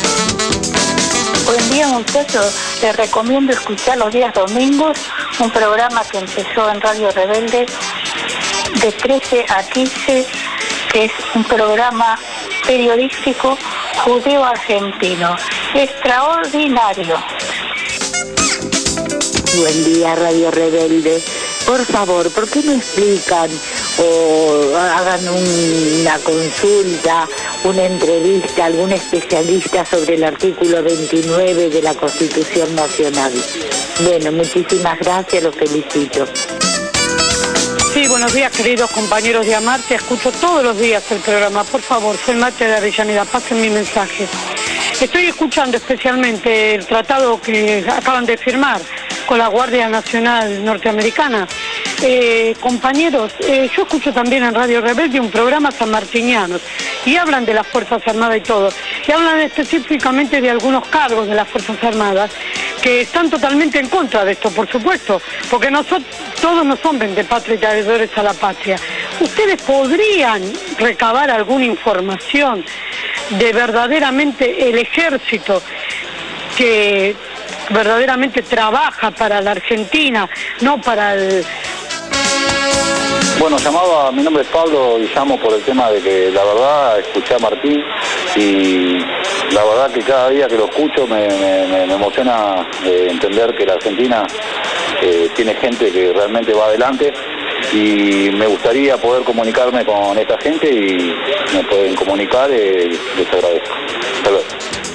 Buen día, muchachos. Les recomiendo escuchar los días domingos un programa que empezó en Radio Rebelde de 13 a 15, que es un programa periodístico judeo-argentino. Extraordinario. Buen día, Radio Rebelde. Por favor, ¿por qué no explican o hagan una consulta, una entrevista a algún especialista sobre el artículo 29 de la Constitución Nacional? Bueno, muchísimas gracias, los felicito. Sí, buenos días, queridos compañeros de Amarte. Escucho todos los días el programa. Por favor, soy Marta de Avellaneda, pasen mi mensaje. Estoy escuchando especialmente el tratado que acaban de firmar con la Guardia Nacional Norteamericana. Compañeros, yo escucho también en Radio Rebelde un programa sanmartinianos y hablan de las Fuerzas Armadas y todo. Y hablan específicamente de algunos cargos de las Fuerzas Armadas que están totalmente en contra de esto, por supuesto, porque nosotros todos no son vendepatria y traidores a la patria. ¿Ustedes podrían recabar alguna información de verdaderamente el ejército que verdaderamente trabaja para la Argentina, no para el... Bueno, mi nombre es Pablo y llamo por el tema de que la verdad escuché a Martín y la verdad que cada día que lo escucho me emociona entender que la Argentina tiene gente que realmente va adelante y me gustaría poder comunicarme con esta gente y me pueden comunicar, les agradezco. Hasta luego.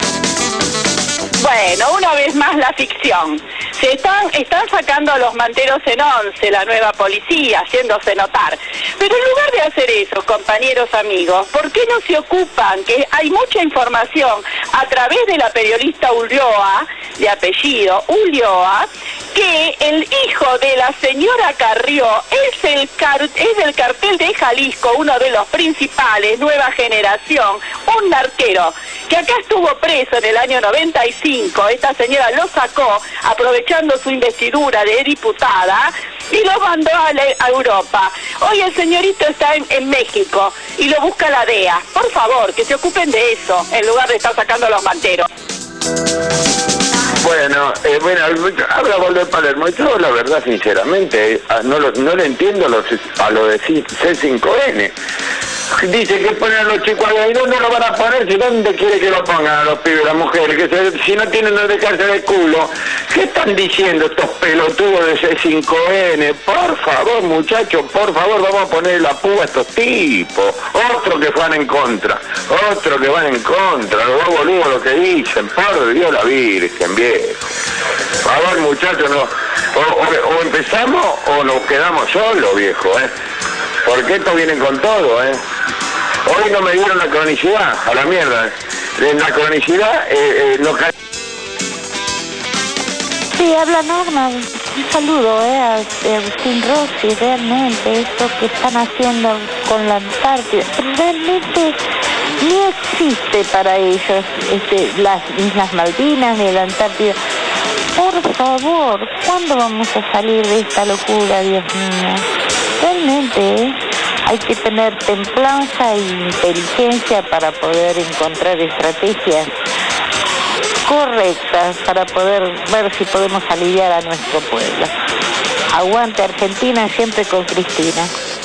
Bueno, una vez más la ficción. Se están sacando a los manteros en 11, la nueva policía, haciéndose notar. Pero en lugar de hacer eso, compañeros amigos, ¿por qué no se ocupan? Que hay mucha información a través de la periodista Ulloa, de apellido Ulloa, que el hijo de la señora Carrió es del cartel de Jalisco, uno de los principales, Nueva Generación, un narquero, que acá estuvo preso en el año 95, esta señora lo sacó aprovechando su investidura de diputada y lo mandó a Europa. Hoy el señorito está en México y lo busca la DEA. Por favor, que se ocupen de eso, en lugar de estar sacando a los manteros. Bueno, habla Volver Palermo. Yo la verdad, sinceramente, no le entiendo a lo de C5N. Dice que ponen a los chicos ahí, ¿dónde lo van a poner? ¿Si dónde quiere que lo pongan a los pibes, las mujeres? Si no tienen donde dejarse de culo. ¿Qué están diciendo estos pelotudos de C5N? Por favor, muchachos, por favor, vamos a poner la púa a estos tipos. Otro que van en contra, los dos boludos lo que dicen. Por Dios la Virgen, viejo. Por favor, muchachos, no. O empezamos o nos quedamos solos, viejo, porque estos vienen con todo, Hoy no me dieron la cronicidad, a la mierda. En la cronicidad no cae. Sí, habla Norma. Un saludo a Agustín Rossi. Realmente esto que están haciendo con la Antártida, realmente ni existe para ellos las Islas Malvinas ni la Antártida. Por favor, ¿cuándo vamos a salir de esta locura, Dios mío? Realmente hay que tener templanza e inteligencia para poder encontrar estrategias correctas para poder ver si podemos aliviar a nuestro pueblo. Aguante Argentina, siempre con Cristina.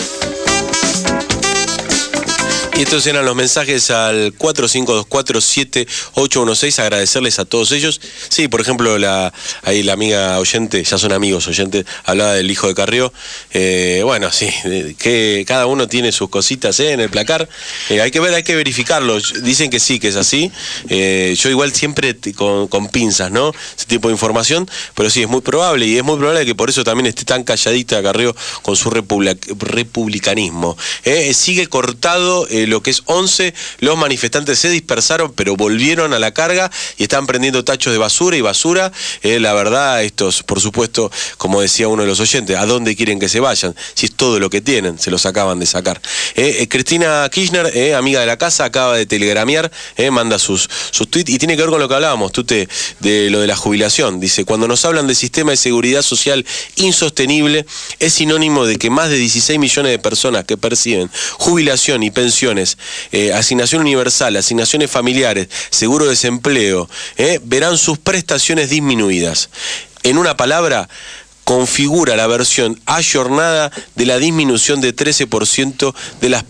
Y estos eran los mensajes al 45247816, agradecerles a todos ellos. Sí, por ejemplo, ahí la amiga oyente, ya son amigos oyentes, hablaba del hijo de Carrió. Bueno, sí, que cada uno tiene sus cositas en el placar. Hay que verificarlo. Dicen que sí, que es así. Yo igual siempre con pinzas, ¿no? Ese tipo de información, pero sí, es muy probable, y es muy probable que por eso también esté tan calladita Carrió con su republicanismo. Sigue cortado de lo que es 11, los manifestantes se dispersaron, pero volvieron a la carga y están prendiendo tachos de basura y basura. La verdad, estos, por supuesto, como decía uno de los oyentes, ¿a dónde quieren que se vayan? Si es todo lo que tienen, se los acaban de sacar. Cristina Kirchner, amiga de la casa, acaba de telegramear, manda sus tweets y tiene que ver con lo que hablábamos, Tute, de lo de la jubilación. Dice, cuando nos hablan de sistema de seguridad social insostenible, es sinónimo de que más de 16 millones de personas que perciben jubilación y pensiones, asignación universal, asignaciones familiares, seguro de desempleo, verán sus prestaciones disminuidas. En una palabra, configura la versión ayornada de la disminución de 13% de las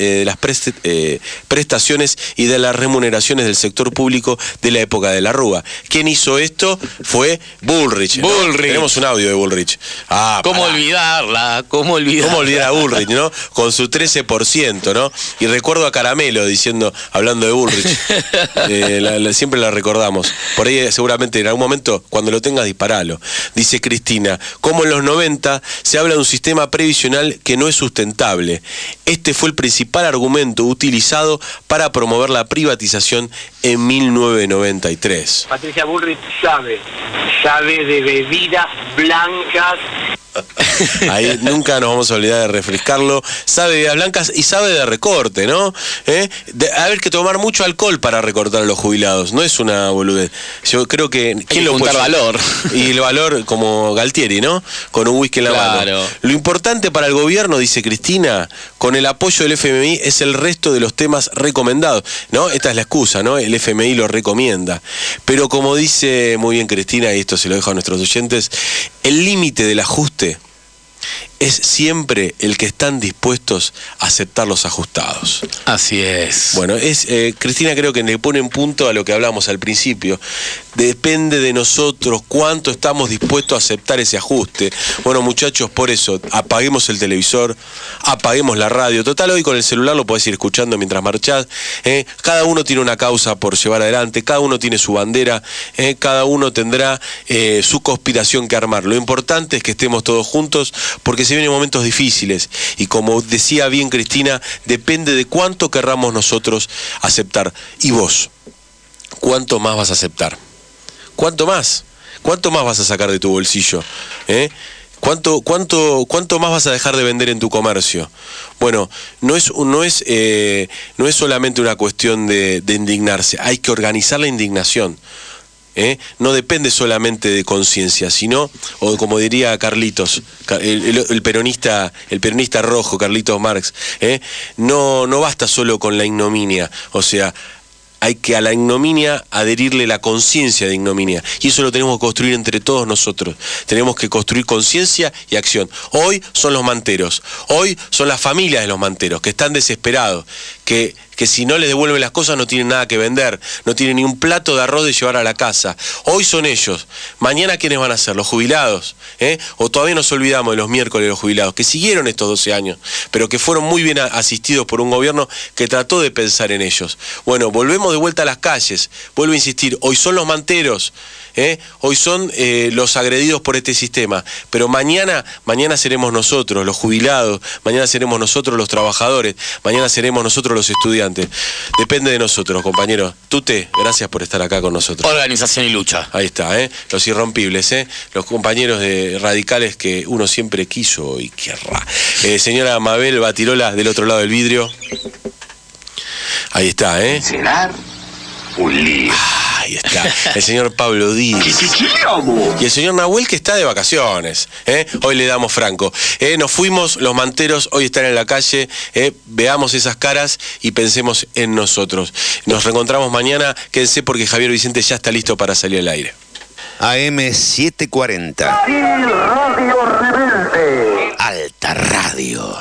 prestaciones y de las remuneraciones del sector público de la época de la Rúa. ¿Quién hizo esto? Fue Bullrich, ¿no? Tenemos un audio de Bullrich. ¿Cómo olvidarla? ¿Cómo olvidar a Bullrich, ¿no? Con su 13%, ¿no? Y recuerdo a Caramelo diciendo, hablando de Bullrich, siempre la recordamos. Por ahí seguramente en algún momento, cuando lo tengas, disparalo. Dice Cristina, como en los 90 se habla de un sistema previsional que no es sustentable. Este fue el principal argumento utilizado para promover la privatización en 1993. Patricia Bullrich sabe de bebidas blancas. Ahí nunca nos vamos a olvidar de refrescarlo. Sabe de bebidas blancas y sabe de recorte, ¿no? Haber que tomar mucho alcohol para recortar a los jubilados. No es una boludez. Yo creo que... ¿Quién lo puede? Valor. Y el valor como Galtieri, ¿no? Con un whisky en la mano. Lo importante para el gobierno, dice Cristina, con el apoyo del FMI, es el resto de los temas recomendados, ¿no? Esta es la excusa, ¿no? El FMI lo recomienda. Pero como dice muy bien Cristina, y esto se lo dejo a nuestros oyentes, el límite del ajuste es siempre el que están dispuestos a aceptar los ajustados. Así es. Bueno, Cristina creo que le pone en punto a lo que hablamos al principio. Depende de nosotros cuánto estamos dispuestos a aceptar ese ajuste. Bueno, muchachos, por eso, apaguemos el televisor, apaguemos la radio. Total, hoy con el celular lo podés ir escuchando mientras marchás. Cada uno tiene una causa por llevar adelante, cada uno tiene su bandera, cada uno tendrá su conspiración que armar. Lo importante es que estemos todos juntos, porque se vienen momentos difíciles y como decía bien Cristina, depende de cuánto querramos nosotros aceptar. ¿Y vos? ¿Cuánto más vas a aceptar? ¿Cuánto más? ¿Cuánto más vas a sacar de tu bolsillo? ¿Cuánto más vas a dejar de vender en tu comercio? Bueno, no es solamente una cuestión de indignarse, hay que organizar la indignación. No depende solamente de conciencia, sino, o como diría Carlitos, el peronista rojo, Carlitos Marx, no basta solo con la ignominia, o sea, hay que a la ignominia adherirle la conciencia de ignominia. Y eso lo tenemos que construir entre todos nosotros. Tenemos que construir conciencia y acción. Hoy son los manteros. Hoy son las familias de los manteros que están desesperados. Que si no les devuelven las cosas no tienen nada que vender. No tienen ni un plato de arroz de llevar a la casa. Hoy son ellos. Mañana, ¿quiénes van a ser? ¿Los jubilados? O todavía nos olvidamos de los miércoles de los jubilados, que siguieron estos 12 años, pero que fueron muy bien asistidos por un gobierno que trató de pensar en ellos. Bueno, volvemos de vuelta a las calles. Vuelvo a insistir, hoy son los manteros, hoy son los agredidos por este sistema, pero mañana seremos nosotros, los jubilados, mañana seremos nosotros los trabajadores, mañana seremos nosotros los estudiantes. Depende de nosotros, compañeros. Tute, gracias por estar acá con nosotros. Organización y lucha. Ahí está, los irrompibles, los compañeros de radicales que uno siempre quiso y querrá. Señora Mabel Batirola, del otro lado del vidrio. Ahí está, Cenar un lío. Ahí está, el señor Pablo Díaz. Y el señor Nahuel, que está de vacaciones. Hoy le damos franco. Nos fuimos, los manteros hoy están en la calle. Veamos esas caras y pensemos en nosotros. Nos reencontramos mañana. Quédense porque Javier Vicente ya está listo para salir al aire. AM 740. Radio Rebelde. Alta Radio.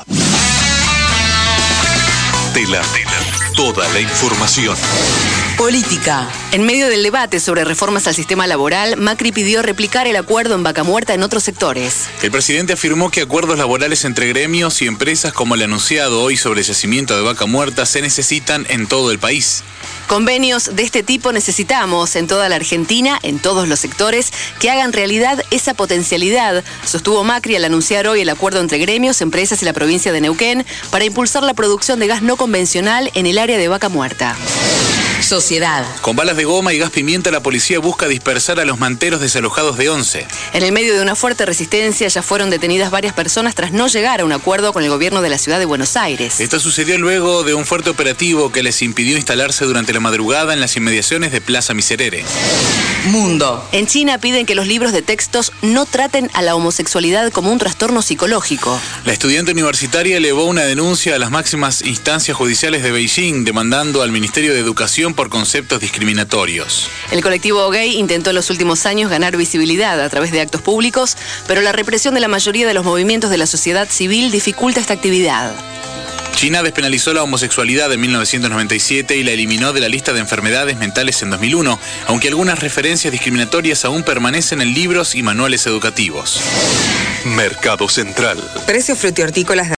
Tela. Toda la información. Política. En medio del debate sobre reformas al sistema laboral, Macri pidió replicar el acuerdo en Vaca Muerta en otros sectores. El presidente afirmó que acuerdos laborales entre gremios y empresas como el anunciado hoy sobre el yacimiento de Vaca Muerta se necesitan en todo el país. Convenios de este tipo necesitamos en toda la Argentina, en todos los sectores, que hagan realidad esa potencialidad, sostuvo Macri al anunciar hoy el acuerdo entre gremios, empresas y la provincia de Neuquén para impulsar la producción de gas no convencional en el área de Vaca Muerta. Sociedad. Con balas de goma y gas pimienta, la policía busca dispersar a los manteros desalojados de Once. En el medio de una fuerte resistencia ya fueron detenidas varias personas tras no llegar a un acuerdo con el gobierno de la ciudad de Buenos Aires. Esto sucedió luego de un fuerte operativo que les impidió instalarse durante la madrugada en las inmediaciones de Plaza Miserere. Mundo. En China piden que los libros de textos no traten a la homosexualidad como un trastorno psicológico. La estudiante universitaria elevó una denuncia a las máximas instancias judiciales de Beijing, demandando al Ministerio de Educación por conceptos discriminatorios. El colectivo gay intentó en los últimos años ganar visibilidad a través de actos públicos, pero la represión de la mayoría de los movimientos de la sociedad civil dificulta esta actividad. China despenalizó la homosexualidad en 1997 y la eliminó de la lista de enfermedades mentales en 2001, aunque algunas referencias discriminatorias aún permanecen en libros y manuales educativos. Mercado Central. Precios frutihortícolas de